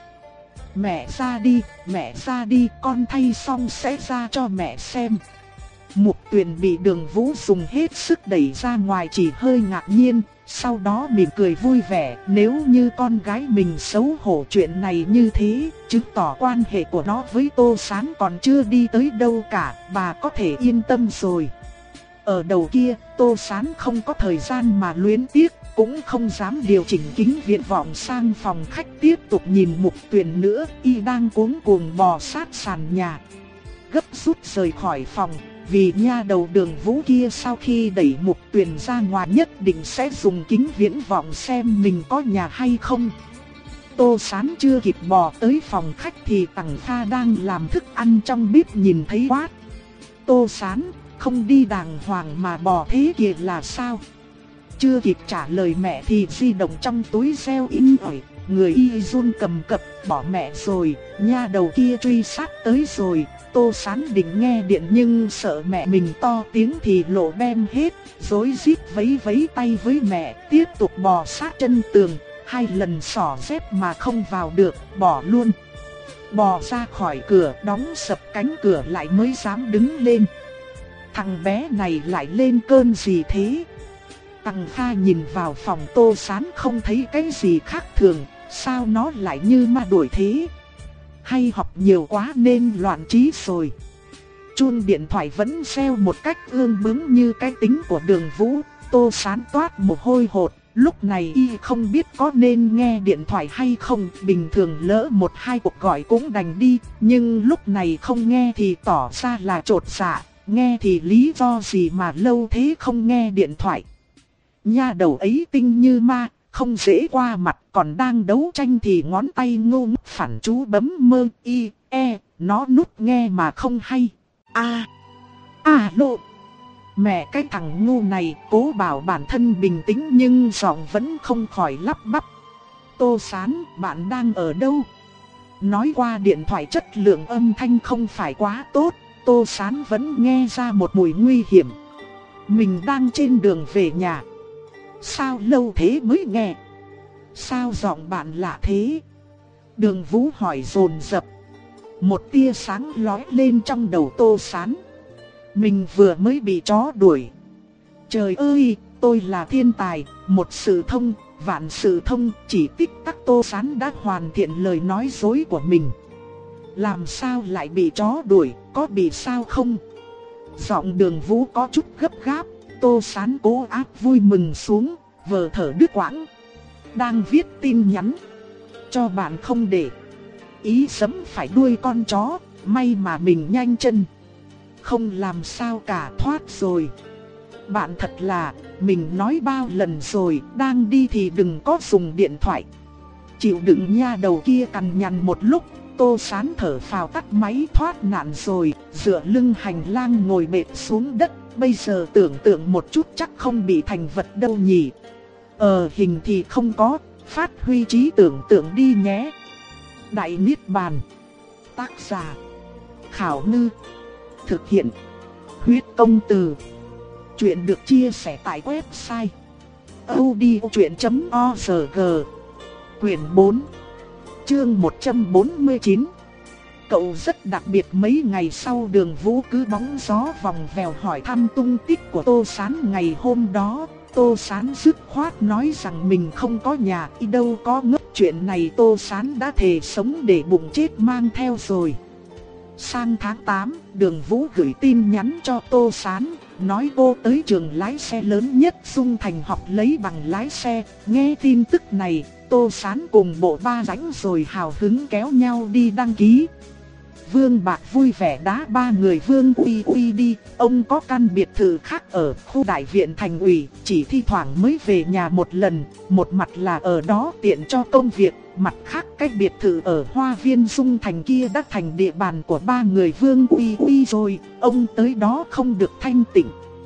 Mẹ ra đi, mẹ ra đi, con thay xong sẽ ra cho mẹ xem. Mục Tuyền bị Đường Vũ dùng hết sức đẩy ra ngoài chỉ hơi ngạc nhiên, sau đó mỉm cười vui vẻ. Nếu như con gái mình xấu hổ chuyện này như thế, chứng tỏ quan hệ của nó với Tô Sán còn chưa đi tới đâu cả, bà có thể yên tâm rồi. Ở đầu kia, Tô Sán không có thời gian mà luyến tiếc, cũng không dám điều chỉnh kính viễn vọng sang phòng khách tiếp tục nhìn Mục Tuyền nữa, y đang cuống cuồng bò sát sàn nhà. Gấp rút rời khỏi phòng, vì nha đầu Đường Vũ kia sau khi đẩy Mục Tuyền ra ngoài nhất định sẽ dùng kính viễn vọng xem mình có nhà hay không. Tô Sán chưa kịp bò tới phòng khách thì Tằng Kha đang làm thức ăn trong bếp nhìn thấy quát: Tô Sán, không đi đàng hoàng mà bò thế kia là sao? Chưa kịp trả lời mẹ thì di động trong túi reo inh ỏi, người y run cầm cập, bỏ mẹ rồi, nha đầu kia truy sát tới rồi. Tô Sán định nghe điện nhưng sợ mẹ mình to tiếng thì lộ bem hết, rối rít vấy vấy tay với mẹ, tiếp tục bò sát chân tường, hai lần xỏ dép mà không vào được, bỏ luôn. Bò ra khỏi cửa, đóng sập cánh cửa lại mới dám đứng lên. Thằng bé này lại lên cơn gì thế? Tằng Kha nhìn vào phòng Tô Sán không thấy cái gì khác thường, sao nó lại như ma đuổi thế? Hay học nhiều quá nên loạn trí rồi. Chuông điện thoại vẫn reo một cách ương bướng như cái tính của Đường Vũ. Tô Sán toát mồ hôi hột, lúc này y không biết có nên nghe điện thoại hay không. Bình thường lỡ một hai cuộc gọi cũng đành đi, nhưng lúc này không nghe thì tỏ ra là trột dạ. Nghe thì lý do gì mà lâu thế không nghe điện thoại? Nha đầu ấy tinh như ma, không dễ qua mặt, còn đang đấu tranh thì ngón tay ngu ngốc phản chú bấm mơ y, e, nó nút nghe mà không hay. A, a lộ. Mẹ cái thằng ngu này cố bảo bản thân bình tĩnh nhưng giọng vẫn không khỏi lắp bắp. Tô Sán, bạn đang ở đâu? Nói qua điện thoại chất lượng âm thanh không phải quá tốt, Tô Sán vẫn nghe ra một mùi nguy hiểm. Mình đang trên đường về nhà. Sao lâu thế mới nghe? Sao giọng bạn lạ thế? Đường Vũ hỏi dồn dập. Một tia sáng lóe lên trong đầu Tô Sán. Mình vừa mới bị chó đuổi. Trời ơi, tôi là thiên tài, một sự thông, vạn sự thông. Chỉ tích tắc Tô Sán đã hoàn thiện lời nói dối của mình. Làm sao lại bị chó đuổi, có bị sao không? Giọng Đường Vũ có chút gấp gáp. Tô Sán cố áp vui mừng xuống, vờ thở đứt quãng. Đang viết tin nhắn cho bạn không để ý sấm phải đuôi con chó, may mà mình nhanh chân. Không làm sao cả, thoát rồi. Bạn thật là, mình nói bao lần rồi, đang đi thì đừng có dùng điện thoại. Chịu đựng nha đầu kia cằn nhằn một lúc, Tô Sán thở phào tắt máy thoát nạn rồi, dựa lưng hành lang ngồi bệt xuống đất. Bây giờ tưởng tượng một chút chắc không bị thành vật đâu nhỉ. Ờ hình thì không có, phát huy trí tưởng tượng đi nhé. Đại Niết Bàn. Tác giả Khảo Ngư. Thực hiện Huyết Công Từ. Chuyện được chia sẻ tại website audiochuyện chấm org. Quyển bốn, chương một trăm bốn mươi chín. Cậu rất đặc biệt. Mấy ngày sau Đường Vũ cứ bóng gió vòng vèo hỏi thăm tung tích của Tô Sán ngày hôm đó. Tô Sán dứt khoát nói rằng mình không có nhà, y đâu có ngốc chuyện này. Tô Sán đã thề sống để bụng chết mang theo rồi. Sang tháng tám, Đường Vũ gửi tin nhắn cho Tô Sán, nói cô tới trường lái xe lớn nhất Dung Thành học lấy bằng lái xe. Nghe tin tức này, Tô Sán cùng bộ ba rãnh rồi hào hứng kéo nhau đi đăng ký. Vương Bạc vui vẻ đá ba người Vương Uy Uy đi. Ông có căn biệt thự khác ở khu đại viện thành ủy, chỉ thi thoảng mới về nhà một lần. Một mặt là ở đó tiện cho công việc, mặt khác cái biệt thự ở Hoa Viên Dung Thành kia đã thành địa bàn của ba người Vương Uy Uy rồi. Ông tới đó không được thanh tịnh.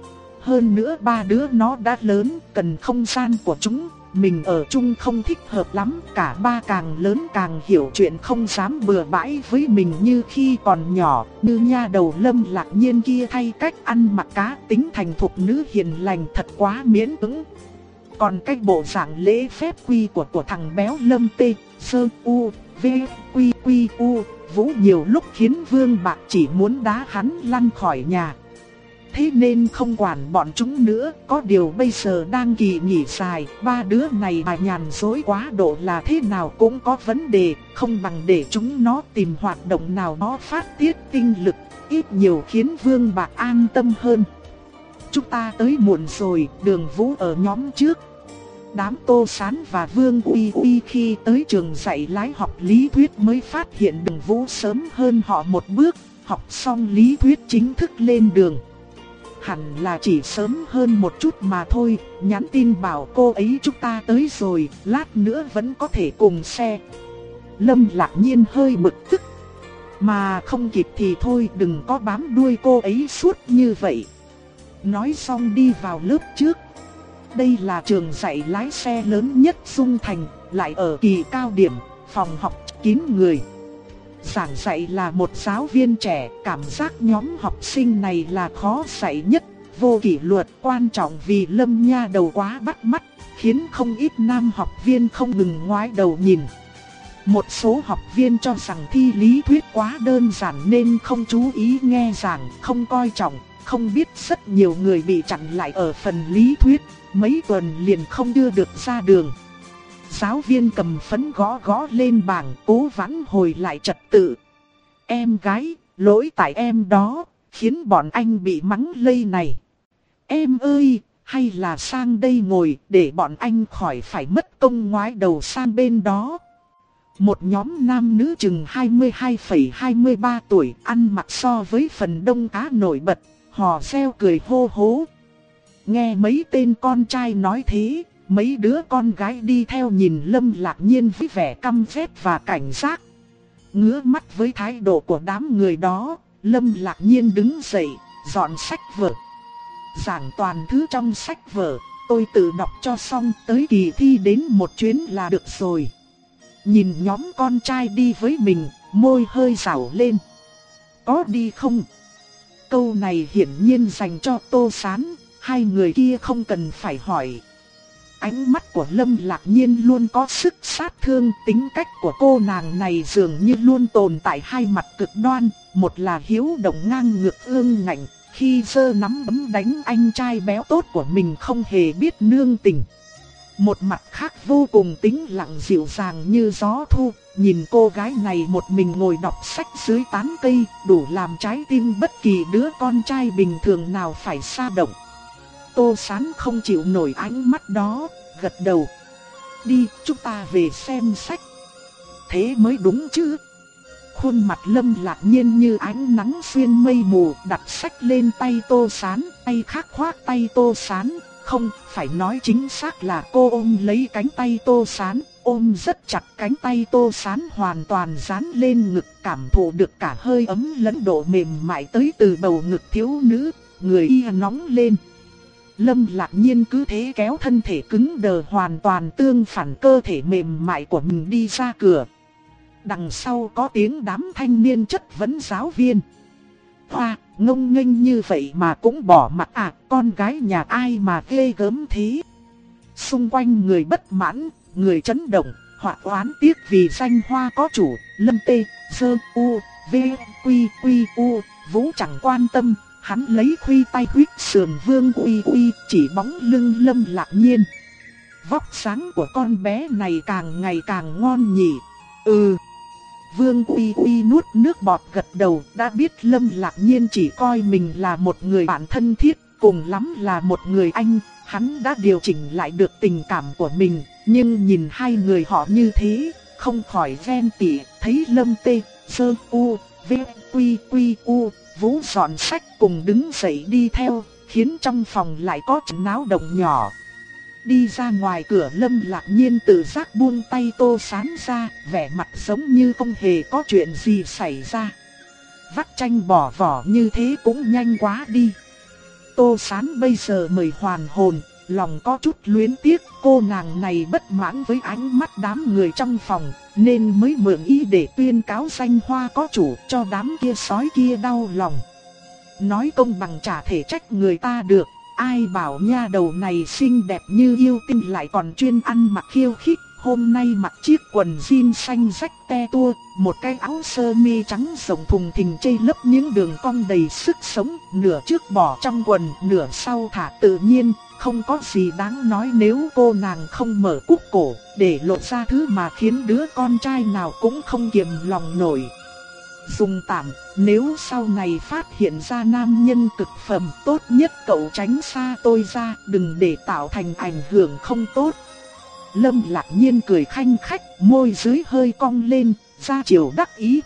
Hơn nữa ba đứa nó đã lớn, cần không gian của chúng. Mình ở chung không thích hợp lắm, cả ba càng lớn càng hiểu chuyện, không dám bừa bãi với mình như khi còn nhỏ. Như nha đầu Lâm Lạc Nhiên kia thay cách ăn mặc cá tính thành thục nữ hiền lành thật quá miễn cưỡng. Còn cái bộ dạng lễ phép quy của của thằng béo Lâm Tê, Sơ U, V, Quy Quy U, Vũ nhiều lúc khiến Vương Bạc chỉ muốn đá hắn lăn khỏi nhà. Thế nên không quản bọn chúng nữa, có điều bây giờ đang kỳ nghỉ dài, ba đứa này mà nhàn dối quá độ là thế nào cũng có vấn đề, không bằng để chúng nó tìm hoạt động nào đó phát tiết tinh lực, ít nhiều khiến Vương Bạc an tâm hơn. Chúng ta tới muộn rồi, Đường Vũ ở nhóm trước. Đám Tô Sán và Vương Uy Uy khi tới trường dạy lái học lý thuyết mới phát hiện Đường Vũ sớm hơn họ một bước, học xong lý thuyết chính thức lên đường. Hẳn là chỉ sớm hơn một chút mà thôi, nhắn tin bảo cô ấy chúng ta tới rồi, lát nữa vẫn có thể cùng xe. Lâm Lạc Nhiên hơi bực tức. Mà không kịp thì thôi, đừng có bám đuôi cô ấy suốt như vậy. Nói xong đi vào lớp trước. Đây là trường dạy lái xe lớn nhất Dung Thành, lại ở kỳ cao điểm, phòng học kín người. Giảng dạy là một giáo viên trẻ, cảm giác nhóm học sinh này là khó dạy nhất, vô kỷ luật, quan trọng vì Lâm nha đầu quá bắt mắt, khiến không ít nam học viên không ngừng ngoái đầu nhìn. Một số học viên cho rằng thi lý thuyết quá đơn giản nên không chú ý nghe giảng, không coi trọng, không biết rất nhiều người bị chặn lại ở phần lý thuyết, mấy tuần liền không đưa được ra đường. Giáo viên cầm phấn gõ gõ lên bảng, cố vãn hồi lại trật tự. Em gái, lỗi tại em đó, khiến bọn anh bị mắng lây này. Em ơi, hay là sang đây ngồi để bọn anh khỏi phải mất công ngoái đầu sang bên đó. Một nhóm nam nữ chừng hai mươi hai phẩy hai mươi ba tuổi, ăn mặc so với phần đông khá nổi bật, hò reo cười hô hố. Nghe mấy tên con trai nói thế, mấy đứa con gái đi theo nhìn Lâm Lạc Nhiên với vẻ căm ghét và cảnh giác. Ngứa mắt với thái độ của đám người đó, Lâm Lạc Nhiên đứng dậy, dọn sách vở. Giảng toàn thứ trong sách vở, tôi tự đọc cho xong, tới kỳ thi đến một chuyến là được rồi. Nhìn nhóm con trai đi với mình, môi hơi rảo lên. Có đi không? Câu này hiển nhiên dành cho Tô Sán, hai người kia không cần phải hỏi. Ánh mắt của Lâm Lạc Nhiên luôn có sức sát thương, tính cách của cô nàng này dường như luôn tồn tại hai mặt cực đoan, một là hiếu động ngang ngược ương ngạnh, khi giơ nắm đấm đánh anh trai béo tốt của mình không hề biết nương tình. Một mặt khác vô cùng tĩnh lặng dịu dàng như gió thu, nhìn cô gái này một mình ngồi đọc sách dưới tán cây, đủ làm trái tim bất kỳ đứa con trai bình thường nào phải sa động. Tô Sán không chịu nổi ánh mắt đó, gật đầu. Đi, chúng ta về xem sách. Thế mới đúng chứ. Khuôn mặt Lâm Lạc Nhiên như ánh nắng xuyên mây mù, đặt sách lên tay Tô Sán, tay khác khoác tay Tô Sán. Không, phải nói chính xác là cô ôm lấy cánh tay Tô Sán, ôm rất chặt cánh tay Tô Sán hoàn toàn dán lên ngực, cảm thụ được cả hơi ấm lẫn độ mềm mại tới từ bầu ngực thiếu nữ, người y nóng lên. Lâm Lạc Nhiên cứ thế kéo thân thể cứng đờ hoàn toàn tương phản cơ thể mềm mại của mình đi ra cửa. Đằng sau có tiếng đám thanh niên chất vấn giáo viên. Hoa, ngông nghênh như vậy mà cũng bỏ mặt à, con gái nhà ai mà ghê gớm thế. Xung quanh người bất mãn, người chấn động, hoặc oán tiếc vì danh hoa có chủ, Lâm Tê, Sơ U, V, Quy, Quy, U, Vũ chẳng quan tâm. Hắn lấy khuy tay huyết sườn Vương Uy Uy chỉ bóng lưng Lâm Lạc Nhiên. Vóc dáng của con bé này càng ngày càng ngon nhỉ. Ừ. Vương Uy Uy nuốt nước bọt gật đầu, đã biết Lâm Lạc Nhiên chỉ coi mình là một người bạn thân thiết, cùng lắm là một người anh. Hắn đã điều chỉnh lại được tình cảm của mình, nhưng nhìn hai người họ như thế, không khỏi ghen tị. Thấy Lâm Tê, Sơ U, V, Quy Quy U, Vũ dọn sách cùng đứng dậy đi theo, khiến trong phòng lại có trận náo động nhỏ. Đi ra ngoài cửa, Lâm Lạc Nhiên tự giác buông tay Tô Sán ra, vẻ mặt giống như không hề có chuyện gì xảy ra. Vắt chanh bỏ vỏ như thế cũng nhanh quá đi. Tô Sán bây giờ mới hoàn hồn, lòng có chút luyến tiếc, cô nàng này bất mãn với ánh mắt đám người trong phòng, nên mới mượn ý để tuyên cáo danh hoa có chủ cho đám kia sói kia đau lòng. Nói công bằng chả thể trách người ta được, ai bảo nha đầu này xinh đẹp như yêu tinh lại còn chuyên ăn mặc khiêu khích. Hôm nay mặc chiếc quần jean xanh rách te tua, một cái áo sơ mi trắng rộng thùng thình chê lấp những đường cong đầy sức sống, nửa trước bỏ trong quần, nửa sau thả tự nhiên, không có gì đáng nói nếu cô nàng không mở cúc cổ, để lộ ra thứ mà khiến đứa con trai nào cũng không kiềm lòng nổi. Dùng tạm, nếu sau này phát hiện ra nam nhân cực phẩm, tốt nhất cậu tránh xa tôi ra, đừng để tạo thành ảnh hưởng không tốt. Lâm Lạc Nhiên cười khanh khách, môi dưới hơi cong lên, ra chiều đắc ý.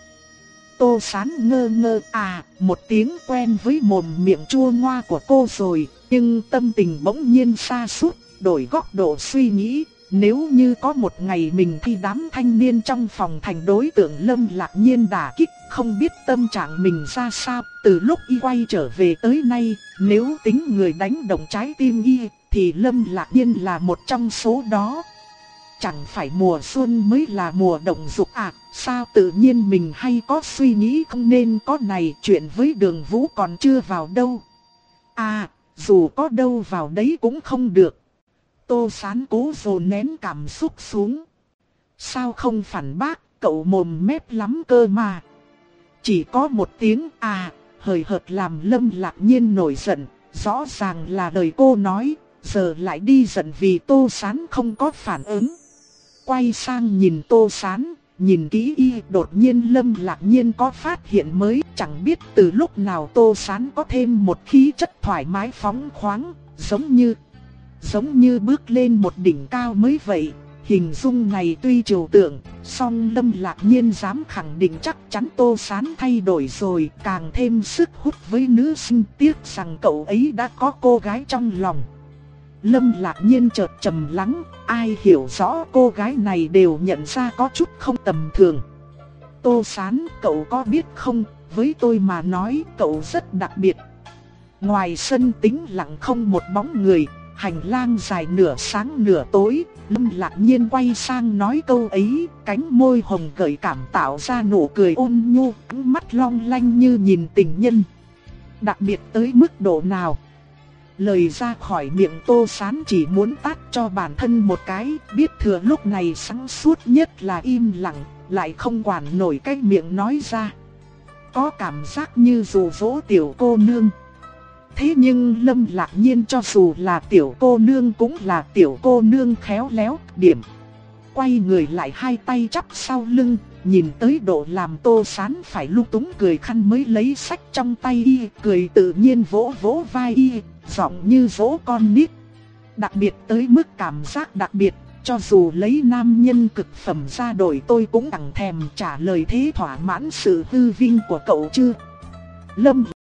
Tô Sán ngơ ngơ à, một tiếng quen với mồm miệng chua ngoa của cô rồi, nhưng tâm tình bỗng nhiên sa sút, đổi góc độ suy nghĩ. Nếu như có một ngày mình thi đám thanh niên trong phòng thành đối tượng Lâm Lạc Nhiên đả kích, không biết tâm trạng mình ra sao. Từ lúc y quay trở về tới nay, nếu tính người đánh động trái tim y, thì Lâm Lạc Nhiên là một trong số đó. Chẳng phải mùa xuân mới là mùa động dục à, sao tự nhiên mình hay có suy nghĩ không nên có này, chuyện với Đường Vũ còn chưa vào đâu. À, dù có đâu vào đấy cũng không được. Tô Sán cố dồn nén cảm xúc xuống. Sao không phản bác, cậu mồm mép lắm cơ mà. Chỉ có một tiếng à, hời hợt làm Lâm Lạc Nhiên nổi giận, rõ ràng là lời cô nói, giờ lại đi giận vì Tô Sán không có phản ứng. Quay sang nhìn Tô Sán, nhìn kỹ y, đột nhiên Lâm Lạc Nhiên có phát hiện mới, chẳng biết từ lúc nào Tô Sán có thêm một khí chất thoải mái phóng khoáng, giống như giống như bước lên một đỉnh cao mới vậy. Hình dung này tuy trừu tượng, song Lâm Lạc Nhiên dám khẳng định chắc chắn Tô Sán thay đổi rồi, càng thêm sức hút với nữ sinh, tiếc rằng cậu ấy đã có cô gái trong lòng. Lâm Lạc Nhiên chợt trầm lắng, ai hiểu rõ cô gái này đều nhận ra có chút không tầm thường. Tô Sán, cậu có biết không, với tôi mà nói cậu rất đặc biệt. Ngoài sân tĩnh lặng không một bóng người, hành lang dài nửa sáng nửa tối, Lâm Lạc Nhiên quay sang nói câu ấy, cánh môi hồng gợi cảm tạo ra nụ cười ôn nhu, ánh mắt long lanh như nhìn tình nhân. Đặc biệt tới mức độ nào? Lời ra khỏi miệng Tô Sán chỉ muốn tát cho bản thân một cái, biết thừa lúc này sáng suốt nhất là im lặng, lại không quản nổi cái miệng nói ra. Có cảm giác như dụ dỗ tiểu cô nương. Thế nhưng Lâm Lạc Nhiên cho dù là tiểu cô nương cũng là tiểu cô nương khéo léo điểm. Quay người lại hai tay chắp sau lưng, nhìn tới độ làm Tô Sán phải lung túng cười khăn mới lấy sách trong tay y, cười tự nhiên vỗ vỗ vai y, giọng như dỗ con nít. Đặc biệt tới mức cảm giác đặc biệt, cho dù lấy nam nhân cực phẩm ra đổi tôi cũng chẳng thèm trả lời, thế thỏa mãn sự hư vinh của cậu chưa? Lâm